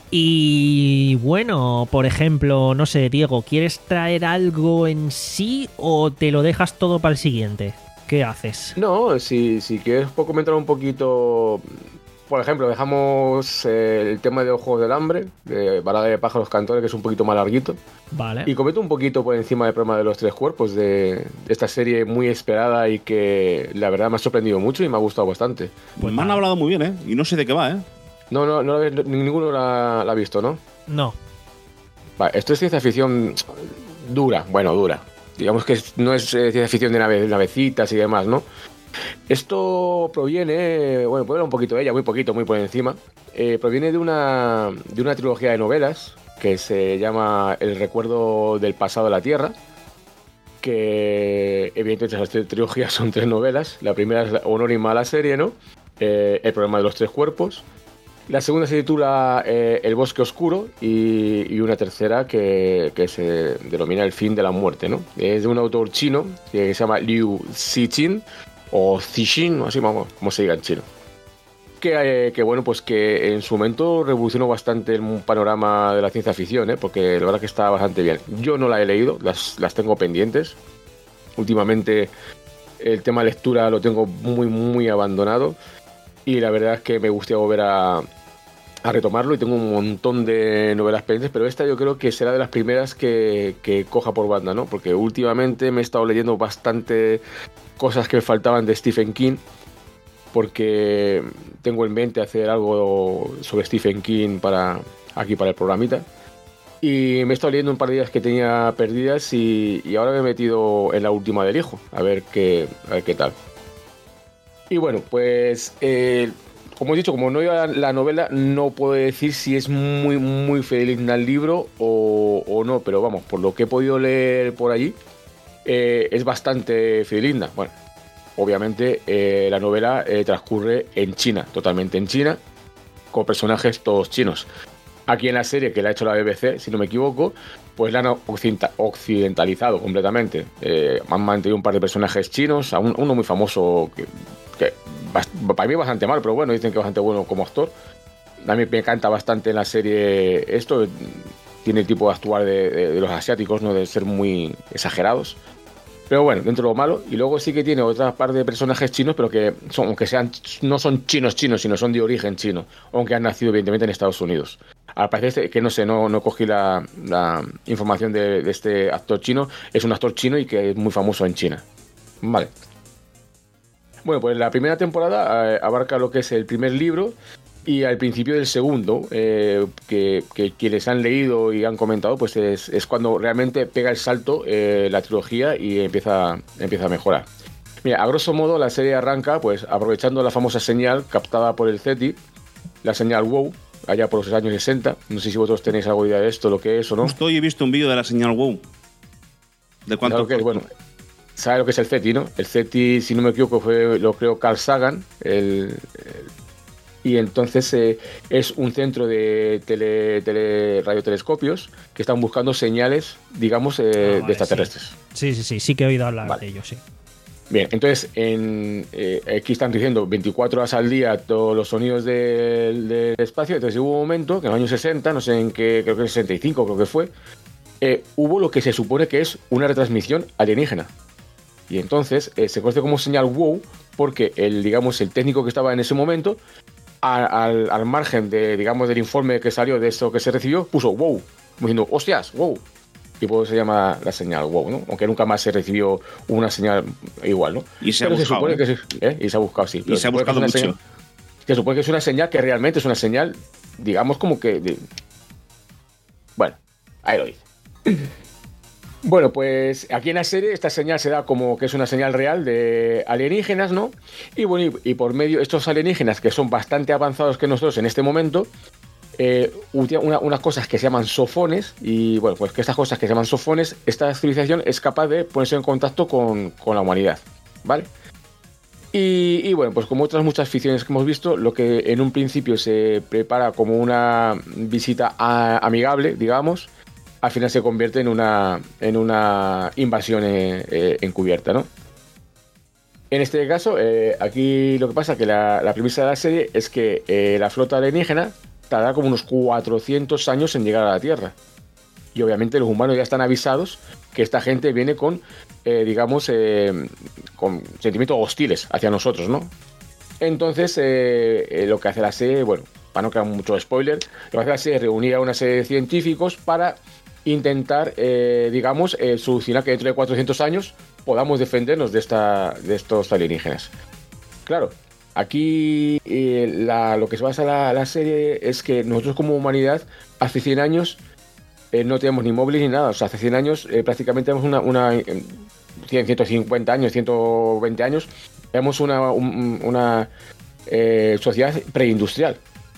Y bueno, por ejemplo, no sé, Diego, ¿quieres traer algo en sí o te lo dejas todo para el siguiente? ¿Qué haces? No, si, si quieres puedo comentar un poquito. Por ejemplo, dejamos eh, el tema de los Juegos del Hambre, de Balada de Pájaros Cantores, que es un poquito más larguito. Vale. Y comento un poquito por encima del problema de los tres cuerpos, de, de esta serie muy esperada y que la verdad me ha sorprendido mucho y me ha gustado bastante. Pues me han hablado muy bien, ¿eh? Y no sé de qué va, ¿eh? No, no, no ninguno la, la ha visto, ¿no? No. Vale, esto es ciencia ficción dura, bueno, dura. Digamos que no es eh, ciencia ficción de nave, navecitas y demás, ¿no? Esto proviene, bueno, puedo hablar un poquito de ella, muy poquito, muy por encima. Eh, proviene de una, de una trilogía de novelas que se llama El recuerdo del pasado de la Tierra, que evidentemente esas trilogías son tres novelas. La primera es homónima a la serie, ¿no? Eh, el problema de los tres cuerpos. La segunda se titula eh, El bosque oscuro y, y una tercera que, que se denomina El fin de la muerte, ¿no? Es de un autor chino que se llama Liu Cixin o Cixin, así vamos, como se diga en chino. Que, eh, que bueno, pues que en su momento revolucionó bastante el panorama de la ciencia ficción, ¿eh? Porque la verdad que está bastante bien. Yo no la he leído, las, las tengo pendientes. Últimamente el tema lectura lo tengo muy, muy abandonado. Y la verdad es que me gustaría volver a, a retomarlo y tengo un montón de novelas pendientes, pero esta yo creo que será de las primeras que, que coja por banda, ¿no? Porque últimamente me he estado leyendo bastante cosas que me faltaban de Stephen King, porque tengo en mente hacer algo sobre Stephen King para aquí para el programita. Y me he estado leyendo un par de días que tenía perdidas y, y ahora me he metido en la última del hijo, a ver qué, a ver qué tal. Y bueno, pues eh, como he dicho, como no iba la novela, no puedo decir si es muy, muy fidedigna al libro o, o no, pero vamos, por lo que he podido leer por allí, eh, es bastante fidedigna. Bueno, obviamente eh, la novela eh, transcurre en China, totalmente en China, con personajes todos chinos. Aquí en la serie, que la ha hecho la B B C, si no me equivoco, pues la han occidentalizado completamente. Eh, han mantenido un par de personajes chinos, uno muy famoso que... que para mí es bastante mal, pero bueno, dicen que es bastante bueno como actor. A mí me encanta bastante en la serie esto, tiene el tipo de actuar de, de, de los asiáticos, no de ser muy exagerados. Pero bueno, dentro de lo malo. Y luego sí que tiene otra parte de personajes chinos, pero que son, aunque sean, no son chinos chinos, sino son de origen chino, aunque han nacido evidentemente en Estados Unidos. Al parecer que no sé, no, no cogí la, la información de, de este actor chino. Es un actor chino y que es muy famoso en China. Vale. Bueno, pues la primera temporada eh, abarca lo que es el primer libro y al principio del segundo, eh, que, que quienes han leído y han comentado, pues es, es cuando realmente pega el salto eh, la trilogía y empieza, empieza a mejorar. Mira, a grosso modo la serie arranca pues aprovechando la famosa señal captada por el SETI, la señal WOW, allá por los años sesenta. No sé si vosotros tenéis alguna idea de esto, lo que es o no. Justo hoy he visto un vídeo de la señal WOW. ¿De cuánto? Claro que, bueno, ¿sabes lo que es el SETI, no? El SETI, si no me equivoco, fue, lo creó Carl Sagan, el, el, y entonces eh, es un centro de tele, tele, radiotelescopios que están buscando señales, digamos, eh, ah, vale, de extraterrestres. Sí. sí, sí, sí, sí que he oído hablar vale. de ellos, sí. Bien, entonces en, eh, aquí están diciendo veinticuatro horas al día todos los sonidos del, del espacio. Entonces hubo un momento, que en los años sesenta, no sé en qué, creo que en sesenta y cinco creo que fue, eh, hubo lo que se supone que es una retransmisión alienígena. Y entonces eh, se conoce como señal WOW porque el, digamos, el técnico que estaba en ese momento, a, al, al margen de, digamos, del informe que salió de eso que se recibió, puso WOW, diciendo, hostias, WOW. Y por eso se llama la señal WOW, ¿no? Aunque nunca más se recibió una señal igual, ¿no? Y se ha Pero buscado, se supone ¿eh? que se, ¿eh? Y se ha buscado, sí. Y se ha buscado mucho. Señal, se supone que es una señal que realmente es una señal, digamos, como que... De... Bueno, ahí lo dice. Bueno, pues aquí en la serie esta señal se da como que es una señal real de alienígenas, ¿no? Y bueno, y, y por medio de estos alienígenas que son bastante avanzados que nosotros en este momento... Eh, una, unas cosas que se llaman sofones, y bueno, pues que estas cosas que se llaman sofones, esta civilización es capaz de ponerse en contacto con, con la humanidad, ¿vale? Y, y bueno, pues como otras muchas ficciones que hemos visto, lo que en un principio se prepara como una visita a, amigable, digamos, al final se convierte en una, en una invasión eh, eh, encubierta, ¿no? En este caso, eh, aquí lo que pasa es que la, la premisa de la serie es que eh, la flota alienígena tardará como unos cuatrocientos años en llegar a la Tierra. Y obviamente los humanos ya están avisados que esta gente viene con, eh, digamos, eh, con sentimientos hostiles hacia nosotros, ¿no? Entonces, eh, eh, lo que hace la serie, bueno, para no crear mucho spoiler, lo que hace la serie es reunir a una serie de científicos para intentar, eh, digamos, eh, solucionar que dentro de cuatrocientos años podamos defendernos de, esta, de estos alienígenas. Claro. Aquí eh, la, lo que se basa la, la serie es que nosotros como humanidad hace cien años eh, no tenemos ni móviles ni nada. O sea, hace cien años eh, prácticamente tenemos una, una cien, ciento cincuenta años, ciento veinte años, tenemos una, un, una eh, sociedad preindustrial.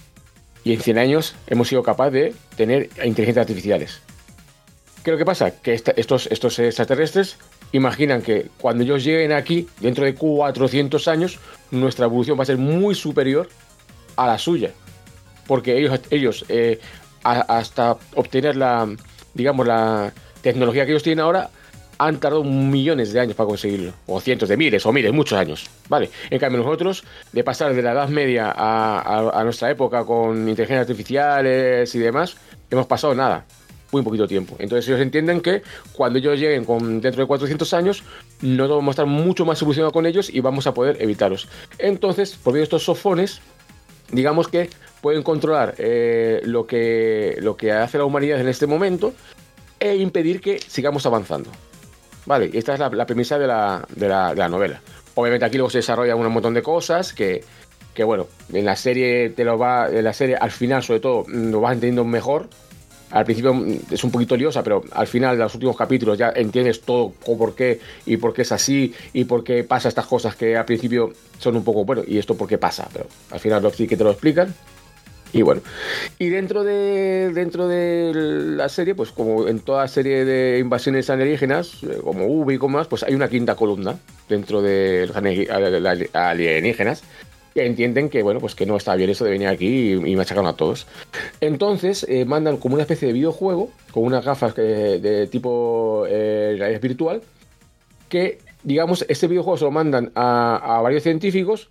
Y en cien años hemos sido capaces de tener inteligencias artificiales. ¿Qué es lo que pasa? Que esta, estos, estos extraterrestres imaginan que cuando ellos lleguen aquí, dentro de cuatrocientos años, nuestra evolución va a ser muy superior a la suya. Porque ellos, ellos eh, a, hasta obtener la, digamos, la tecnología que ellos tienen ahora, han tardado millones de años para conseguirlo. O cientos de miles, o miles, muchos años. ¿Vale? En cambio, nosotros, de pasar de la Edad Media a, a, a nuestra época con inteligencias artificiales y demás, hemos pasado nada. Muy poquito tiempo. Entonces ellos entienden que cuando ellos lleguen con, dentro de cuatrocientos años, nosotros vamos a estar mucho más evolucionados con ellos y vamos a poder evitarlos. Entonces, por medio de estos sofones, digamos que pueden controlar eh, lo, que, lo que hace la humanidad en este momento e impedir que sigamos avanzando. Vale, y esta es la, la premisa de la, de, la, de la novela. Obviamente aquí luego se desarrollan un montón de cosas que, que bueno, en la serie te lo va, en la serie al final sobre todo lo vas entendiendo mejor. Al principio es un poquito liosa, pero al final de los últimos capítulos ya entiendes todo por qué y por qué es así y por qué pasa estas cosas que al principio son un poco, bueno, ¿y esto por qué pasa? Pero al final sí que te lo explican. Y bueno, y dentro de dentro de la serie, pues como en toda serie de invasiones alienígenas, como V y como más, pues hay una quinta columna dentro de los alienígenas, que entienden que, bueno, pues que no está bien eso de venir aquí y, y machacaron a todos. Entonces eh, mandan como una especie de videojuego con unas gafas que, de tipo eh, realidad virtual, que, digamos, este videojuego se lo mandan a, a varios científicos,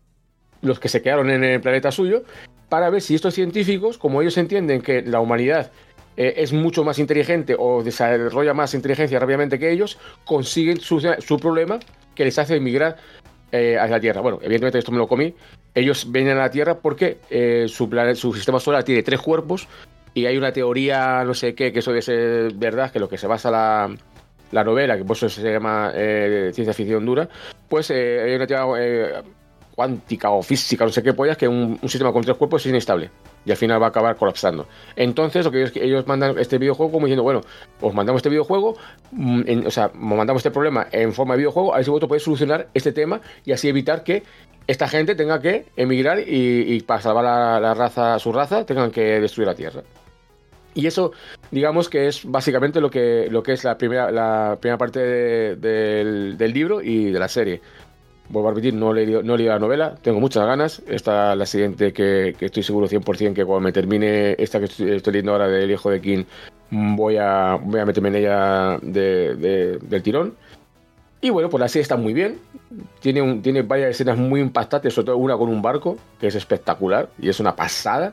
los que se quedaron en el planeta suyo, para ver si estos científicos, como ellos entienden que la humanidad eh, es mucho más inteligente o desarrolla más inteligencia rápidamente que ellos, consiguen su, su problema que les hace emigrar Eh, hacia la Tierra. Bueno, evidentemente esto me lo comí. Ellos vienen a la Tierra porque eh, su, planeta, su sistema solar tiene tres cuerpos y hay una teoría, no sé qué, que eso debe ser verdad, que lo que se basa la, la novela, que por eso se llama eh, ciencia ficción dura, pues eh, hay una teoría eh, cuántica o física, no sé qué pollas, que un, un sistema con tres cuerpos es inestable y al final va a acabar colapsando. Entonces, lo que ellos, ellos mandan este videojuego como diciendo, bueno, os mandamos este videojuego, mm, en, o sea, os mandamos este problema en forma de videojuego, a ver si vosotros podéis solucionar este tema y así evitar que esta gente tenga que emigrar y, y para salvar la, la raza, su raza, tengan que destruir la Tierra. Y eso, digamos que es básicamente lo que, lo que es la primera, la primera parte de, de, del, del libro y de la serie. Vuelvo a repetir, no he leído, no he leído la novela, tengo muchas ganas. Esta la siguiente que, que estoy seguro cien por ciento que cuando me termine esta que estoy, estoy leyendo ahora del Hijo de King, voy a, voy a meterme en ella de, de, del tirón. Y bueno, pues la serie está muy bien. Tiene, un, tiene varias escenas muy impactantes, sobre todo una con un barco, que es espectacular y es una pasada.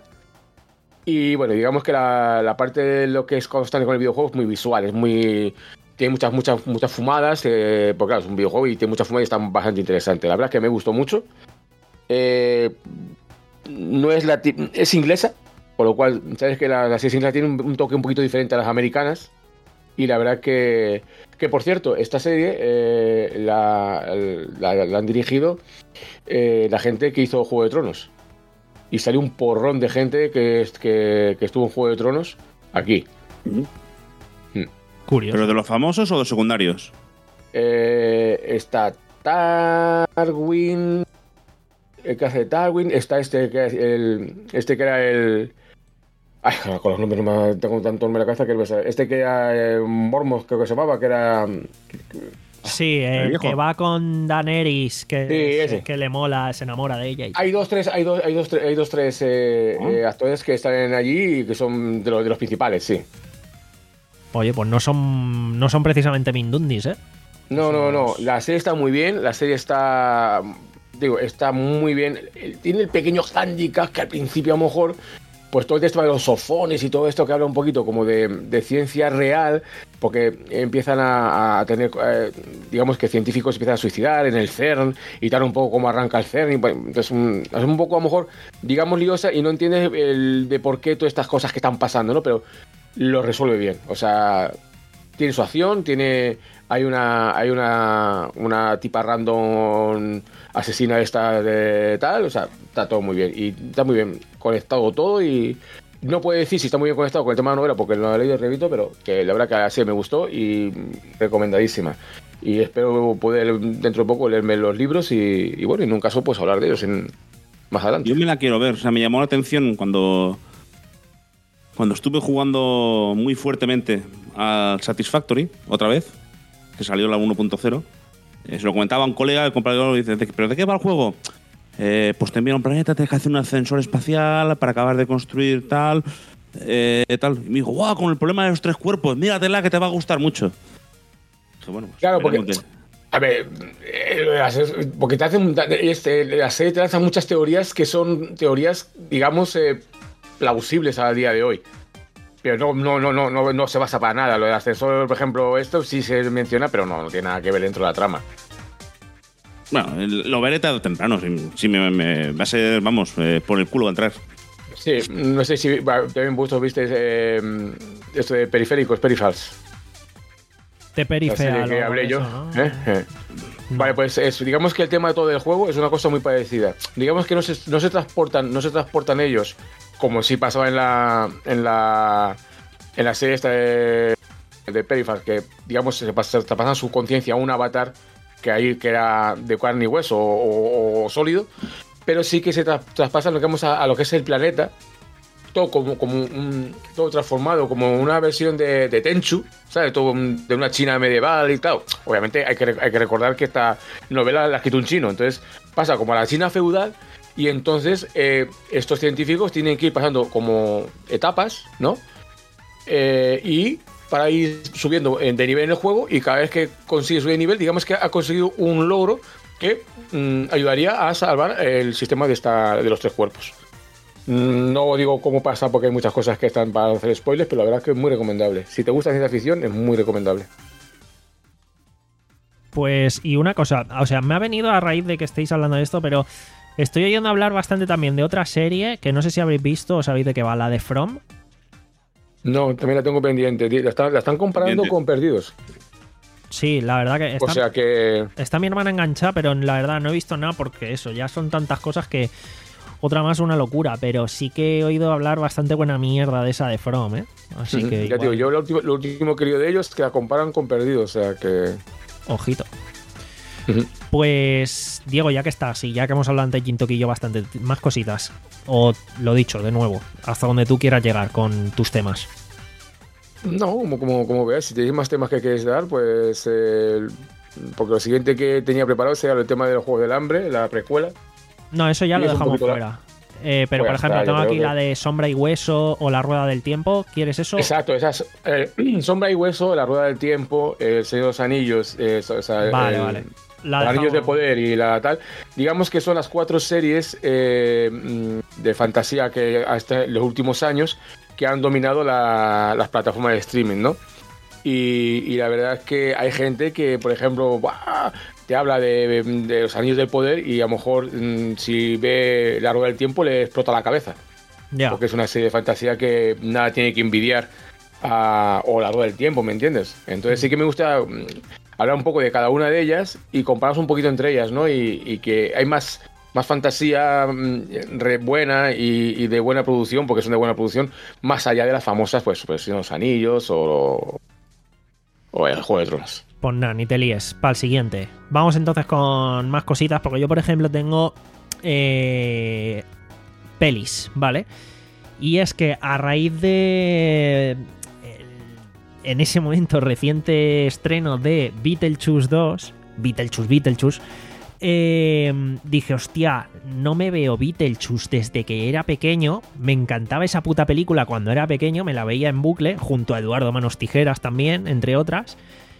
Y bueno, digamos que la, la parte de lo que es constante con el videojuego es muy visual, es muy... Tiene muchas, muchas, muchas fumadas, eh, porque claro, es un videojuego y tiene muchas fumadas y está bastante interesante. La verdad es que me gustó mucho. Eh, no es la... Es inglesa, por lo cual, sabes que la, la serie inglesa tiene un, un toque un poquito diferente a las americanas. Y la verdad que... Que por cierto, esta serie eh, la, la, la han dirigido eh, la gente que hizo Juego de Tronos. Y salió un porrón de gente que, que, que estuvo en Juego de Tronos aquí. Uh-huh. Mm. Curioso. ¿Pero de los famosos o de los secundarios? Eh, está Tarwin, el que hace Tarwin. Está este que, el, este que era el... Ay, con los nombres no me tengo tanto en la cabeza que este que era eh, Mormos, creo que se llamaba, que era... Sí, el que va con Daenerys, que, Sí, ese. que le mola, se enamora de ella. Y... Hay dos, tres, hay dos, hay dos, tres, hay dos, tres eh, ¿Ah? eh, actores que están allí y que son de los, de los principales, sí. Oye, pues no son, no son precisamente Mindundis, ¿eh? No, no, no. La serie está muy bien. La serie está... Digo, está muy bien. Tiene el pequeño handicap que al principio a lo mejor... Pues todo el tema de los sofones y todo esto que habla un poquito como de, de ciencia real, porque empiezan a, a tener, eh, digamos que científicos empiezan a suicidar en el CERN y tal, un poco cómo arranca el CERN. Y, bueno, entonces un, es un poco a lo mejor, digamos, liosa y no entiendes el de por qué todas estas cosas que están pasando, ¿no? Pero lo resuelve bien. O sea, tiene su acción, tiene... Hay una hay una, una tipa random asesina esta de tal, o sea, está todo muy bien. Y está muy bien conectado todo y no puedo decir si está muy bien conectado con el tema de la novela porque no lo he leído, repito, pero que la verdad que así me gustó y recomendadísima. Y espero poder dentro de poco leerme los libros y, y bueno, en un caso pues hablar de ellos en, más adelante. Yo me la quiero ver, o sea, me llamó la atención cuando... Cuando estuve jugando muy fuertemente al Satisfactory, otra vez, que salió la uno punto cero, eh, se lo comentaba a un colega, el compañero dice, ¿pero de qué va el juego? Eh, pues te envían un planeta, tienes que hacer un ascensor espacial para acabar de construir tal, eh, tal. Y me dijo, guau, con el problema de los tres cuerpos, míratela que te va a gustar mucho. Dije, bueno, pues claro, porque... que... A ver, porque te hacen, este, la serie te lanza muchas teorías que son teorías, digamos, eh, plausibles a día de hoy. Pero no, no, no, no, no, no se basa para nada. Lo del ascensor, por ejemplo, esto sí se menciona, pero no, no tiene nada que ver dentro de la trama. Bueno, lo veré tarde o temprano. Si, si me, me va a ser, vamos, eh, por el culo va a entrar. Sí, no sé si también vosotros visteis eh, esto de periféricos, peripherals. De periférico. que hablé yo. ¿no? ¿Eh? Eh. No. Vale, pues es, digamos que el tema de todo el juego es una cosa muy parecida. Digamos que no se, no se transportan, no se transportan ellos como si pasaba en la en la en la serie esta de, de Peripheral, que digamos se, se traspasan su conciencia a un avatar que ahí que era de carne y hueso o, o, o sólido, pero sí que se tra, traspasan digamos, a, a lo que es el planeta, todo como, como un, todo transformado, como una versión de, de Tenchu, ¿sabes? Todo un, de una China medieval y tal. Obviamente hay que, hay que recordar que esta novela la ha escrito un chino, entonces pasa como a la China feudal y entonces eh, estos científicos tienen que ir pasando como etapas, ¿no? Eh, y para ir subiendo de nivel en el juego y cada vez que consigue subir de nivel, digamos que ha conseguido un logro que mmm, ayudaría a salvar el sistema de, esta, de los tres cuerpos. No digo cómo pasa porque hay muchas cosas que están para hacer spoilers, pero la verdad es que es muy recomendable. Si te gusta ciencia ficción, es muy recomendable. Pues, y una cosa, o sea, me ha venido a raíz de que estéis hablando de esto, pero estoy oyendo hablar bastante también de otra serie que no sé si habréis visto o sabéis de qué va, la de From. No, también la tengo pendiente. La están, la están comparando Pendiente. con Perdidos. Sí, la verdad que está, O sea que... está mi hermana enganchada, pero la verdad no he visto nada porque eso, ya son tantas cosas que otra más una locura, pero sí que he oído hablar bastante buena mierda de esa de From, ¿eh? Así que Ya igual, digo, yo lo último, lo último que he leído de ellos es que la comparan con Perdido, o sea que... ojito. Pues, Diego, ya que estás y ya que hemos hablado antes Jintoki y yo bastante, más cositas. O lo dicho, de nuevo, hasta donde tú quieras llegar con tus temas. No, como, como, como veas, si tienes más temas que quieres dar, pues... eh, porque lo siguiente que tenía preparado sería el tema del Juego del Hambre, la precuela. No, eso ya Y lo es un dejamos poquito fuera. Eh, pero, Pues por ya ejemplo, está, yo tengo creo aquí que- la de Sombra y Hueso o La Rueda del Tiempo. ¿Quieres eso? Exacto, esas... eh, Sombra y Hueso, La Rueda del Tiempo, El Señor de los Anillos, eh, o sea, Vale, el- vale. La Los Anillos de dejamos- Poder y la tal. Digamos que son las cuatro series eh, mm, de fantasía que hasta los últimos años que han dominado la- las plataformas de streaming, ¿no? Y, y la verdad es que hay gente que, por ejemplo, ¡buah!, te habla de, de los Anillos del Poder y a lo mejor mm, si ve La Rueda del Tiempo le explota la cabeza. Ya. Porque es una serie de fantasía que nada tiene que envidiar a, o La Rueda del Tiempo, ¿me entiendes? Entonces sí que me gusta mm, hablar un poco de cada una de ellas y compararnos un poquito entre ellas, ¿no? Y, y que hay más, más fantasía mm, re buena y, y de buena producción, porque son de buena producción, más allá de las famosas, pues, pues Los Anillos o, o El Juego de Tronos. Pues nada, ni te líes. Para el siguiente. Vamos entonces con más cositas, porque yo, por ejemplo, tengo eh, pelis, ¿vale? Y es que a raíz de el- en ese momento reciente estreno de Beetlejuice dos, Beetlejuice, Beetlejuice, eh, dije, hostia, no me veo Beetlejuice desde que era pequeño. Me encantaba esa puta película cuando era pequeño, me la veía en bucle, junto a Eduardo Manos Tijeras también, entre otras.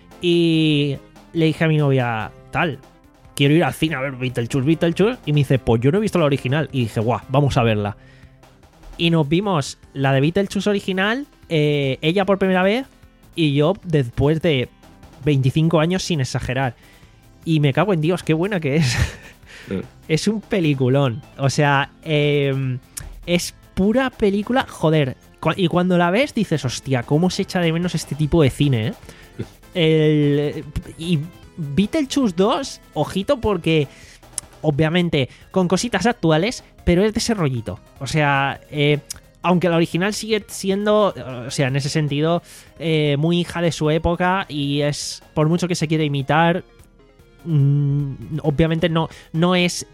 Y le dije a mi novia, tal, quiero ir al cine a ver Beetlejuice, Beetlejuice. Y me dice, pues yo no he visto la original. Y dije, guau, vamos a verla. Y nos vimos la de Beetlejuice original, eh, ella por primera vez y yo después de veinticinco años, sin exagerar. Y me cago en Dios, qué buena que es. Mm. Es un peliculón. O sea, eh, es pura película, joder. Cu- Y cuando la ves dices, hostia, cómo se echa de menos este tipo de cine, ¿eh? El, y Beetlejuice dos, ojito, porque obviamente con cositas actuales, pero es de ese rollito. O sea, eh, aunque la original sigue siendo, o sea, en ese sentido, eh, muy hija de su época y es, por mucho que se quiera imitar, mm, obviamente no, no es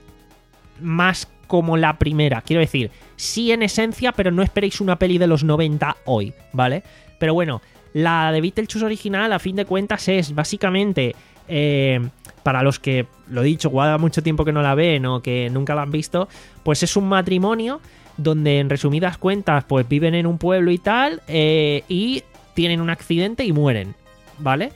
más como la primera. Quiero decir, sí en esencia, pero no esperéis una peli de los noventa hoy, ¿vale? Pero bueno, la de Beetlejuice original, a fin de cuentas, es básicamente, eh, para los que, lo he dicho, guarda mucho tiempo que no la ven o que nunca la han visto, pues es un matrimonio donde, en resumidas cuentas, pues viven en un pueblo y tal, eh, y tienen un accidente y mueren, ¿vale?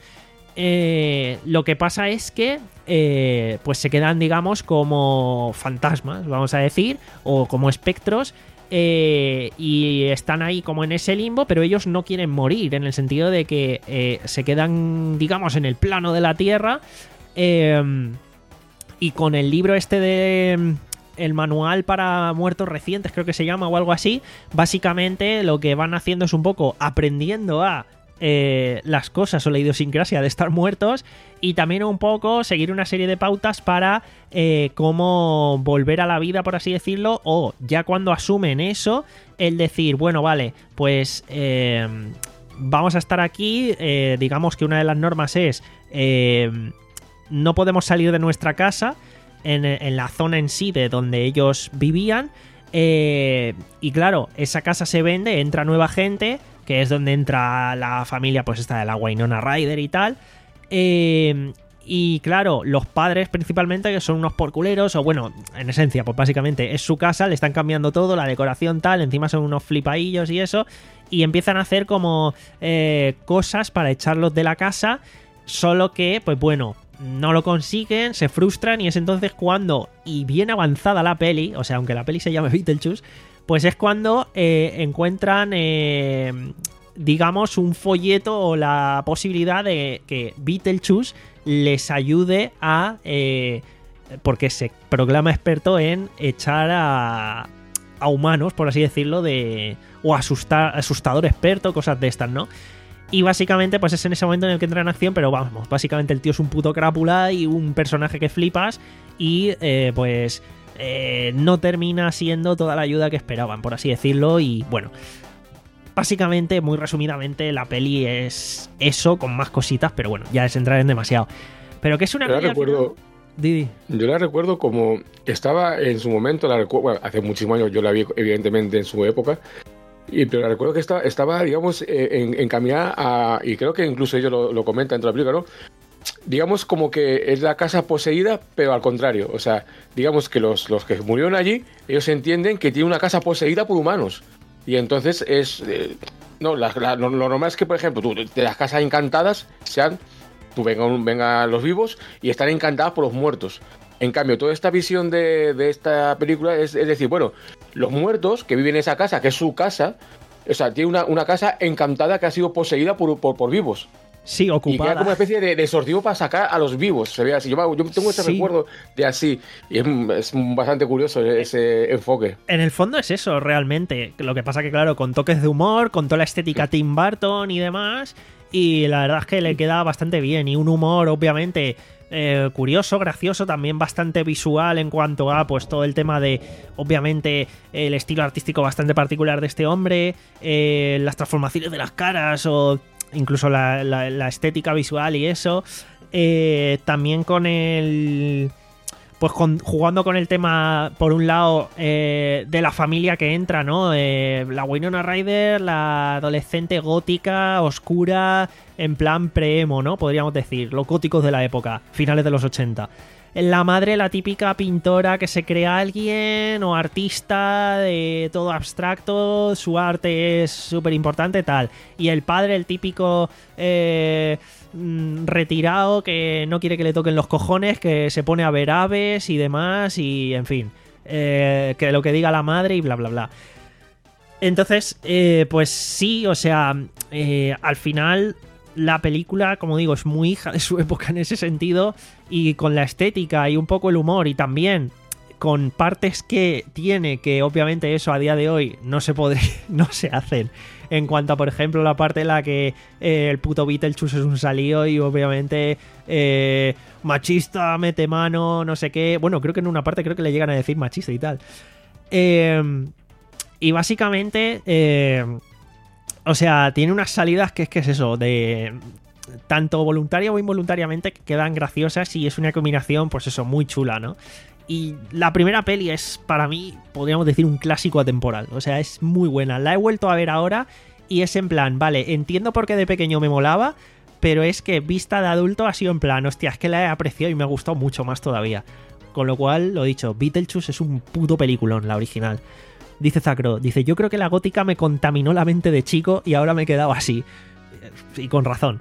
Eh, lo que pasa es que eh, pues se quedan, digamos, como fantasmas, vamos a decir, o como espectros, eh, y están ahí como en ese limbo, pero ellos no quieren morir, en el sentido de que eh, se quedan, digamos, en el plano de la Tierra, eh, y con el libro este de... el manual para muertos recientes, creo que se llama, o algo así, básicamente lo que van haciendo es un poco aprendiendo a eh, las cosas o la idiosincrasia de estar muertos, y también un poco seguir una serie de pautas para eh, cómo volver a la vida, por así decirlo, o ya cuando asumen eso, el decir, bueno, vale, pues eh, vamos a estar aquí, eh, digamos que una de las normas es eh, no podemos salir de nuestra casa, En, en la zona en sí de donde ellos vivían, eh, y claro, esa casa se vende, entra nueva gente, que es donde entra la familia, pues esta de la Winona Ryder y tal, eh, y claro, los padres principalmente, que son unos porculeros, o bueno, en esencia, pues básicamente es su casa, le están cambiando todo, la decoración tal, encima son unos flipaillos y eso, y empiezan a hacer como eh, cosas para echarlos de la casa, solo que, pues bueno, no lo consiguen, se frustran, y es entonces cuando, y bien avanzada la peli, o sea, aunque la peli se llame Beetlejuice, pues es cuando eh, encuentran, eh, digamos, un folleto o la posibilidad de que Beetlejuice les ayude a... Eh, porque se proclama experto en echar a, a humanos, por así decirlo, de o asustar, asustador experto, cosas de estas, ¿no? Y básicamente, pues es en ese momento en el que entra en acción, pero vamos, básicamente el tío es un puto crápula y un personaje que flipas y eh, pues eh, no termina siendo toda la ayuda que esperaban, por así decirlo. Y bueno, básicamente, muy resumidamente, la peli es eso, con más cositas, pero bueno, ya es entrar en demasiado. Pero que es una Yo la peli al recuerdo, final- Didi. yo la recuerdo como estaba en su momento, la recu- bueno, hace muchísimos años yo la vi evidentemente en su época, y, pero la recuerdo que estaba, estaba digamos, eh, en- encaminada a, y creo que incluso ellos lo, lo comentan dentro de la película, ¿no? Digamos como que es la casa poseída, pero al contrario, o sea, digamos que los, los que murieron allí, ellos entienden que tiene una casa poseída por humanos, y entonces es, eh, no, la- la- lo, lo normal es que, por ejemplo, tú, de las casas encantadas sean, tú vengan venga los vivos y están encantadas por los muertos. En cambio, toda esta visión de, de esta película es, es decir, bueno, los muertos que viven en esa casa, que es su casa, o sea, tiene una, una casa encantada que ha sido poseída por, por, por vivos. Sí, Y queda ocupada. como una especie de, de exorcismo para sacar a los vivos. Se ve así. Yo, me- yo tengo ese Sí. recuerdo de así. Y es, es bastante curioso ese enfoque. En el fondo es eso, realmente. Lo que pasa que, claro, con toques de humor, con toda la estética Tim Burton y demás, y la verdad es que le queda bastante bien. Y un humor, obviamente, eh, curioso, gracioso, también bastante visual en cuanto a, pues, todo el tema de, obviamente, el estilo artístico bastante particular de este hombre, eh, las transformaciones de las caras o incluso la, la- la estética visual y eso. Eh, también con el... Pues con- jugando con el tema, por un lado, eh, de la familia que entra, ¿no? Eh, la Winona Ryder, la adolescente gótica, oscura, en plan pre-emo, ¿no? Podríamos decir, los góticos de la época, finales de los ochenta. La madre, la típica pintora que se crea alguien o artista de todo abstracto, su arte es súper importante, tal. Y el padre, el típico eh, mm, retirado que no quiere que le toquen los cojones, que se pone a ver aves y demás, y en fin, eh, que lo que diga la madre y bla, bla, bla. Entonces, eh, pues sí, o sea, eh, al final la película, como digo, es muy hija de su época en ese sentido, y con la estética y un poco el humor, y también con partes que tiene que obviamente eso a día de hoy no se podría, no se hacen. En cuanto a, por ejemplo, la parte en la que eh, el puto Beetlejuice es un salío y obviamente eh, machista, mete mano, no sé qué. Bueno, creo que en una parte creo que le llegan a decir machista y tal. Eh, y básicamente... Eh, O sea, tiene unas salidas que es que es eso, de tanto voluntaria o involuntariamente, que quedan graciosas, y es una combinación, pues eso, muy chula, ¿no? Y la primera peli es, para mí, podríamos decir, un clásico atemporal. O sea, es muy buena. La he vuelto a ver ahora y es en plan, vale, entiendo por qué de pequeño me molaba, pero es que vista de adulto ha sido en plan, hostia, es que la he apreciado y me ha gustado mucho más todavía. Con lo cual, lo dicho, Beetlejuice es un puto peliculón, la original. Dice Zacro, dice, yo creo que la gótica me contaminó la mente de chico y ahora me he quedado así. Y con razón.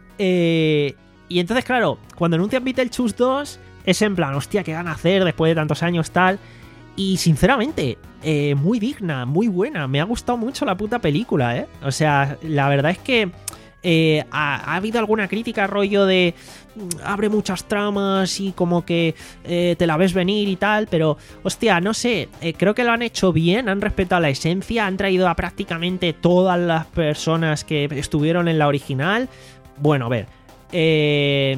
Eh, y entonces, claro, cuando anuncian Beetlejuice dos, es en plan, hostia, ¿qué van a hacer después de tantos años tal? Y sinceramente, eh, muy digna, muy buena. Me ha gustado mucho la puta película, ¿eh? O sea, la verdad es que eh, ha, ha habido alguna crítica, rollo de abre muchas tramas y como que eh, te la ves venir y tal, pero hostia, no sé, eh, creo que lo han hecho bien, han respetado la esencia, han traído a prácticamente todas las personas que estuvieron en la original. Bueno, a ver, eh,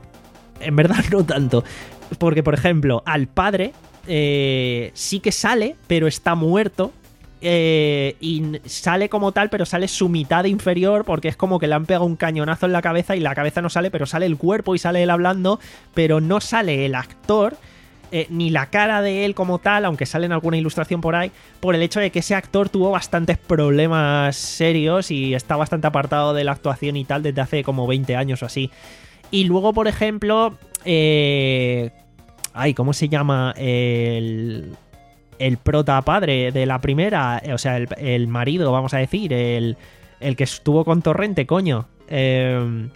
en verdad no tanto, porque por ejemplo, al padre eh, sí que sale, pero está muerto. Eh, y sale como tal, pero sale su mitad inferior, porque es como que le han pegado un cañonazo en la cabeza y la cabeza no sale, pero sale el cuerpo y sale él hablando, pero no sale el actor, eh, ni la cara de él como tal, aunque sale en alguna ilustración por ahí, por el hecho de que ese actor tuvo bastantes problemas serios y está bastante apartado de la actuación y tal desde hace como veinte años o así. Y luego, por ejemplo, eh... ay, ¿cómo se llama el... el prota padre de la primera? O sea, el, el marido, vamos a decir, el, el que estuvo con Torrente, coño. Eh,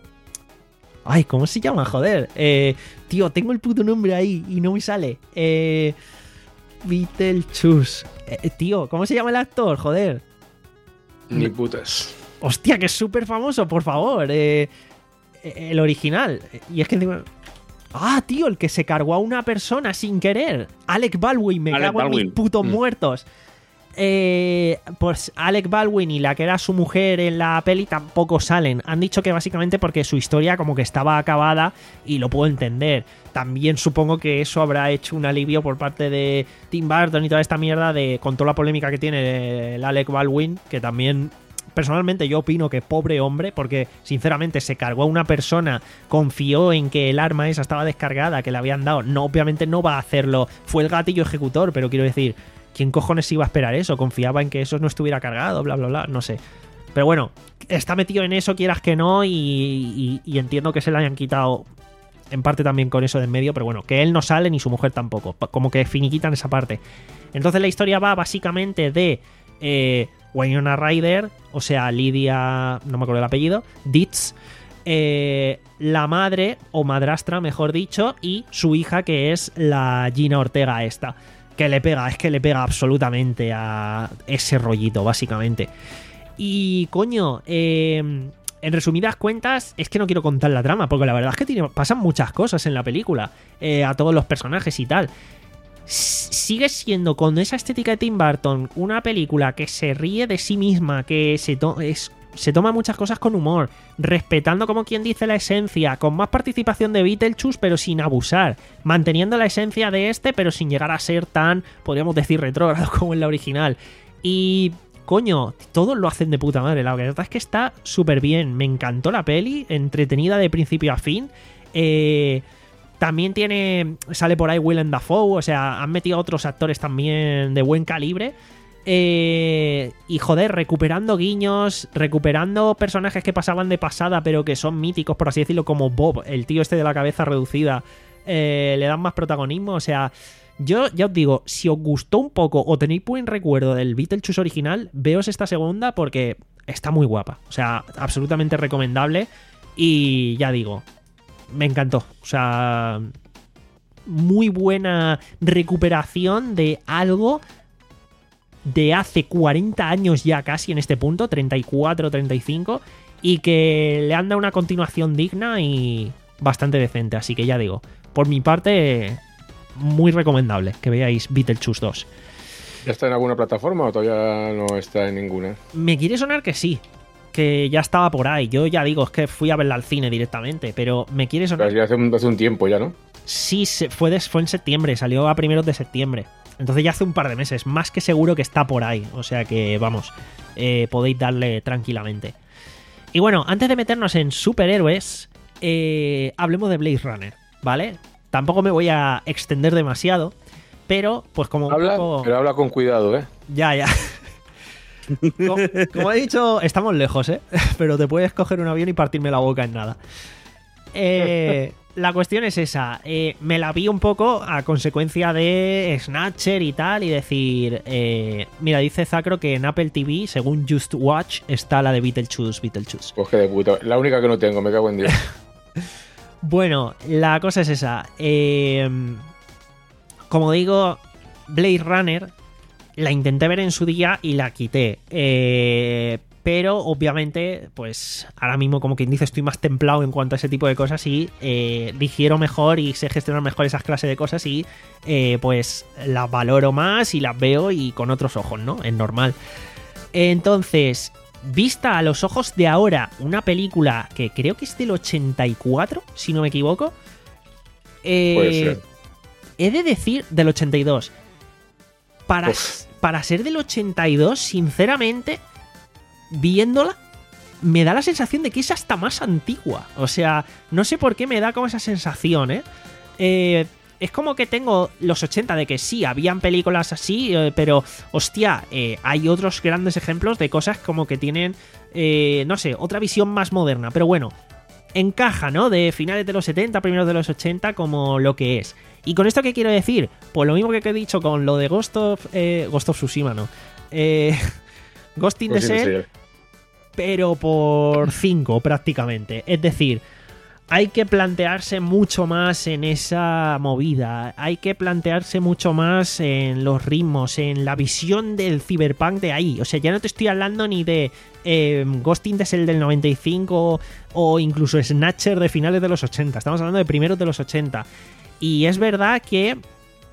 ay, ¿cómo se llama? Joder. Eh, tío, tengo el puto nombre ahí y no me sale. Eh, Beetlejuice. Eh, tío, ¿cómo se llama el actor? Joder. Ni putas. Hostia, que es súper famoso, por favor. Eh, el original. Y es que digo... Ah, tío, el que se cargó a una persona sin querer. Alec Baldwin, me Alec cago en Baldwin. mis putos Mm. muertos. Eh, pues Alec Baldwin y la que era su mujer en la peli tampoco salen. Han dicho que básicamente porque su historia como que estaba acabada, y lo puedo entender. También supongo que eso habrá hecho un alivio por parte de Tim Burton y toda esta mierda de, con toda la polémica que tiene el Alec Baldwin, que también personalmente yo opino que pobre hombre, porque sinceramente se cargó a una persona, confió en que el arma esa estaba descargada, que le habían dado. No, obviamente no va a hacerlo, fue el gatillo ejecutor, pero quiero decir, ¿quién cojones iba a esperar eso? Confiaba en que eso no estuviera cargado, bla, bla, bla, no sé. Pero bueno, está metido en eso, quieras que no, y, y, y entiendo que se le hayan quitado en parte también con eso de en medio, pero bueno, que él no sale ni su mujer tampoco, como que finiquitan esa parte. Entonces la historia va básicamente de eh, Winona Ryder, o sea, Lydia, no me acuerdo el apellido, Dietz, eh, la madre, o madrastra mejor dicho, y su hija, que es la Gina Ortega esta. Que le pega, es que le pega absolutamente a ese rollito, básicamente. Y, coño, eh, en resumidas cuentas, es que no quiero contar la trama, porque la verdad es que tiene, pasan muchas cosas en la película, eh, a todos los personajes y tal. S- sigue siendo, con esa estética de Tim Burton, una película que se ríe de sí misma, que se to- es... se toma muchas cosas con humor, respetando, como quien dice, la esencia, con más participación de Beetlejuice, pero sin abusar, manteniendo la esencia de este, pero sin llegar a ser tan, podríamos decir, retrógrado como en la original. Y, coño, todos lo hacen de puta madre. La verdad es que está súper bien. Me encantó la peli, entretenida de principio a fin. Eh... También tiene, sale por ahí Willem Dafoe, o sea, han metido a otros actores también de buen calibre. Eh, y joder, recuperando guiños, recuperando personajes que pasaban de pasada pero que son míticos, por así decirlo, como Bob, el tío este de la cabeza reducida, eh, le dan más protagonismo. O sea, yo ya os digo, si os gustó un poco o tenéis buen recuerdo del Beetlejuice original, veos esta segunda porque está muy guapa, o sea, absolutamente recomendable. Y ya digo, me encantó, o sea, muy buena recuperación de algo de hace cuarenta años ya casi en este punto, treinta y cuatro, treinta y cinco, y que le han dado una continuación digna y bastante decente. Así que ya digo, por mi parte, muy recomendable que veáis Beetlejuice dos. ¿Ya está en alguna plataforma o todavía no está en ninguna? Me quiere sonar que sí, que ya estaba por ahí. Yo ya digo, es que fui a verla al cine directamente, pero me quiere sonar... Pero ya hace un, hace un tiempo ya, ¿no? Sí, se, fue, de, fue en septiembre, salió a primeros de septiembre. Entonces ya hace un par de meses, más que seguro que está por ahí. O sea que, vamos, eh, podéis darle tranquilamente. Y bueno, antes de meternos en superhéroes, eh, hablemos de Blade Runner, ¿vale? Tampoco me voy a extender demasiado, pero pues como... Habla, un poco... pero habla con cuidado, ¿eh? Ya, ya. Como, como he dicho, estamos lejos, ¿eh? Pero te puedes coger un avión y partirme la boca en nada. Eh, la cuestión es esa. Eh, me la vi un poco a consecuencia de Snatcher y tal, y decir... Eh, mira, dice Zacro que en Apple T V, según Just Watch, está la de Beetlejuice, Beetlejuice. Pues que de puta. La única que no tengo, me cago en Dios. Bueno, la cosa es esa. Eh, como digo, Blade Runner... La intenté ver en su día y la quité. Eh, pero obviamente, pues ahora mismo, como quien dice, estoy más templado en cuanto a ese tipo de cosas y eh, digiero mejor y sé gestionar mejor esas clases de cosas y eh, pues las valoro más y las veo y con otros ojos, ¿no? Es normal. Entonces, vista a los ojos de ahora, una película que creo que es del ochenta y cuatro, si no me equivoco. Eh, Puede ser. He de decir, del ochenta y dos. Para, Uf. para ser del ochenta y dos, sinceramente, viéndola, me da la sensación de que es hasta más antigua. O sea, no sé por qué me da como esa sensación, ¿eh? Eh, es como que tengo los ochenta de que sí, habían películas así, eh, pero, hostia, eh, hay otros grandes ejemplos de cosas como que tienen, eh, no sé, otra visión más moderna. Pero bueno, encaja, ¿no? De finales de los setenta, primeros de los ochenta, como lo que es. ¿Y con esto qué quiero decir? Pues lo mismo que he dicho con lo de Ghost of... Eh, Ghost of Tsushima, ¿no? Eh, Ghost in the Pues sí, Shell, sí. pero por cinco prácticamente. Es decir, hay que plantearse mucho más en esa movida. Hay que plantearse mucho más en los ritmos, en la visión del cyberpunk de ahí. O sea, ya no te estoy hablando ni de eh, Ghost in the Shell del noventa y cinco o incluso Snatcher de finales de los ochenta. Estamos hablando de primeros de los ochenta. Y es verdad que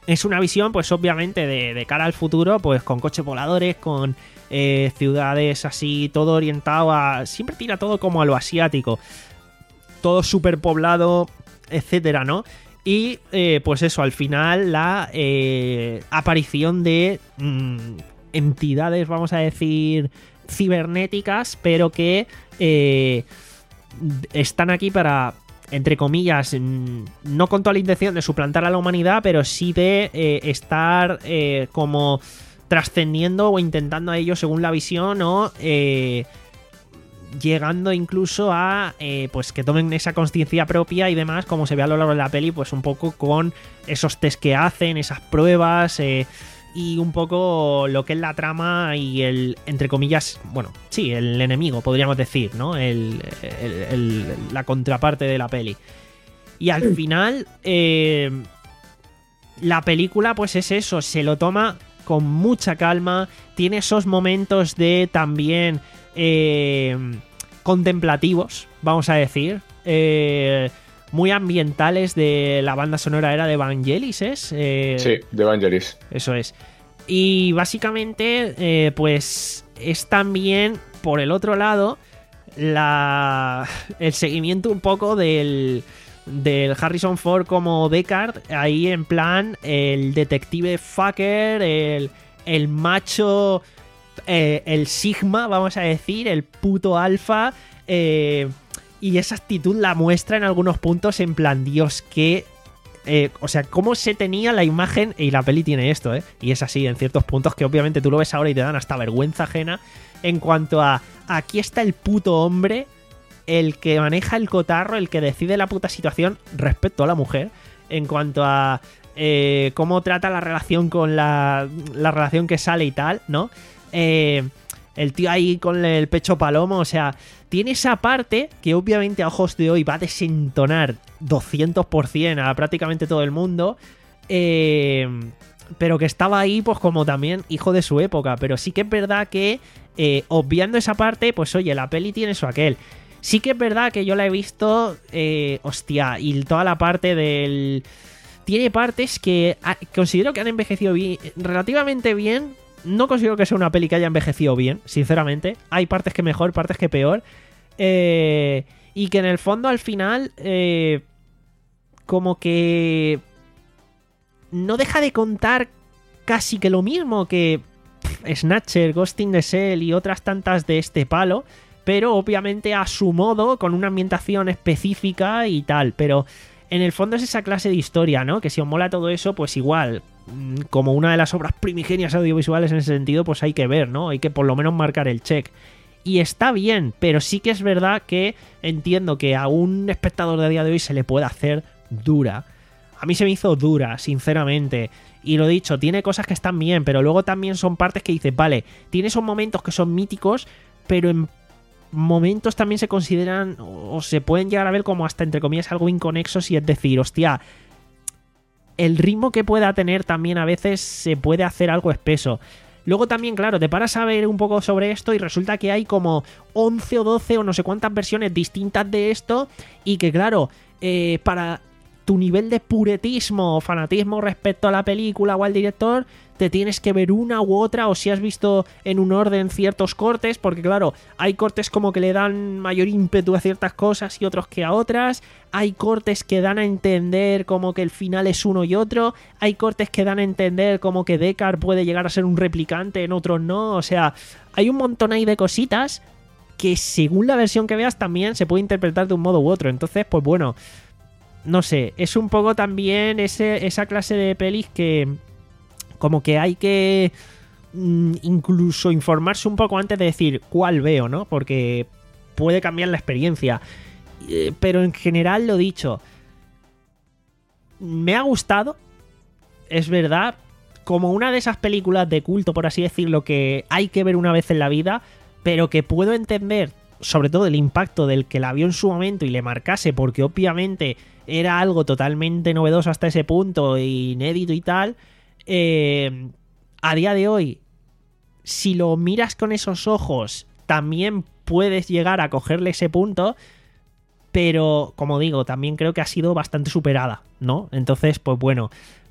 es una visión, pues obviamente, de, de cara al futuro, pues con coches voladores, con eh, ciudades así, todo orientado a... Siempre tira todo como a lo asiático. Todo superpoblado, etcétera, ¿no? Y eh, pues eso, al final la eh, aparición de mmm, entidades, vamos a decir, cibernéticas, pero que eh, están aquí para, entre comillas, no con toda la intención de suplantar a la humanidad, pero sí de eh, estar eh, como trascendiendo o intentando a ello según la visión o... Eh, llegando incluso a eh, pues que tomen esa conciencia propia y demás, como se ve a lo largo de la peli, pues un poco con esos test que hacen, esas pruebas eh, y un poco lo que es la trama y el, entre comillas, bueno, sí, el enemigo, podríamos decir, ¿no? El, el, el, la contraparte de la peli. Y al final eh, la película pues es eso, se lo toma con mucha calma, tiene esos momentos de también... Eh, contemplativos, vamos a decir, eh, muy ambientales de la banda sonora era de Vangelis, ¿es? Eh, sí, de Vangelis. Eso es. Y básicamente, eh, pues es también, por el otro lado, la el seguimiento un poco del, del Harrison Ford como Deckard, ahí en plan el detective fucker, el, el macho... Eh, el Sigma, vamos a decir, el puto alfa, eh, y esa actitud la muestra en algunos puntos en plan, Dios, que... Eh, o sea, cómo se tenía la imagen, y la peli tiene esto, ¿eh? Y es así en ciertos puntos que obviamente tú lo ves ahora y te dan hasta vergüenza ajena en cuanto a, aquí está el puto hombre, el que maneja el cotarro, el que decide la puta situación respecto a la mujer, en cuanto a eh, cómo trata la relación con la, la relación que sale y tal, ¿no? Eh, el tío ahí con el pecho palomo, o sea, tiene esa parte que obviamente a ojos de hoy va a desentonar doscientos por ciento a prácticamente todo el mundo, eh, pero que estaba ahí pues como también hijo de su época, pero sí que es verdad que eh, obviando esa parte, pues oye, la peli tiene eso aquel. Sí que es verdad que yo la he visto, eh, hostia, y toda la parte del... Tiene partes que ha, considero que han envejecido bien, relativamente bien. No considero que sea una peli que haya envejecido bien, sinceramente. Hay partes que mejor, partes que peor. Eh, y que en el fondo, al final, eh, como que no deja de contar casi que lo mismo que pff, Snatcher, Ghost in the Shell y otras tantas de este palo, pero obviamente a su modo, con una ambientación específica y tal. Pero en el fondo es esa clase de historia, ¿no? Que si os mola todo eso, pues igual... como una de las obras primigenias audiovisuales en ese sentido, pues hay que ver, ¿no? Hay que por lo menos marcar el check. Y está bien, pero sí que es verdad que entiendo que a un espectador de día de hoy se le puede hacer dura. A mí se me hizo dura, sinceramente. Y lo dicho, tiene cosas que están bien, pero luego también son partes que dices, vale, tiene esos momentos que son míticos, pero en momentos también se consideran o se pueden llegar a ver como hasta entre comillas algo inconexos, y es decir, hostia, el ritmo que pueda tener también a veces se puede hacer algo espeso. Luego también, claro, te paras a ver un poco sobre esto y resulta que hay como once o doce o no sé cuántas versiones distintas de esto, y que claro, eh, para tu nivel de puretismo o fanatismo respecto a la película o al director, te tienes que ver una u otra, o si has visto en un orden ciertos cortes, porque claro, hay cortes como que le dan mayor ímpetu a ciertas cosas y otros que a otras, hay cortes que dan a entender como que el final es uno y otro, hay cortes que dan a entender como que Deckard puede llegar a ser un replicante, en otros no, o sea, hay un montón ahí de cositas que según la versión que veas también se puede interpretar de un modo u otro, entonces pues bueno, no sé, es un poco también ese, esa clase de pelis que como que hay que mmm, incluso informarse un poco antes de decir cuál veo, ¿no? Porque puede cambiar la experiencia. Eh, pero en general, lo dicho, me ha gustado, es verdad, como una de esas películas de culto, por así decirlo, que hay que ver una vez en la vida, pero que puedo entender, sobre todo el impacto del que la vio en su momento y le marcase, porque obviamente era algo totalmente novedoso hasta ese punto, inédito y tal. Eh, a día de hoy, si lo miras con esos ojos, también puedes llegar a cogerle ese punto, pero como digo, también creo que ha sido bastante superada, ¿no? Entonces, pues bueno,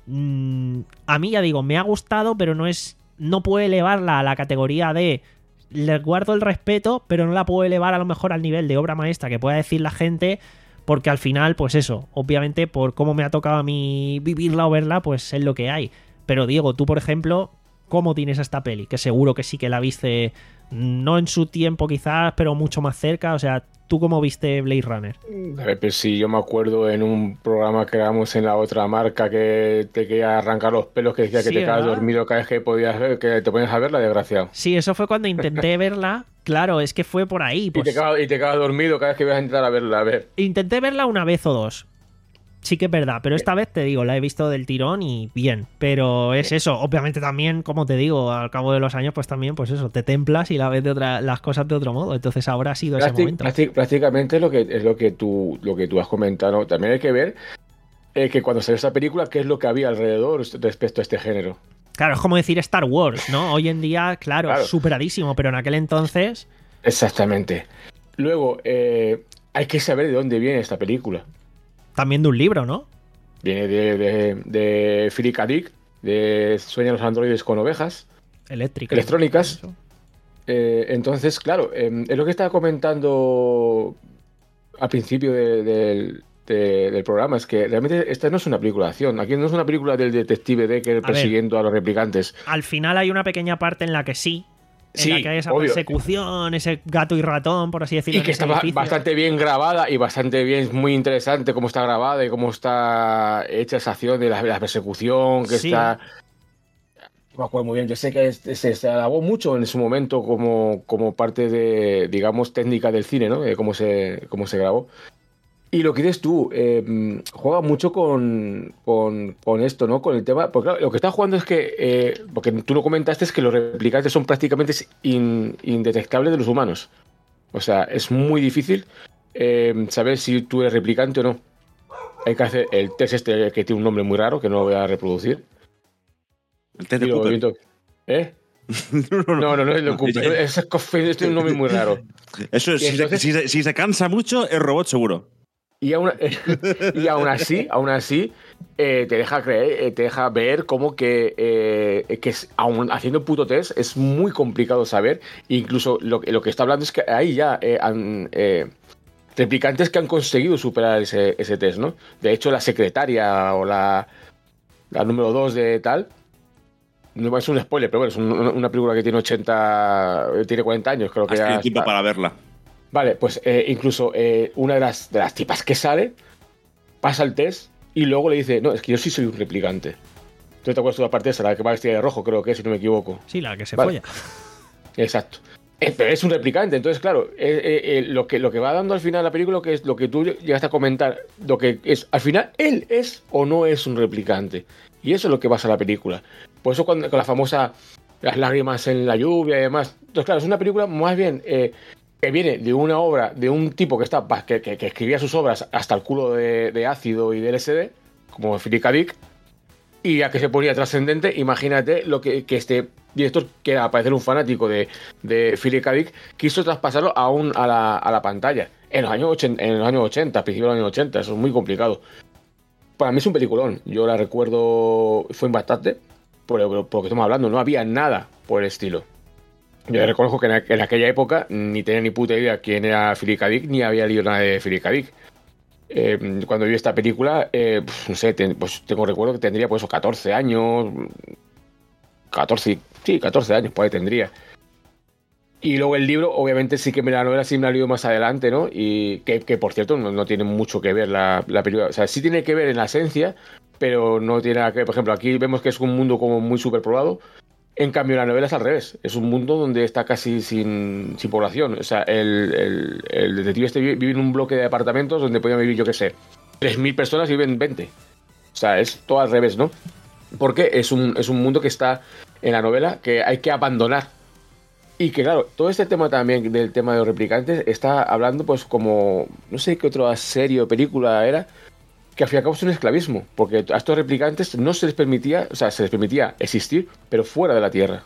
mmm, a mí ya digo, me ha gustado, pero no es, no puedo elevarla a la categoría de les guardo el respeto, pero no la puedo elevar a lo mejor al nivel de obra maestra que pueda decir la gente, porque al final, pues eso, obviamente por cómo me ha tocado a mí vivirla o verla, pues es lo que hay. Pero Diego, tú por ejemplo, ¿cómo tienes esta peli? Que seguro que sí que la viste, no en su tiempo quizás, pero mucho más cerca. O sea, ¿tú cómo viste Blade Runner? A ver, pues sí, yo me acuerdo en un programa que grabamos en la otra marca que te quería arrancar los pelos, que decía Sí, que te quedas ¿verdad? dormido cada vez que podías ver, que te ponías a verla, desgraciado. Sí, eso fue cuando intenté verla. Claro, es que fue por ahí. Y, te Pues, quedas, y te quedas dormido cada vez que vas a entrar a verla, a ver. intenté verla una vez o dos. Sí que es verdad, pero esta vez te digo, la he visto del tirón y bien. Pero es eso, obviamente también, como te digo, al cabo de los años, pues también, pues eso, te templas y la ves de otra, las cosas de otro modo. Entonces ahora ha sido ese Prácti- momento. prácti- prácticamente es lo que es lo que tú lo que tú has comentado, ¿no? También hay que ver eh, que cuando salió esta película, qué es lo que había alrededor respecto a este género. Claro, es como decir Star Wars, ¿no? Hoy en día, claro, Claro. superadísimo, pero en aquel entonces... Exactamente. Luego, eh, hay que saber de dónde viene esta película. También de un libro, ¿no? Viene de, de, de Philip K. Dick, de Sueñan los androides con ovejas Eléctrica. electrónicas. Eso. Eh, entonces, claro, eh, es lo que estaba comentando al principio de- del- de- del programa, es que realmente esta no es una película de acción. Aquí no es una película del detective Decker ver. persiguiendo a los replicantes. Al final hay una pequeña parte en la que sí. En Sí, la que hay esa obvio. persecución, ese gato y ratón, por así decirlo. Y que en ese está ba- edificio. bastante bien grabada y bastante bien, muy interesante cómo está grabada y cómo está hecha esa acción de la, la persecución, que Sí. está... No me acuerdo muy bien, yo sé que es- se, se alabó mucho en su momento como, como parte de, digamos, técnica del cine, ¿no? De cómo se, cómo se grabó. Y lo que dices tú, eh, juega mucho con, con, con esto, ¿no? Con el tema. Porque claro, lo que está jugando es que. Eh, porque tú no comentaste es que los replicantes son prácticamente in- indetectables de los humanos. O sea, es muy difícil eh, saber si tú eres replicante o no. Hay que hacer el test este que tiene un nombre muy raro, que no lo voy a reproducir. El test de Y lo- Cooper. y to- ¿Eh? No, no, No, no, no es lo Cooper. Es, es un nombre muy raro. Eso, Y si, entonces- se, si, se, si se cansa mucho, es robot seguro. Y aún, y aún así, aún así eh, te deja creer, eh, te deja ver cómo que, eh, que es, aún haciendo puto test es muy complicado saber. Incluso lo, que- lo que está hablando es que hay ya eh, han, eh, replicantes que han conseguido superar ese, ese test, ¿no? De hecho, la secretaria o la, la número dos de tal. No es un spoiler, pero bueno, es un- una película que tiene ochenta, tiene cuarenta años, creo que Has ya tenido tiempo está. para verla. Vale, pues eh, incluso eh, una de las, de las tipas que sale pasa el test y luego le dice, no, es que yo sí soy un replicante. ¿Tú te acuerdas de la parte esa, la que va vestida de rojo, creo que es, si no me equivoco? Sí, la que se Vale. folla. Exacto. Eh, pero es un replicante, entonces claro, eh, eh, eh, lo, que, lo que va dando al final la película, que es lo que tú llegaste a comentar, lo que es, al final, él es o no es un replicante. Y eso es lo que pasa en la película. Por eso cuando, con la famosa, las lágrimas en la lluvia y demás. Entonces claro, es una película más bien... Eh, que viene de una obra de un tipo que está que, que, que escribía sus obras hasta el culo de, de ácido y de L S D, como Philip K. Dick, y a que se ponía trascendente, imagínate lo que, que este director, que al parecer un fanático de, de Philip K. Dick, quiso traspasarlo a, un, a, la, a la pantalla en los años ochenta, en los años ochenta, principios de los años ochenta, eso es muy complicado. Para mí es un peliculón, yo la recuerdo, fue impactante, por, por, por lo que estamos hablando, no había nada por el estilo. Yo reconozco que en, en aquella época ni tenía ni puta idea quién era Philip K. Dick, ni había leído nada de Philip K. Dick. Eh, cuando vi esta película, eh, pues, no sé, ten, pues tengo recuerdo que tendría pues catorce años, catorce, sí, catorce años, pues ahí tendría. Y luego el libro, obviamente sí que me la novela sí me la he leído más adelante, ¿no? Y que, que por cierto no, no tiene mucho que ver la, la película, o sea, sí tiene que ver en la esencia, pero no tiene nada que ver. Por ejemplo, aquí vemos que es un mundo como muy superpoblado. En cambio, la novela es al revés. Es un mundo donde está casi sin, sin población. O sea, el, el, el detective este vive, vive en un bloque de apartamentos donde podían vivir, yo qué sé, tres mil personas y viven veinte. O sea, es todo al revés, ¿no? Porque es un, es un mundo que está en la novela que hay que abandonar. Y que, claro, todo este tema también del tema de los replicantes está hablando, pues, como... No sé qué otra serie o película era... que al fin y al cabo es un esclavismo, porque a estos replicantes no se les permitía, o sea, se les permitía existir, pero fuera de la Tierra,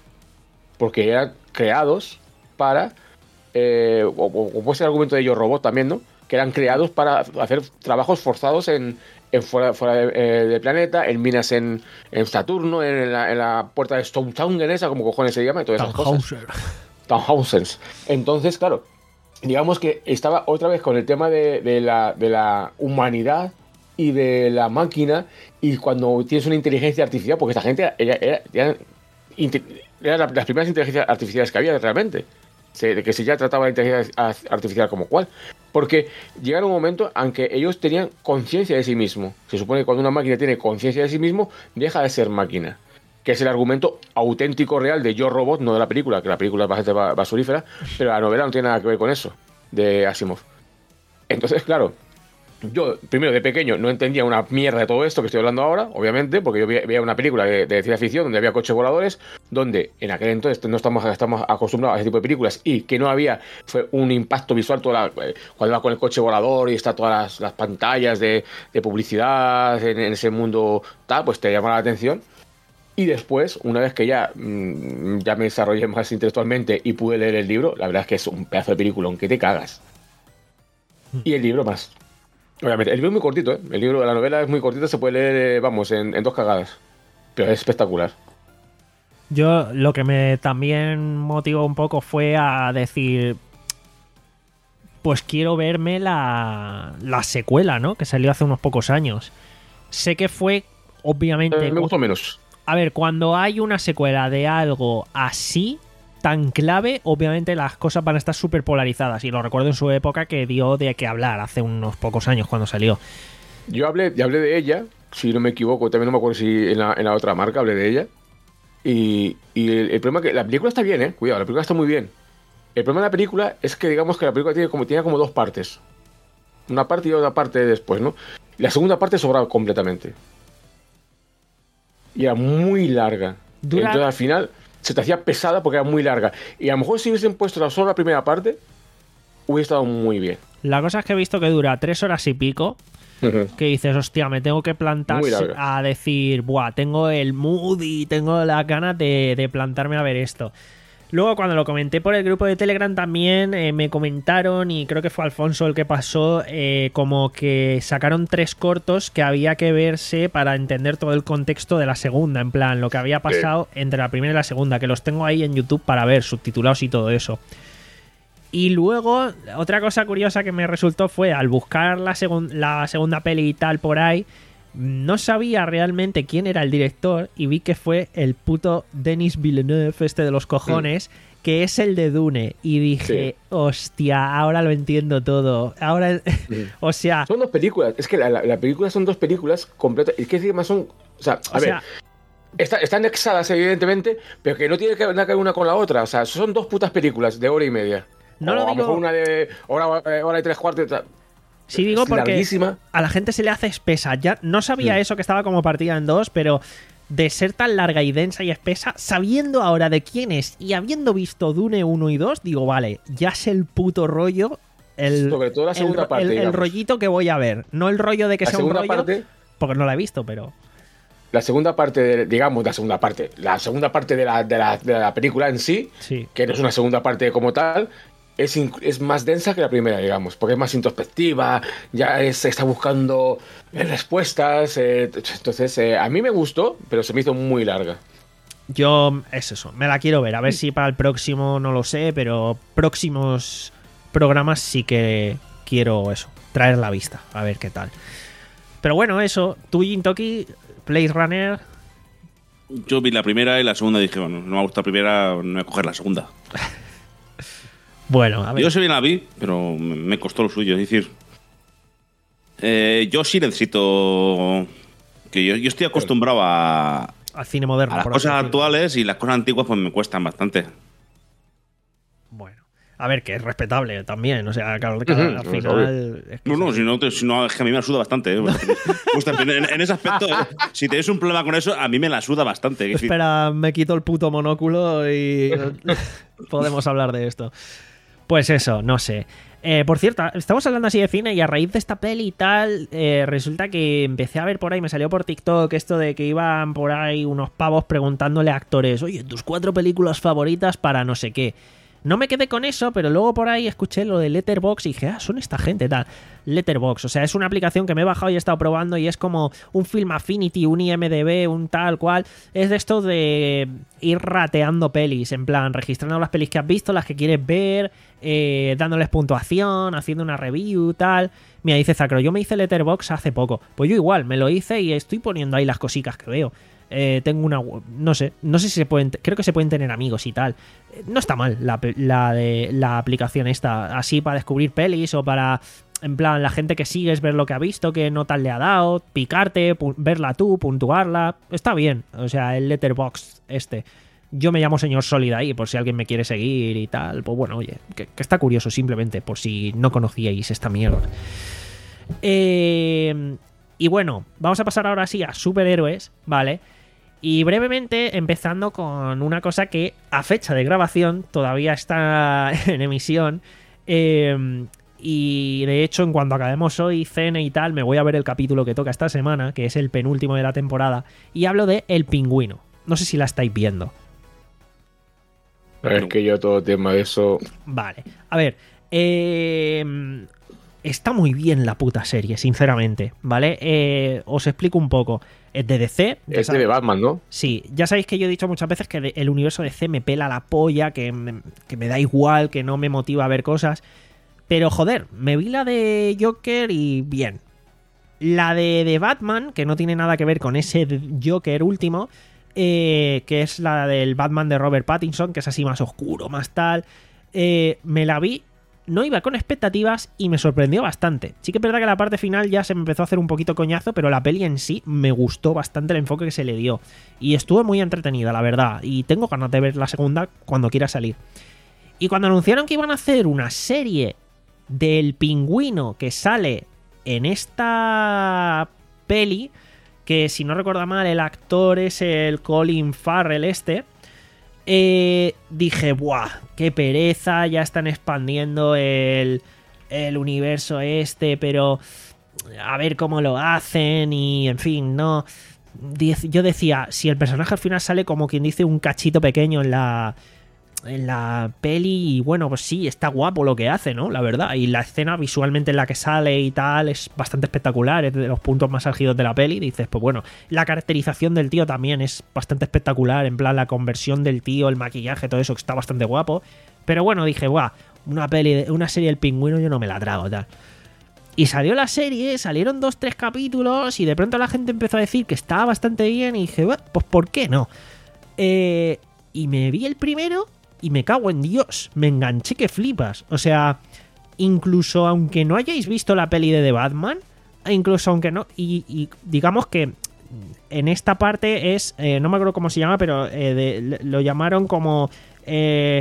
porque eran creados para, eh, o, o puede ser el argumento de Yo Robot también, ¿no? que eran creados para hacer trabajos forzados en, en fuera, fuera de, eh, del planeta, en minas en, en Saturno, en la, en la puerta de Stonetown, esa, como cojones se llama, y todas esas cosas. Tannhausers. Entonces, claro, digamos que estaba otra vez con el tema de, de, la, de la humanidad y de la máquina, y cuando tienes una inteligencia artificial, porque esta gente era, era, era, era las primeras inteligencias artificiales que había realmente, de que se ya trataba la inteligencia artificial como cual, porque llega un momento en que ellos tenían conciencia de sí mismo. Se supone que cuando una máquina tiene conciencia de sí mismo, deja de ser máquina, que es el argumento auténtico real de Yo Robot, no de la película, que la película es bastante basurífera, pero la novela no tiene nada que ver con eso, de Asimov. Entonces, claro, yo, primero, de pequeño, no entendía una mierda de todo esto que estoy hablando ahora, obviamente, porque yo veía una película de, de ciencia ficción donde había coches voladores, donde en aquel entonces no estamos, estamos acostumbrados a ese tipo de películas, y que no había fue un impacto visual toda la, cuando va con el coche volador y está todas las, las pantallas de, de publicidad en, en ese mundo tal, pues te llama la atención. Y después, una vez que ya, mmm, ya me desarrollé más intelectualmente y pude leer el libro, la verdad es que es un pedazo de película, aunque te cagas. Y el libro más. Obviamente, el libro es muy cortito, ¿eh? El libro de la novela es muy cortito, se puede leer, eh, vamos, en, en dos cagadas. Pero es espectacular. Yo lo que me también motivó un poco fue a decir, pues quiero verme la, la secuela, ¿no? Que salió hace unos pocos años. Sé que fue, obviamente... Eh, me gustó menos. A ver, cuando hay una secuela de algo así, tan clave, obviamente las cosas van a estar súper polarizadas. Y lo recuerdo en su época que dio de qué hablar hace unos pocos años cuando salió. Yo hablé, ya hablé de ella, si no me equivoco, también no me acuerdo si en la, en la otra marca hablé de ella. Y, y el, el problema es que la película está bien, ¿eh? Cuidado, la película está muy bien. El problema de la película es que digamos que la película tiene como, tiene como dos partes. Una parte y otra parte después, ¿no? Y la segunda parte sobraba completamente. Y era muy larga. Dura... Entonces al final se te hacía pesada porque era muy larga. Y a lo mejor si hubiesen puesto la solo la primera parte, hubiera estado muy bien. La cosa es que he visto que dura tres horas y pico. Uh-huh. Que dices, hostia, me tengo que plantar a decir, buah, tengo el mood y tengo las ganas de, de plantarme a ver esto. Luego, cuando lo comenté por el grupo de Telegram también eh, me comentaron, y creo que fue Alfonso el que pasó, eh, como que sacaron tres cortos que había que verse para entender todo el contexto de la segunda, en plan, lo que había pasado sí. entre la primera y la segunda, que los tengo ahí en YouTube para ver, subtitulados y todo eso. Y luego, otra cosa curiosa que me resultó fue, al buscar la, segun- la segunda peli y tal por ahí, no sabía realmente quién era el director y vi que fue el puto Denis Villeneuve, este de los cojones, mm. que es el de Dune. Y dije, sí. hostia, ahora lo entiendo todo. Ahora, mm. o sea... Son dos películas. Es que la, la, la película son dos películas completas. Es que encima son... O sea, a o ver... Sea, Está, están anexadas, evidentemente, pero que no tiene que ver una con la otra. O sea, son dos putas películas de hora y media. No o lo a digo... lo mejor una de hora, hora y tres cuartos... Sí, digo es porque larguísima. A la gente se le hace espesa. Ya no sabía sí. eso, que estaba como partida en dos, pero de ser tan larga y densa y espesa, sabiendo ahora de quién es y habiendo visto Dune uno y dos, digo, vale, ya es el puto rollo, el, sobre todo la segunda el, parte, el, el rollito que voy a ver. No el rollo de que la sea un rollo, parte, porque no la he visto, pero... La segunda parte, de, digamos, la segunda parte, la segunda parte de la, de la, de la película en sí, sí, que no es una segunda parte como tal... Es, es más densa que la primera, digamos, porque es más introspectiva, ya es, está buscando respuestas, eh, entonces eh, a mí me gustó, pero se me hizo muy larga. Yo, es eso, me la quiero ver, a ver si para el próximo no lo sé, pero próximos programas sí que quiero eso, traer la vista, a ver qué tal. Pero bueno, eso, tú, Jintoki, Blade Runner... Yo vi la primera y la segunda dije, bueno, no me gusta la primera, no voy a coger la segunda. Bueno, a ver. Yo sé bien la vi, pero me costó lo suyo. Es decir, eh, yo sí necesito... Que yo, yo estoy acostumbrado a... Al cine moderno. A las cosas actuales, y las cosas antiguas pues me cuestan bastante. Bueno, a ver, que es respetable también. O sea, claro, que al uh-huh, final... Es que no, no, si no, te, si no, es que a mí me la suda bastante. ¿eh? en, en ese aspecto, si tenéis un problema con eso, a mí me la suda bastante. Espera, me quito el puto monóculo y podemos hablar de esto. Pues eso, no sé. Eh, por cierto, estamos hablando así de cine y a raíz de esta peli y tal, eh, resulta que empecé a ver por ahí, me salió por TikTok esto de que iban por ahí unos pavos preguntándole a actores, oye, tus cuatro películas favoritas para no sé qué. No me quedé con eso, pero luego por ahí escuché lo de Letterboxd y dije, ah, son esta gente, tal. Letterboxd, o sea, es una aplicación que me he bajado y he estado probando y es como un Film Affinity, un I M D B, un tal cual. Es de esto de ir rateando pelis, en plan, registrando las pelis que has visto, las que quieres ver, eh, dándoles puntuación, haciendo una review, tal. Mira, dice Zacro, yo me hice Letterboxd hace poco. Pues yo igual, me lo hice y estoy poniendo ahí las cositas que veo. Eh, tengo una... No sé, no sé si se pueden... Creo que se pueden tener amigos y tal. Eh, no está mal la, la, de, la aplicación esta. Así para descubrir pelis o para... En plan, la gente que sigues, ver lo que ha visto, qué notas le ha dado, picarte, verla tú, puntuarla. Está bien. O sea, el Letterboxd este. Yo me llamo Señor Sólida ahí, por si alguien me quiere seguir y tal. Pues bueno, oye, que, que está curioso simplemente, por si no conocíais esta mierda. Eh... Y bueno, vamos a pasar ahora sí a superhéroes, ¿vale? Y brevemente empezando con una cosa que a fecha de grabación todavía está en emisión. Eh, y de hecho, en cuanto acabemos hoy, cene y tal, me voy a ver el capítulo que toca esta semana, que es el penúltimo de la temporada. Y hablo de El Pingüino. No sé si la estáis viendo. Es que yo todo tema de eso... Vale, a ver... Eh... Está muy bien la puta serie, sinceramente, ¿vale? Eh, os explico un poco. Es de D C. Es de Batman, ¿no? Sí, ya sabéis que yo he dicho muchas veces que el universo de D C me pela la polla, que me, que me da igual, que no me motiva a ver cosas. Pero joder, me vi la de Joker y bien. La de, de Batman, que no tiene nada que ver con ese Joker último, eh, que es la del Batman de Robert Pattinson, que es así más oscuro, más tal. Eh, me la vi. No iba con expectativas y me sorprendió bastante. Sí que es verdad que la parte final ya se me empezó a hacer un poquito coñazo, pero la peli en sí me gustó bastante el enfoque que se le dio. Y estuvo muy entretenida, la verdad. Y tengo ganas de ver la segunda cuando quiera salir. Y cuando anunciaron que iban a hacer una serie del Pingüino que sale en esta peli, que si no recuerdo mal el actor es el Colin Farrell este... Eh, dije, ¡buah! ¡Qué pereza! Ya están expandiendo el, el universo este, pero a ver cómo lo hacen y, en fin, no... Yo decía, si el personaje al final sale como quien dice un cachito pequeño en la, en la peli, y bueno, pues sí, está guapo lo que hace, ¿no? La verdad, y la escena visualmente en la que sale y tal es bastante espectacular, es de los puntos más álgidos de la peli. Dices, pues bueno, la caracterización del tío también es bastante espectacular, en plan la conversión del tío, el maquillaje, todo eso, que está bastante guapo. Pero bueno, dije, guau, una peli, una serie del Pingüino yo no me la trago, tal. Y salió la serie, salieron dos, tres capítulos y de pronto la gente empezó a decir que estaba bastante bien y dije, bueno, pues ¿por qué no? Eh, y me vi el primero y me cago en Dios, me enganché que flipas. O sea, incluso aunque no hayáis visto la peli de The Batman, incluso aunque no... Y, y digamos que en esta parte es... Eh, no me acuerdo cómo se llama, pero eh, de, lo llamaron como... Eh,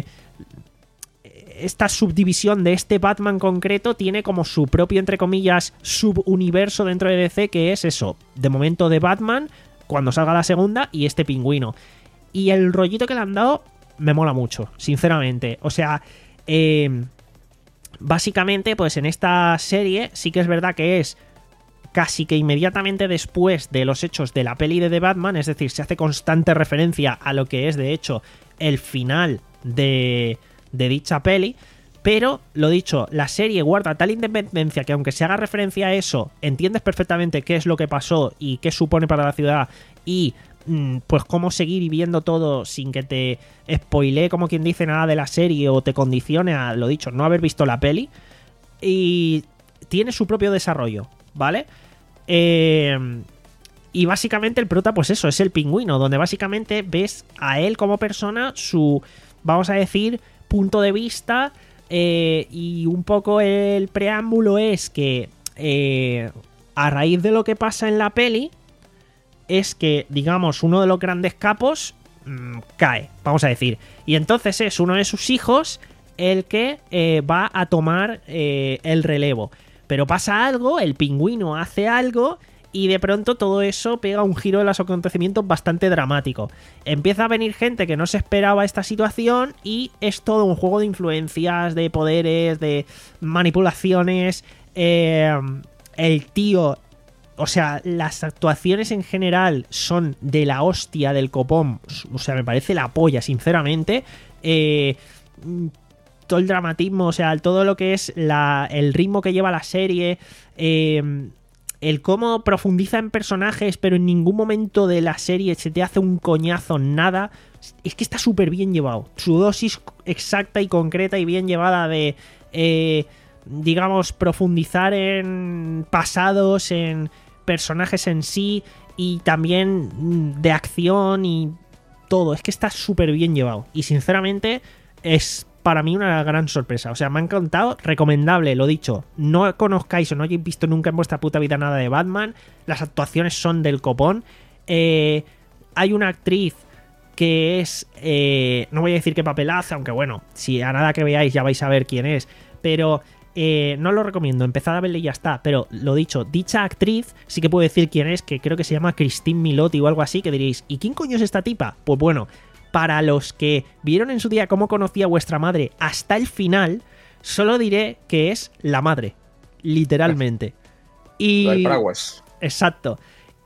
esta subdivisión de este Batman concreto tiene como su propio, entre comillas, subuniverso dentro de D C, que es eso, de momento de Batman, cuando salga la segunda, y este Pingüino. Y el rollito que le han dado me mola mucho, sinceramente. O sea, eh, básicamente, pues en esta serie sí que es verdad que es casi que inmediatamente después de los hechos de la peli de The Batman, es decir, se hace constante referencia a lo que es, de hecho, el final de... de dicha peli, pero lo dicho, la serie guarda tal independencia que aunque se haga referencia a eso, entiendes perfectamente qué es lo que pasó y qué supone para la ciudad y mmm, pues cómo seguir viviendo todo sin que te spoilee, como quien dice, nada de la serie o te condicione a, lo dicho, no haber visto la peli, y tiene su propio desarrollo, ¿vale? Eh... Y básicamente el prota, pues eso, es el Pingüino, donde básicamente ves a él como persona, su, vamos a decir, punto de vista, eh, y un poco el preámbulo es que eh, a raíz de lo que pasa en la peli es que, digamos, uno de los grandes capos mmm, cae, vamos a decir, y entonces es uno de sus hijos el que eh, va a tomar eh, el relevo, pero pasa algo, el Pingüino hace algo y de pronto todo eso pega un giro de los acontecimientos bastante dramático. Empieza a venir gente que no se esperaba esta situación y es todo un juego de influencias, de poderes, de manipulaciones. Eh, el tío... O sea, las actuaciones en general son de la hostia del copón. O sea, me parece la polla, sinceramente. Eh... todo el dramatismo, o sea, todo lo que es la, el ritmo que lleva la serie, eh, el cómo profundiza en personajes, pero en ningún momento de la serie se te hace un coñazo, nada. Es que está súper bien llevado. Su dosis exacta y concreta y bien llevada de, eh, digamos, profundizar en pasados, en personajes en sí, y también de acción y todo. Es que está súper bien llevado. Y sinceramente es para mí una gran sorpresa. O sea, me ha encantado. Recomendable, lo dicho. No conozcáis o no hayáis visto nunca en vuestra puta vida nada de Batman. Las actuaciones son del copón. Eh, hay una actriz que es... Eh, no voy a decir qué papel hace, aunque bueno, si a nada que veáis ya vais a ver quién es. Pero... Eh, no lo recomiendo, empezad a verle y ya está. Pero lo dicho, dicha actriz sí que puedo decir quién es, que creo que se llama Christine Milioti o algo así, que diréis, ¿y quién coño es esta tipa? Pues bueno, para los que vieron en su día cómo conocía a vuestra madre hasta el final, solo diré que es la madre, literalmente. Y... La del paraguas. Exacto.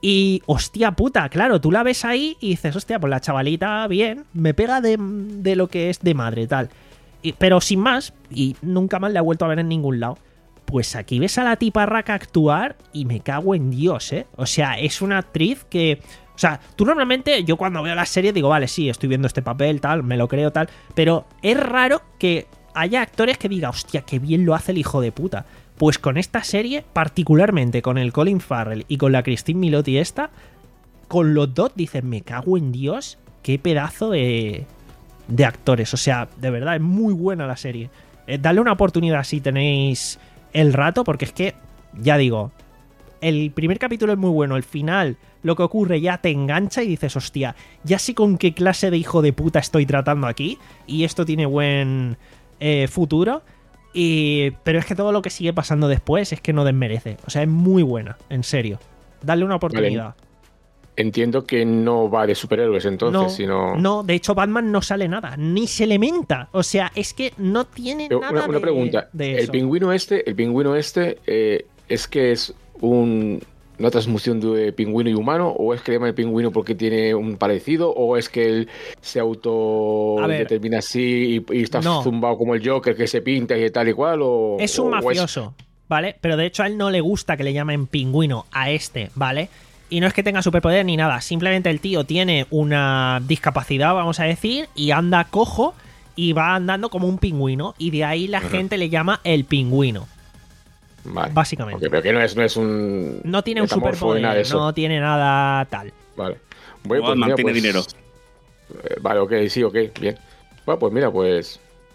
Y hostia puta, claro, tú la ves ahí y dices, hostia, pues la chavalita bien, me pega de, de lo que es de madre, tal. Y, pero sin más, y nunca más la he vuelto a ver en ningún lado. Pues aquí ves a la tiparraca actuar y me cago en Dios, ¿eh? O sea, es una actriz que... O sea, tú normalmente, yo cuando veo la serie digo, vale, sí, estoy viendo este papel, tal, me lo creo, tal. Pero es raro que haya actores que diga, hostia, qué bien lo hace el hijo de puta. Pues con esta serie, particularmente con el Colin Farrell y con la Christine Milioti esta, con los dos dicen, me cago en Dios, qué pedazo de... de actores, o sea, de verdad es muy buena la serie. Eh, dale una oportunidad si tenéis el rato, porque es que, ya digo, el primer capítulo es muy bueno, el final, lo que ocurre ya te engancha y dices, hostia, ya sé con qué clase de hijo de puta estoy tratando aquí, y esto tiene buen eh, futuro, y... pero es que todo lo que sigue pasando después es que no desmerece, o sea, es muy buena, en serio. Dale una oportunidad. Vale. Entiendo que no va de superhéroes entonces, no, sino... No, de hecho Batman no sale nada, ni se le menta. O sea, es que no tiene Pero nada una, una de, pregunta, de el eso. pingüino este, el pingüino este, eh, ¿es que es un, una transmisión de pingüino y humano? ¿O es que le llaman el pingüino porque tiene un parecido? ¿O es que él se autodetermina así y, y está no. zumbado como el Joker que se pinta y tal y cual? O, es un o mafioso, es... ¿vale? Pero de hecho a él no le gusta que le llamen pingüino a este, ¿vale? Y no es que tenga superpoder ni nada, simplemente el tío tiene una discapacidad, vamos a decir, y anda cojo y va andando como un pingüino, y de ahí la uh-huh. gente le llama el pingüino. Vale. Básicamente. Okay, pero que no es, no es un... No tiene un superpoder, nada no tiene nada tal. Vale. Bueno, pues, mira, tiene pues, dinero. Eh, vale, ok, sí, ok, bien. Bueno, pues mira, pues...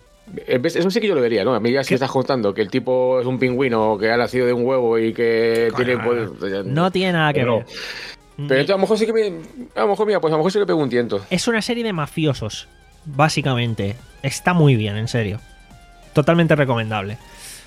Eso sí que yo lo vería, ¿no? A mí ya si me estás contando que el tipo es un pingüino que ha nacido de un huevo y que Coño, tiene... Pues, no tiene nada que no. ver. Pero entonces, a lo mejor sí que me... A lo mejor, mira, pues a lo mejor sí le pego un tiento. Es una serie de mafiosos, básicamente. Está muy bien, en serio. Totalmente recomendable.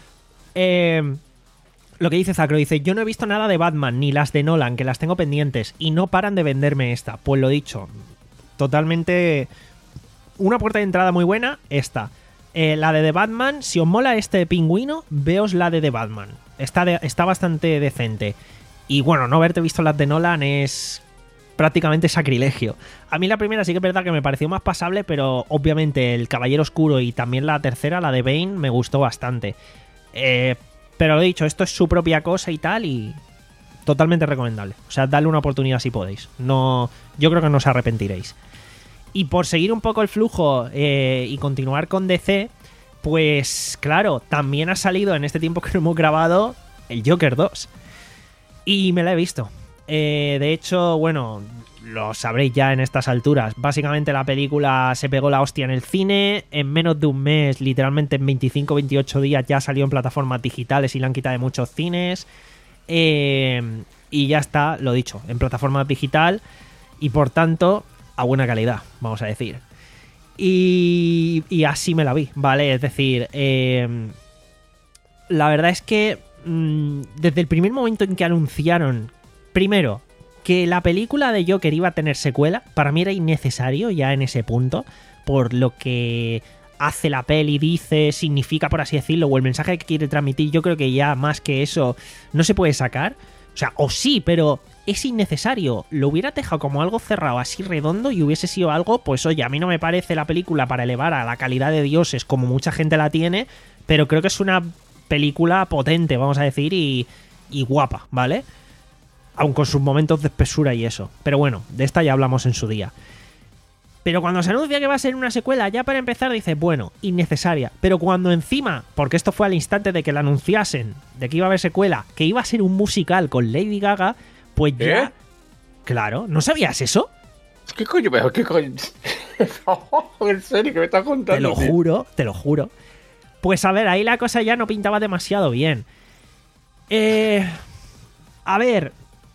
Eh... Lo que dice Zacro, dice, yo no he visto nada de Batman, ni las de Nolan, que las tengo pendientes, y no paran de venderme esta. Pues lo dicho, totalmente... Una puerta de entrada muy buena, esta. Eh, la de The Batman, si os mola este pingüino, veos la de The Batman. Está, de, está bastante decente. Y bueno, no haberte visto las de Nolan es prácticamente sacrilegio. A mí la primera sí que es verdad que me pareció más pasable, pero obviamente el Caballero Oscuro y también la tercera, la de Bane, me gustó bastante. Eh, pero lo dicho, esto es su propia cosa y tal, y totalmente recomendable. O sea, dale una oportunidad si podéis. No, yo creo que no os arrepentiréis. Y por seguir un poco el flujo eh, y continuar con D C, pues claro, también ha salido en este tiempo que no hemos grabado el Joker dos. Y me la he visto. Eh, de hecho, bueno, lo sabréis ya en estas alturas. Básicamente la película se pegó la hostia en el cine. En menos de un mes, literalmente en veinticinco veintiocho días, ya salió en plataformas digitales y la han quitado de muchos cines. Eh, y ya está, lo dicho, en plataformas digital. Y por tanto... a buena calidad, vamos a decir. Y, y así me la vi, ¿vale? Es decir, eh, la verdad es que mmm, desde el primer momento en que anunciaron, primero, que la película de Joker iba a tener secuela, para mí era innecesario ya en ese punto, por lo que hace la peli, dice, significa, por así decirlo, o el mensaje que quiere transmitir. Yo creo que ya más que eso no se puede sacar. O sea, o sí, pero... es innecesario. Lo hubiera dejado como algo cerrado, así redondo, y hubiese sido algo, pues oye, a mí no me parece la película para elevar a la calidad de dioses como mucha gente la tiene, pero creo que es una película potente, vamos a decir, y, y guapa, ¿vale? Aun con sus momentos de espesura y eso. Pero bueno, de esta ya hablamos en su día. Pero cuando se anuncia que va a ser una secuela, ya para empezar dices, bueno, innecesaria. Pero cuando encima, porque esto fue al instante de que la anunciasen, de que iba a haber secuela, que iba a ser un musical con Lady Gaga, pues ya... ¿Eh? Claro, ¿no sabías eso? ¿Qué coño? ¿Pero qué coño? En serio, ¿qué me estás contando? Te lo tío? juro, te lo juro. Pues a ver, ahí la cosa ya no pintaba demasiado bien. Eh... A ver...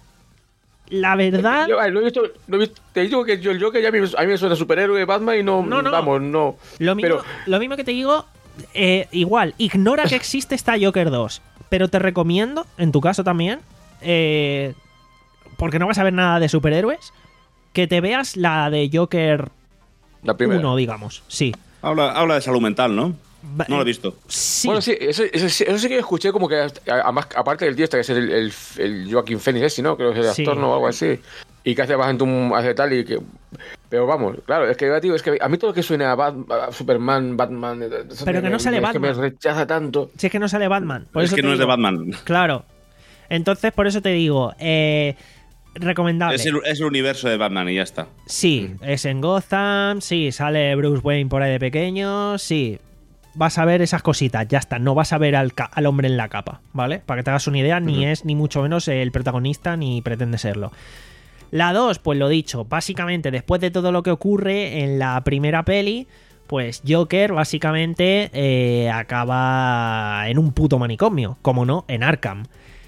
La verdad... Yo, lo he visto, lo he visto- te digo que yo, el Joker ya me- a mí me suena superhéroe Batman y no, No, no. vamos, no. Lo mismo, Pero lo mismo que te digo, eh, igual, ignora que existe esta Joker dos, pero te recomiendo, en tu caso también, eh, porque no vas a ver nada de superhéroes, que te veas la de Joker la primera. uno, digamos. Sí. Habla, habla de salud mental, ¿no? Va- No lo he eh, visto. Sí. Bueno, sí, eso, eso, sí- eso sí que escuché como que, además, aparte del tío este, que es el, el, el Joaquin Phoenix, ese, ¿no? Creo que es el Sí. actor, ¿no? O algo así. Y que hace bastante un, hace tal y que... Pero vamos, claro, es que, tío, es que a mí todo lo que suena a, Bat- a Superman, Batman... eso Pero me- que no sale es que me Batman. rechaza tanto. Si es que no sale Batman. Por es eso que te no es de digo. Batman. Claro. Entonces, por eso te digo, eh, recomendable. Es el, es el universo de Batman y ya está. Sí, es en Gotham, sí, sale Bruce Wayne por ahí de pequeño, sí. Vas a ver esas cositas, ya está. No vas a ver al, ca- al hombre en la capa, ¿vale? Para que te hagas una idea, ni es ni mucho menos el protagonista, ni pretende serlo. La dos, pues lo dicho, básicamente después de todo lo que ocurre en la primera peli, pues Joker básicamente eh, acaba en un puto manicomio, como no, en Arkham.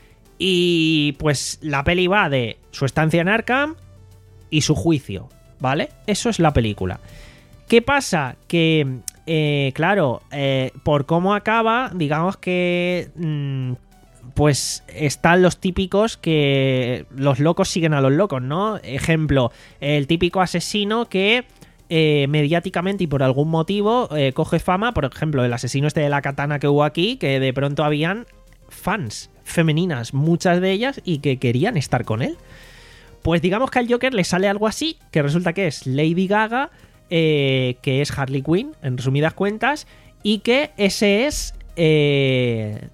Y pues la peli va de su estancia en Arkham y su juicio, ¿vale? Eso es la película. ¿Qué pasa? Que, eh, claro, eh, por cómo acaba, digamos que... mmm, pues están los típicos que los locos siguen a los locos, ¿no? Ejemplo, el típico asesino que eh, mediáticamente y por algún motivo eh, coge fama. Por ejemplo, el asesino este de la katana que hubo aquí, que de pronto habían fans femeninas, muchas de ellas, y que querían estar con él. Pues digamos que al Joker le sale algo así, que resulta que es Lady Gaga, eh, que es Harley Quinn, en resumidas cuentas, y que ese es... Eh,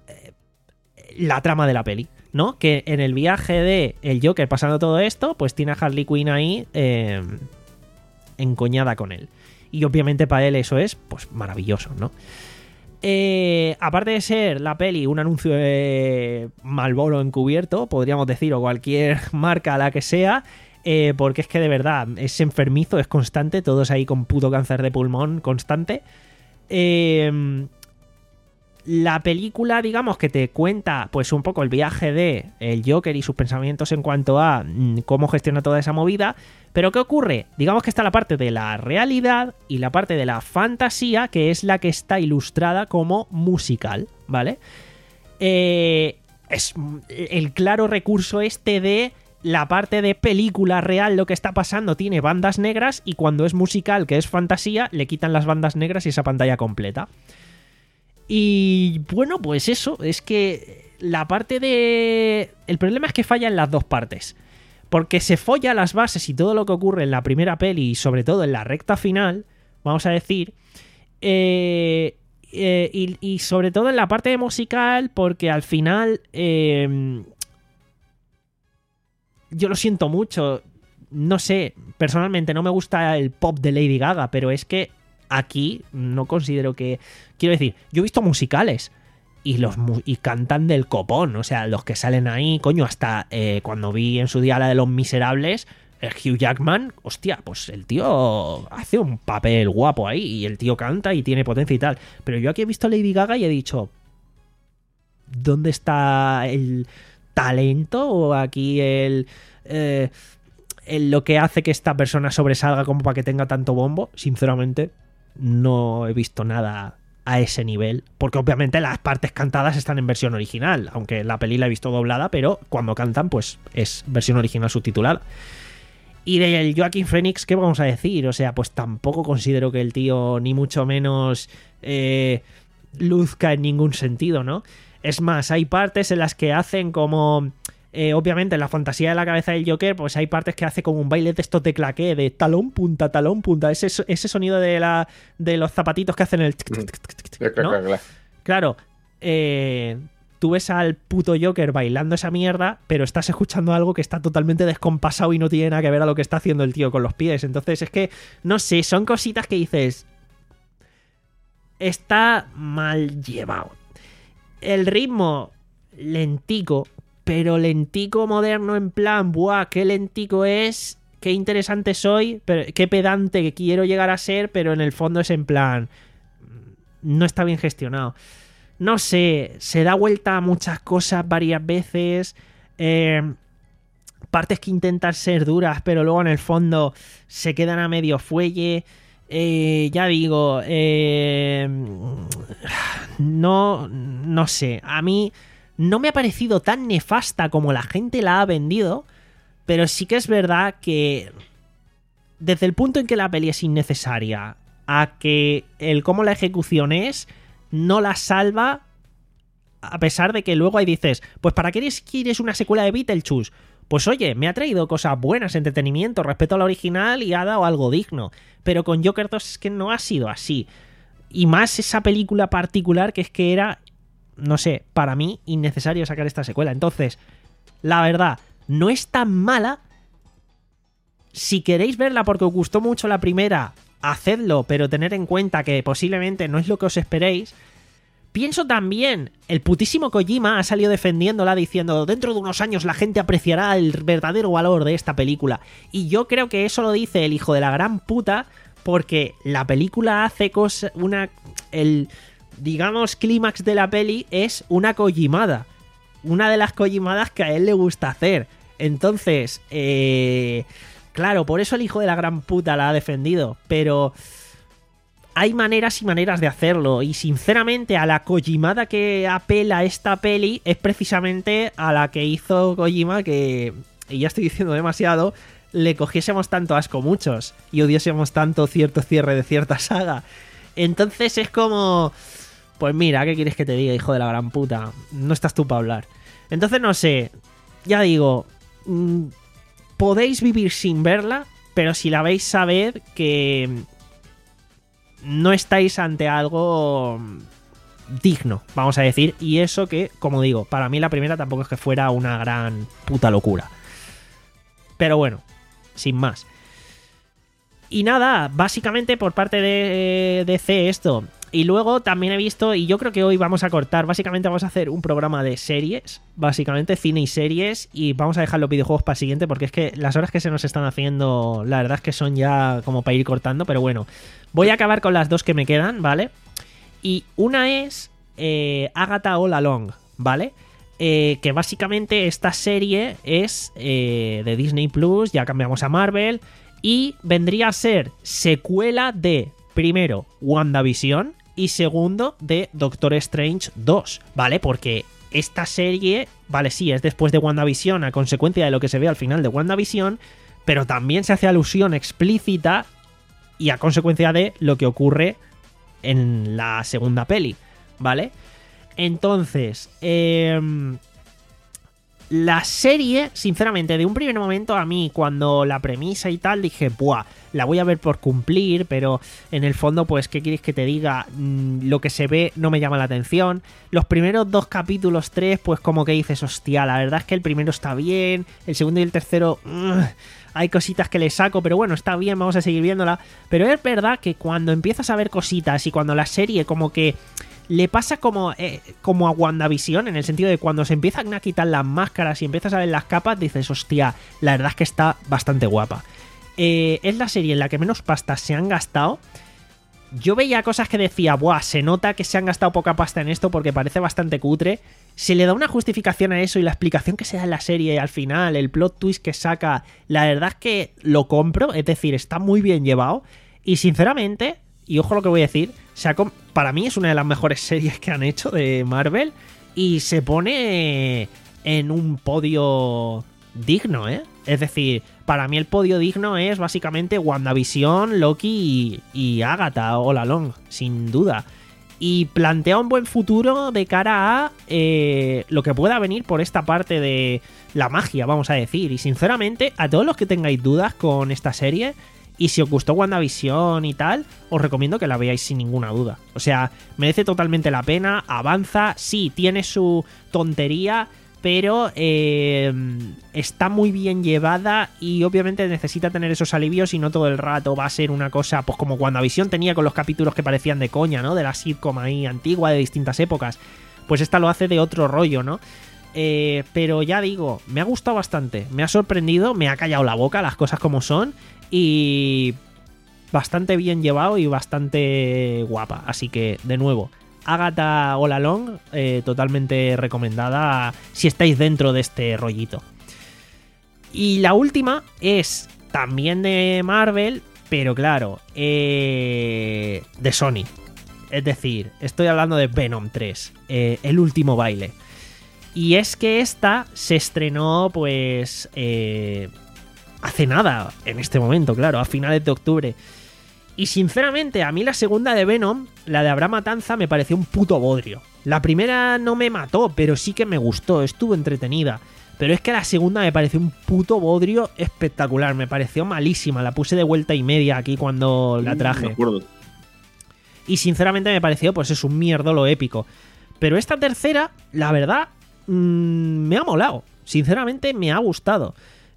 la trama de la peli, ¿no? Que en el viaje de el Joker pasando todo esto, pues tiene a Harley Quinn ahí eh, encoñada con él. Y obviamente para él eso es, pues, maravilloso, ¿no? Eh, aparte de ser la peli un anuncio de Marlboro encubierto, podríamos decir, o cualquier marca, la que sea, eh, porque es que de verdad es enfermizo, es constante, todos ahí con puto cáncer de pulmón constante. Eh... La película, digamos, que te cuenta pues un poco el viaje de el Joker y sus pensamientos en cuanto a mmm, cómo gestiona toda esa movida. Pero ¿qué ocurre? Digamos que está la parte de la realidad y la parte de la fantasía, que es la que está ilustrada como musical, ¿vale? Eh, es el claro recurso este de la parte de película real, lo que está pasando, tiene bandas negras, y cuando es musical, que es fantasía, le quitan las bandas negras y esa pantalla completa. Y bueno, pues eso, es que la parte de... El problema es que falla en las dos partes. Porque se folla las bases y todo lo que ocurre en la primera peli y sobre todo en la recta final, vamos a decir. Eh, eh, y, y sobre todo en la parte de musical, porque al final... Eh, yo lo siento mucho. No sé, personalmente no me gusta el pop de Lady Gaga, pero es que aquí no considero que... Quiero decir, yo he visto musicales y los mu- y cantan del copón, o sea, los que salen ahí, coño, hasta eh, cuando vi en su día la de Los Miserables, el Hugh Jackman, hostia, pues el tío hace un papel guapo ahí y el tío canta y tiene potencia y tal. Pero yo aquí he visto a Lady Gaga y he dicho, ¿dónde está el talento o aquí el... Eh, el lo que hace que esta persona sobresalga como para que tenga tanto bombo? Sinceramente, no he visto nada a ese nivel, porque obviamente las partes cantadas están en versión original, aunque la peli la he visto doblada, pero cuando cantan pues es versión original subtitulada. Y del Joaquin Phoenix, ¿qué vamos a decir? O sea, pues tampoco considero que el tío ni mucho menos eh, luzca en ningún sentido, ¿no? Es más, hay partes en las que hacen como Eh, obviamente en la fantasía de la cabeza del Joker pues hay partes que hace como un baile de estos de claqué, de talón, punta, talón, punta, ese, ese sonido de, la, de los zapatitos que hacen el... ¿no? Claro, eh, tú ves al puto Joker bailando esa mierda, pero estás escuchando algo que está totalmente descompasado y no tiene nada que ver a lo que está haciendo el tío con los pies. Entonces es que, no sé, son cositas que dices... Está mal llevado. El ritmo lentico, pero lentico moderno en plan, buah, qué lentico es, qué interesante soy, pero qué pedante que quiero llegar a ser, pero en el fondo es en plan, no está bien gestionado. No sé, se da vuelta a muchas cosas varias veces, eh, partes que intentan ser duras, pero luego en el fondo se quedan a medio fuelle. Eh, ya digo, eh, no, no sé, a mí no me ha parecido tan nefasta como la gente la ha vendido, pero sí que es verdad que desde el punto en que la peli es innecesaria a que el cómo la ejecución es, no la salva, a pesar de que luego ahí dices, pues ¿para qué quieres una secuela de Beetlejuice? Pues oye, me ha traído cosas buenas, entretenimiento, respeto a la original y ha dado algo digno. Pero con Joker dos es que no ha sido así. Y más esa película particular que es que era, no sé, para mí innecesario sacar esta secuela. Entonces, la verdad, no es tan mala. Si queréis verla porque os gustó mucho la primera, hacedlo, pero tened en cuenta que posiblemente no es lo que os esperéis. Pienso también, el putísimo Kojima ha salido defendiéndola diciendo dentro de unos años la gente apreciará el verdadero valor de esta película. Y yo creo que eso lo dice el hijo de la gran puta porque la película hace cosas, una, el, digamos, clímax de la peli es una Kojimada. Una de las Kojimadas que a él le gusta hacer. Entonces, eh, claro, por eso el hijo de la gran puta la ha defendido, pero... hay maneras y maneras de hacerlo. Y sinceramente a la Kojimada que apela esta peli es precisamente a la que hizo Kojima que, y ya estoy diciendo demasiado, le cogiésemos tanto asco muchos y odiásemos tanto cierto cierre de cierta saga. Entonces es como... pues mira, ¿qué quieres que te diga, hijo de la gran puta? No estás tú para hablar. Entonces no sé, ya digo, mmm, podéis vivir sin verla, pero si la veis sabed que... no estáis ante algo digno, vamos a decir. Y eso que, como digo, para mí la primera tampoco es que fuera una gran puta locura. Pero bueno, sin más. Y nada, básicamente por parte de D C esto. Y luego también he visto, y yo creo que hoy vamos a cortar, básicamente vamos a hacer un programa de series, básicamente cine y series, y vamos a dejar los videojuegos para el siguiente, porque es que las horas que se nos están haciendo, la verdad es que son ya como para ir cortando, pero bueno, voy a acabar con las dos que me quedan, ¿vale? Y una es eh, Agatha All Along, ¿vale? Eh, que básicamente esta serie es eh, de Disney Plus, ya cambiamos a Marvel, y vendría a ser secuela de, primero, WandaVision, y segundo, de Doctor Strange dos, ¿vale? Porque esta serie, vale, sí, es después de WandaVision a consecuencia de lo que se ve al final de WandaVision, pero también se hace alusión explícita y a consecuencia de lo que ocurre en la segunda peli, ¿vale? Entonces, eh, la serie, sinceramente, de un primer momento a mí, cuando la premisa y tal, dije, buah, la voy a ver por cumplir, pero en el fondo, pues, ¿qué quieres que te diga? Mm, lo que se ve no me llama la atención. Los primeros dos capítulos, tres, pues como que dices, hostia, la verdad es que el primero está bien, el segundo y el tercero... Uh, hay cositas que le saco, pero bueno, está bien, vamos a seguir viéndola. Pero es verdad que cuando empiezas a ver cositas y cuando la serie como que le pasa como, eh, como a WandaVision, en el sentido de cuando se empiezan a quitar las máscaras y empiezas a ver las capas, dices, hostia, la verdad es que está bastante guapa. Eh, es la serie en la que menos pasta se han gastado. Yo veía cosas que decía, buah, se nota que se han gastado poca pasta en esto porque parece bastante cutre. Se le da una justificación a eso y la explicación que se da en la serie al final, el plot twist que saca, la verdad es que lo compro, es decir, está muy bien llevado. Y sinceramente, y ojo lo que voy a decir, se ha com- para mí es una de las mejores series que han hecho de Marvel y se pone en un podio digno, ¿eh? Es decir, para mí el podio digno es básicamente WandaVision, Loki y, y Agatha All Along, sin duda. y plantea un buen futuro de cara a eh, lo que pueda venir por esta parte de la magia, vamos a decir. Y sinceramente, a todos los que tengáis dudas con esta serie, y si os gustó WandaVision y tal, os recomiendo que la veáis sin ninguna duda. O sea, merece totalmente la pena, avanza, sí, tiene su tontería, pero eh, está muy bien llevada y obviamente necesita tener esos alivios y no todo el rato va a ser una cosa pues como WandaVision tenía con los capítulos que parecían de coña, ¿no? De la sitcom ahí antigua de distintas épocas. Pues esta lo hace de otro rollo, ¿no? Eh, pero ya digo, me ha gustado bastante, me ha sorprendido, me ha callado la boca, las cosas como son, y bastante bien llevado y bastante guapa. Así que, de nuevo, Agatha All Along, eh, totalmente recomendada si estáis dentro de este rollito. Y la última es también de Marvel, pero claro, eh, de Sony. Es decir, estoy hablando de Venom tres, eh, El último baile. Y es que esta se estrenó, pues, eh, hace nada, en este momento, claro, a finales de octubre. Y sinceramente, a mí la segunda de Venom, la de Habrá Matanza, me pareció un puto bodrio. La primera no me mató, pero sí que me gustó, estuvo entretenida. Pero es que la segunda me pareció un puto bodrio espectacular, me pareció malísima. La puse de vuelta y media aquí cuando la traje. Me acuerdo. Y sinceramente me pareció, pues es un mierdolo épico. Pero esta tercera, la verdad, mmm, me ha molado. Sinceramente me ha gustado.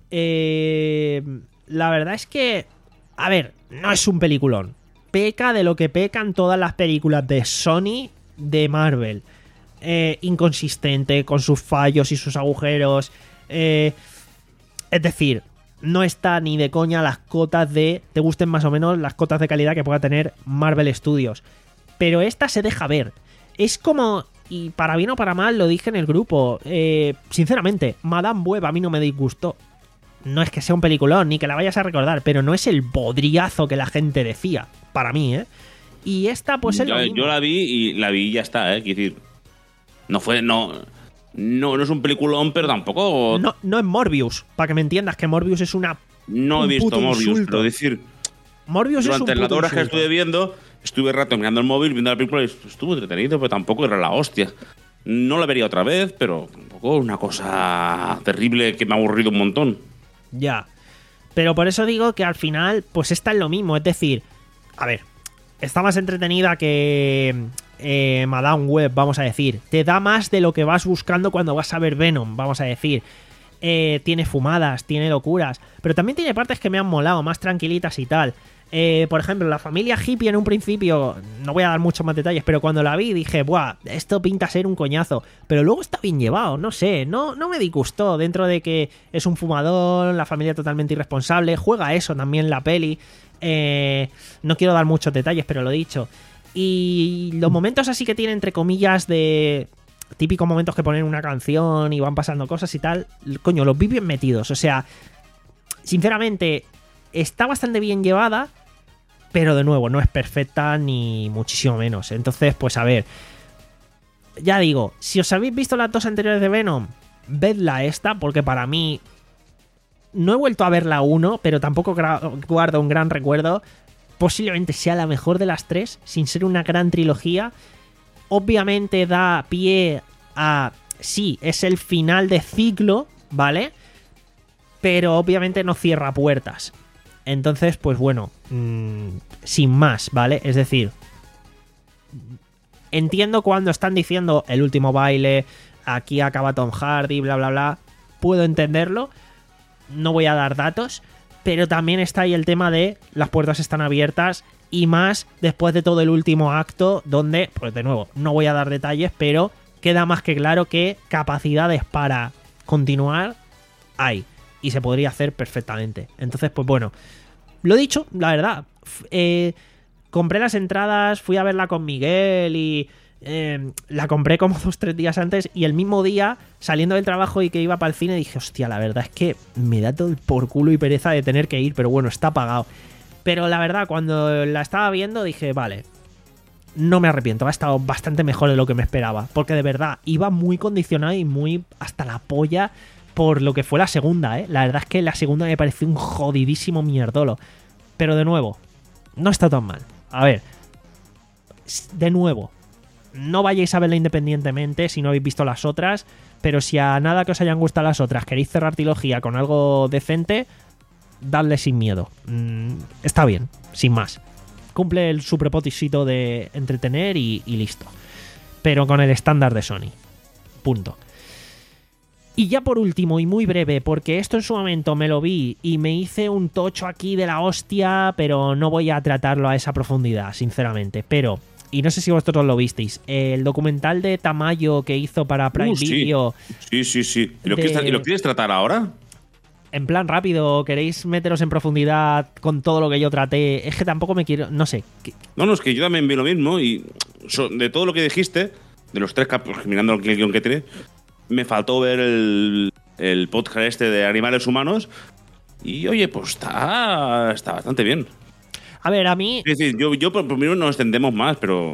Eh, la verdad es que, a ver, no es un peliculón. Peca de lo que pecan todas las películas de Sony, de Marvel. Eh, inconsistente, con sus fallos y sus agujeros. Eh, es decir, no está ni de coña las cotas de... Te gusten más o menos las cotas de calidad que pueda tener Marvel Studios. Pero esta se deja ver. Es como... Y para bien o para mal, lo dije en el grupo. Eh, sinceramente, Madame Web a mí no me disgustó. No es que sea un peliculón, ni que la vayas a recordar, pero no es el bodriazo que la gente decía. Para mí, ¿eh? Y esta, pues es yo, lo mismo. yo la vi y la vi y ya está, ¿eh? Quiero decir, no fue... No, no, no es un peliculón, pero tampoco... No, no es Morbius, para que me entiendas, que Morbius es una... No he visto Morbius, insulto. Pero decir... Morbius durante es un las puto horas que insulto. estuve viendo, estuve rato mirando el móvil, viendo la película y estuvo entretenido, pero tampoco era la hostia. No la vería otra vez, pero tampoco una cosa terrible que me ha aburrido un montón. Ya. Pero por eso digo que al final, pues esta es lo mismo. Es decir, a ver, está más entretenida que eh, Madame Web, vamos a decir. Te da más de lo que vas buscando cuando vas a ver Venom, vamos a decir. Eh, tiene fumadas, tiene locuras, pero también tiene partes que me han molado, más tranquilitas y tal. Eh, por ejemplo, la familia hippie en un principio, no voy a dar muchos más detalles, pero cuando la vi dije, buah, esto pinta ser un coñazo. Pero luego está bien llevado, no sé, no, no me disgustó. Dentro de que es un fumador, la familia totalmente irresponsable, juega eso también la peli. Eh, no quiero dar muchos detalles, pero lo he dicho. Y los momentos así que tiene, entre comillas, de... típicos momentos que ponen una canción y van pasando cosas y tal, coño, los vi bien metidos. O sea, sinceramente, está bastante bien llevada, pero de nuevo, no es perfecta ni muchísimo menos. Entonces, pues a ver, ya digo, si os habéis visto las dos anteriores de Venom, vedla esta, porque para mí no he vuelto a ver la uno, pero tampoco guardo un gran recuerdo. Posiblemente sea la mejor de las tres, sin ser una gran trilogía. Obviamente da pie a... Sí, es el final de ciclo, ¿vale? Pero obviamente no cierra puertas. Entonces, pues bueno, mmm, sin más, ¿vale? Es decir, entiendo cuando están diciendo el último baile, aquí acaba Tom Hardy, bla, bla, bla. Puedo entenderlo, no voy a dar datos, pero también está ahí el tema de las puertas están abiertas y más después de todo el último acto donde, pues de nuevo, no voy a dar detalles, pero queda más que claro que capacidades para continuar hay. Y se podría hacer perfectamente. Entonces, pues bueno, lo dicho, la verdad. Eh, compré las entradas, fui a verla con Miguel y eh, la compré como dos tres días antes. Y el mismo día, saliendo del trabajo y que iba para el cine, dije, hostia, la verdad es que me da todo el por culo y pereza de tener que ir. Pero bueno, está pagado. Pero la verdad, cuando la estaba viendo, dije, vale, no me arrepiento. Ha estado bastante mejor de lo que me esperaba. Porque de verdad, iba muy condicionado y muy hasta la polla por lo que fue la segunda, ¿eh? La verdad es que la segunda me pareció un jodidísimo mierdolo. Pero de nuevo, no está tan mal. A ver, de nuevo, no vayáis a verla independientemente si no habéis visto las otras, pero si a nada que os hayan gustado las otras queréis cerrar trilogía con algo decente, dadle sin miedo. Mm, está bien, sin más. Cumple el, su propósito de entretener y, y listo. Pero con el estándar de Sony. Punto. Y ya por último, y muy breve, porque esto en su momento me lo vi y me hice un tocho aquí de la hostia, pero no voy a tratarlo a esa profundidad, sinceramente. Pero, y no sé si vosotros lo visteis, el documental de Tamayo que hizo para Prime Uh, sí. Video. Sí, sí, sí. ¿Y lo, de- quieres, tra- ¿Y lo quieres tratar ahora? En plan rápido, ¿queréis meteros en profundidad con todo lo que yo traté? Es que tampoco me quiero, no sé. que- No, no, es que yo también vi lo mismo y so- de todo lo que dijiste, de los tres capítulos, mirando el guión que tiene, me faltó ver el, el podcast este de animales humanos y, oye, pues está, está bastante bien. A ver, a mí, Es decir, yo, yo por por mí no nos extendemos más, pero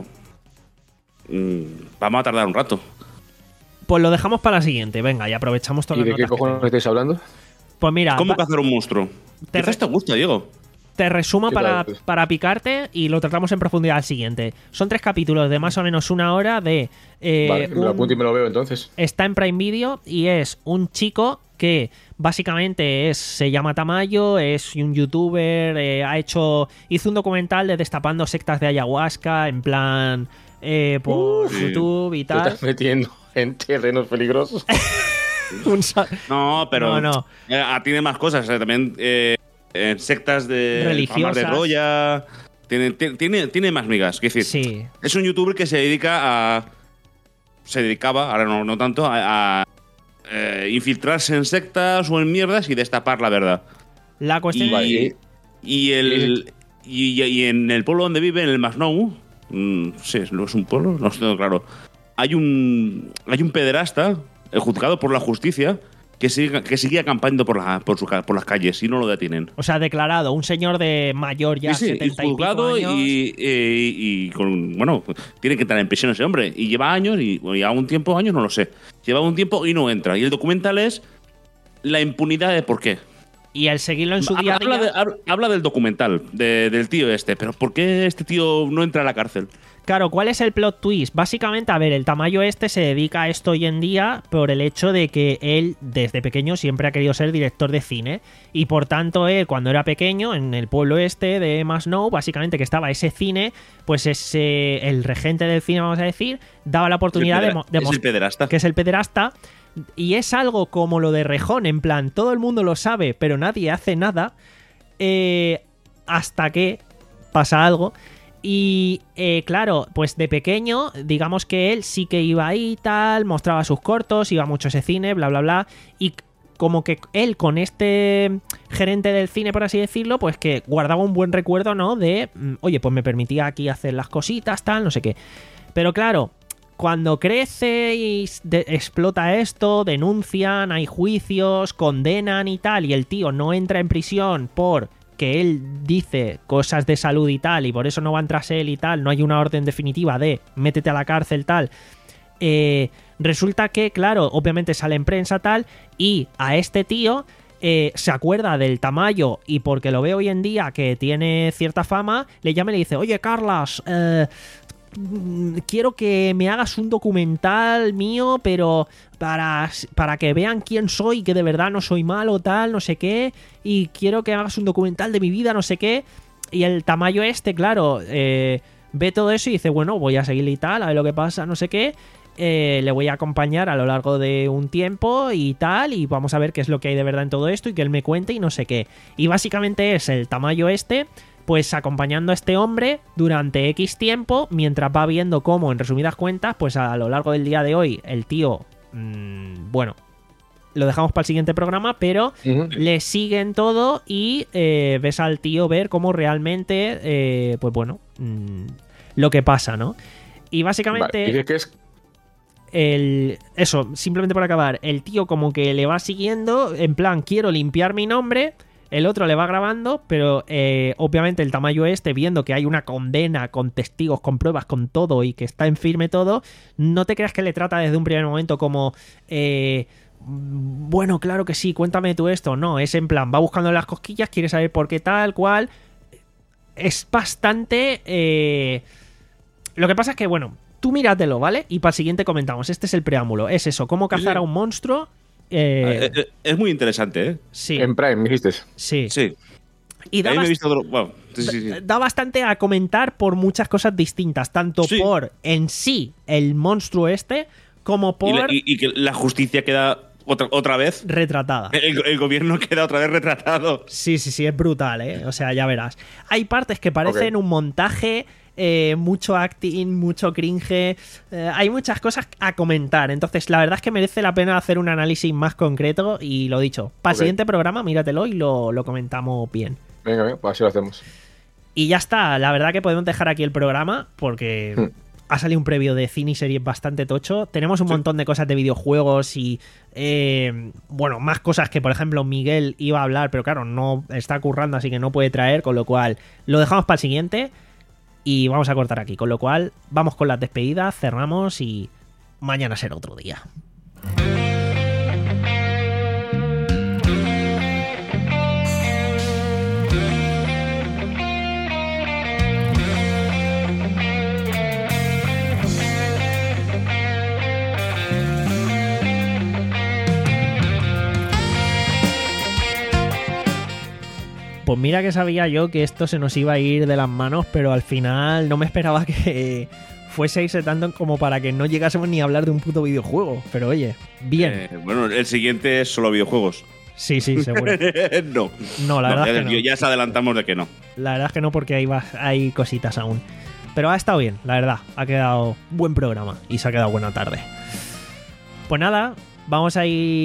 mm, vamos a tardar un rato. pues lo dejamos para la siguiente. Venga, y aprovechamos todas ¿Y las de qué notas que cojones tengo. estáis hablando? Pues mira, ¿Cómo va- cazar un monstruo? Te Quizás re- te gusta, Diego. te resumo ¿Qué para, tal? para picarte y lo tratamos en profundidad al siguiente. Son tres capítulos de más o menos una hora de... eh, Vale, me lo un- apunto y me lo veo entonces. Está en Prime Video y es un chico que básicamente es, se llama Tamayo, es un youtuber, eh, ha hecho, hizo un documental de destapando sectas de ayahuasca en plan eh, por sí. YouTube y Te tal. estás metiendo en terrenos peligrosos. Un sa- No, pero No, no. eh, ah, tiene más cosas. eh, también eh, eh, sectas de Religiosas. Palmas de Troya. Tiene, ti- tiene, tiene más migas. Es decir, Sí, es un youtuber que se dedica a. Se dedicaba, ahora no, no tanto, a, a, eh, infiltrarse en sectas o en mierdas y destapar la verdad. la cuestión Y, Vale. y, el, y, y en el pueblo donde vive, en el Masnou, mm, sí, ¿no es un pueblo? No estoy claro. Hay un, hay un pederasta, eh, juzgado por la justicia, que sigue, que sigue acampando por, la, por, su, ca- por las calles y no lo detienen. o sea, declarado, un señor de mayor ya, Sí, sí, y setenta y pico juzgado años. y, eh, y con. Bueno, tiene que entrar en prisión ese hombre. Y lleva años, y bueno, lleva un tiempo, años, no lo sé. Lleva un tiempo y no entra. Y el documental es la impunidad de por qué. Y el seguirlo en su día a Habla, día. de- hab- habla del documental, de- del tío este, pero ¿por qué este tío no entra a la cárcel? Claro, ¿cuál es el plot twist? Básicamente, a ver, el Tamayo este se dedica a esto hoy en día por el hecho de que él, desde pequeño, siempre ha querido ser director de cine. Y por tanto, él, cuando era pequeño, en el pueblo este de Masnou, básicamente que estaba ese cine, pues ese, el regente del cine, vamos a decir, daba la oportunidad de, Es el mo- pedera- de es el mostrar pederasta. que es el pederasta. Y es algo como lo de Rejón, en plan, todo el mundo lo sabe, pero nadie hace nada. eh, hasta que pasa algo. Y eh, claro, pues de pequeño, digamos que él sí que iba ahí y tal, mostraba sus cortos, iba mucho a ese cine, bla, bla, bla. Y como que él con este gerente del cine, por así decirlo, pues que guardaba un buen recuerdo, ¿no? De, mm, oye, pues me permitía aquí hacer las cositas, tal, no sé qué. Pero claro, cuando crece y s- de- explota esto, denuncian, hay juicios, condenan y tal, y el tío no entra en prisión por que él dice cosas de salud y tal, y por eso no van tras él y tal, no hay una orden definitiva de métete a la cárcel tal. Eh, resulta que, claro, obviamente sale en prensa tal, y a este tío eh, se acuerda del Tamayo, y porque lo ve hoy en día que tiene cierta fama, le llama y le dice, oye Carlas, eh, mm, quiero que me hagas un documental mío, pero para, para que vean quién soy, que de verdad no soy malo, tal, no sé qué, y quiero que hagas un documental de mi vida, no sé qué. Y el Tamayo este, claro, eh, ve todo eso y dice, bueno, voy a seguirle y tal, a ver lo que pasa, no sé qué. Eh, le voy a acompañar a lo largo de un tiempo y tal, y vamos a ver qué es lo que hay de verdad en todo esto y que él me cuente y no sé qué. Y básicamente es el Tamayo este, pues acompañando a este hombre durante X tiempo, mientras va viendo cómo, en resumidas cuentas, pues a lo largo del día de hoy, el tío, mmm, bueno, lo dejamos para el siguiente programa, pero Ujú. le siguen todo y eh, ves al tío ver cómo realmente, eh, pues bueno, mmm, lo que pasa, ¿no? Y básicamente... Vale, ¿y qué- qué es? El, eso, simplemente para acabar, el tío como que le va siguiendo, en plan, quiero limpiar mi nombre, el otro le va grabando, pero eh, obviamente el Tamayo este, viendo que hay una condena con testigos, con pruebas, con todo y que está en firme todo, no te creas que le trata desde un primer momento como... Eh, bueno, claro que sí, cuéntame tú esto. No, es en plan, va buscando las cosquillas, quiere saber por qué tal, cual. Es bastante... Eh... Lo que pasa es que, bueno... tú míratelo, ¿vale? Y para el siguiente comentamos. Este es el preámbulo. Es eso, cómo cazar sí. a un monstruo. Eh, Eh, eh, es muy interesante, ¿eh? sí, En Prime, me dijiste. sí. Sí. Y da, Ahí me he bast- visto otro. Bueno, sí, sí, sí. da bastante a comentar por muchas cosas distintas. Tanto Sí. por en sí el monstruo este, como por Y, la- y- y que la justicia queda otra, otra vez. retratada. El, el gobierno queda otra vez retratado. Sí, sí, sí, es brutal, ¿eh? O sea, ya verás. Hay partes que parecen Ok. un montaje, eh, mucho acting, mucho cringe. eh, hay muchas cosas a comentar. Entonces, la verdad es que merece la pena hacer un análisis más concreto. Y lo dicho, para el Ok. siguiente programa, míratelo y lo, lo comentamos bien. Venga, venga, pues así lo hacemos. Y ya está. La verdad que podemos dejar aquí el programa porque Hmm. ha salido un previo de cine y series bastante tocho. Tenemos un montón de cosas de videojuegos y, eh, bueno, más cosas que, por ejemplo, Miguel iba a hablar, pero claro, no está currando, así que no puede traer, con lo cual lo dejamos para el siguiente y vamos a cortar aquí. Con lo cual, vamos con las despedidas, cerramos y mañana será otro día. Pues mira que sabía yo que esto se nos iba a ir de las manos, pero al final no me esperaba que fuese a irse tanto como para que no llegásemos ni a hablar de un puto videojuego. Pero oye, bien. Eh, bueno, el siguiente es solo videojuegos. Sí, sí, seguro. no. No, la verdad ya, es que no. ya se adelantamos de que no. La verdad es que no, porque hay, va- hay cositas aún. Pero ha estado bien, la verdad. Ha quedado buen programa y se ha quedado buena tarde. Pues nada, vamos a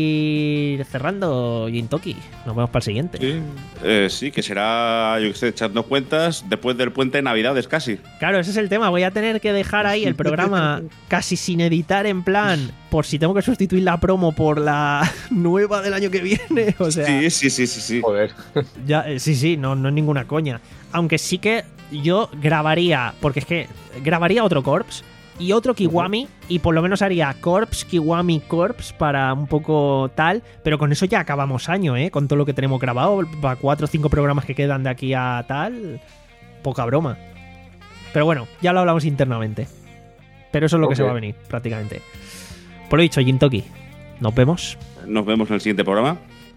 ir cerrando Gintoki. Nos vemos para el siguiente. Sí, eh, sí, que será, yo que sé, echando cuentas después del puente de Navidades casi. Claro, ese es el tema. Voy a tener que dejar ahí el programa casi sin editar, en plan, por si tengo que sustituir la promo por la nueva del año que viene. O sea, Sí, sí, sí, sí, sí. Joder. ya, eh, sí, sí, no, no es ninguna coña. Aunque sí que yo grabaría, porque es que grabaría otro Corps y otro Kiwami, y por lo menos haría Corps, Kiwami, Corps para un poco tal, pero con eso ya acabamos año, ¿eh? Con todo lo que tenemos grabado, para cuatro o cinco programas que quedan de aquí a tal, poca broma. Pero bueno, ya lo hablamos internamente. Pero eso es lo que Ok. se va a venir, prácticamente. Por lo dicho, Gintoki, nos vemos. Nos vemos en el siguiente programa.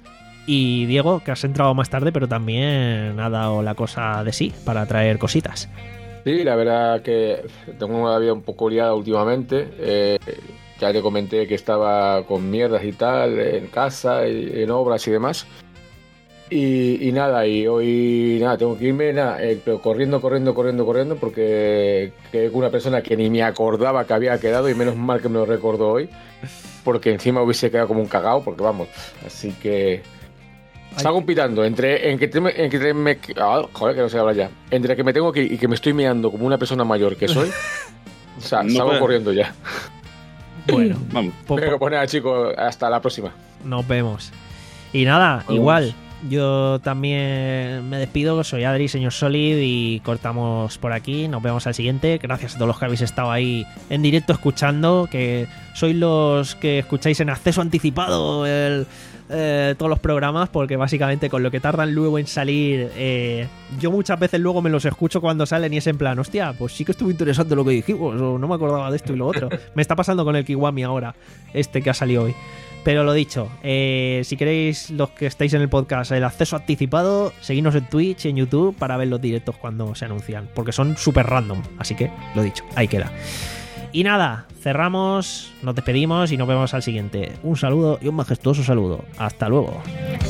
Y Diego, que has entrado más tarde, pero también ha dado la cosa de sí para traer cositas. Sí, la verdad que tengo una vida un poco liada últimamente. Eh, ya te comenté que estaba con mierdas y tal en casa, y- en obras y demás. Y, y nada, y hoy nada, tengo que irme, nada, eh, pero corriendo, corriendo, corriendo, corriendo, porque quedé con una persona que ni me acordaba que había quedado, y menos mal que me lo recordó hoy, porque encima hubiese quedado como un cagao, porque vamos, así que está compitando entre en que, te- en que te- me, ah, joder, que no sé hablar ya, entre que me tengo que ir y que me estoy meando como una persona mayor que soy. O sea, No salgo puede- corriendo ya. Bueno, Vamos. po- Venga, po- pues nada, chicos, hasta la próxima. nos vemos. Y nada, Nos igual, vemos. yo también me despido. Soy Adri, señor Solid, y cortamos por aquí. Nos vemos al siguiente. Gracias a todos los que habéis estado ahí en directo escuchando, que sois los que escucháis en acceso anticipado el, eh, todos los programas, porque básicamente con lo que tardan luego en salir, eh, yo muchas veces luego me los escucho cuando salen y es en plan, hostia, pues sí que estuvo interesante lo que dijimos, o no me acordaba de esto y lo otro. Me está pasando con el Kiwami ahora, este que ha salido hoy. Pero lo dicho, eh, si queréis, los que estáis en el podcast, el acceso anticipado, seguidnos en Twitch y en YouTube para ver los directos cuando se anuncian, porque son súper random. Así que, lo dicho, ahí queda. Y nada, cerramos, nos despedimos y nos vemos al siguiente. Un saludo y un majestuoso saludo. Hasta luego.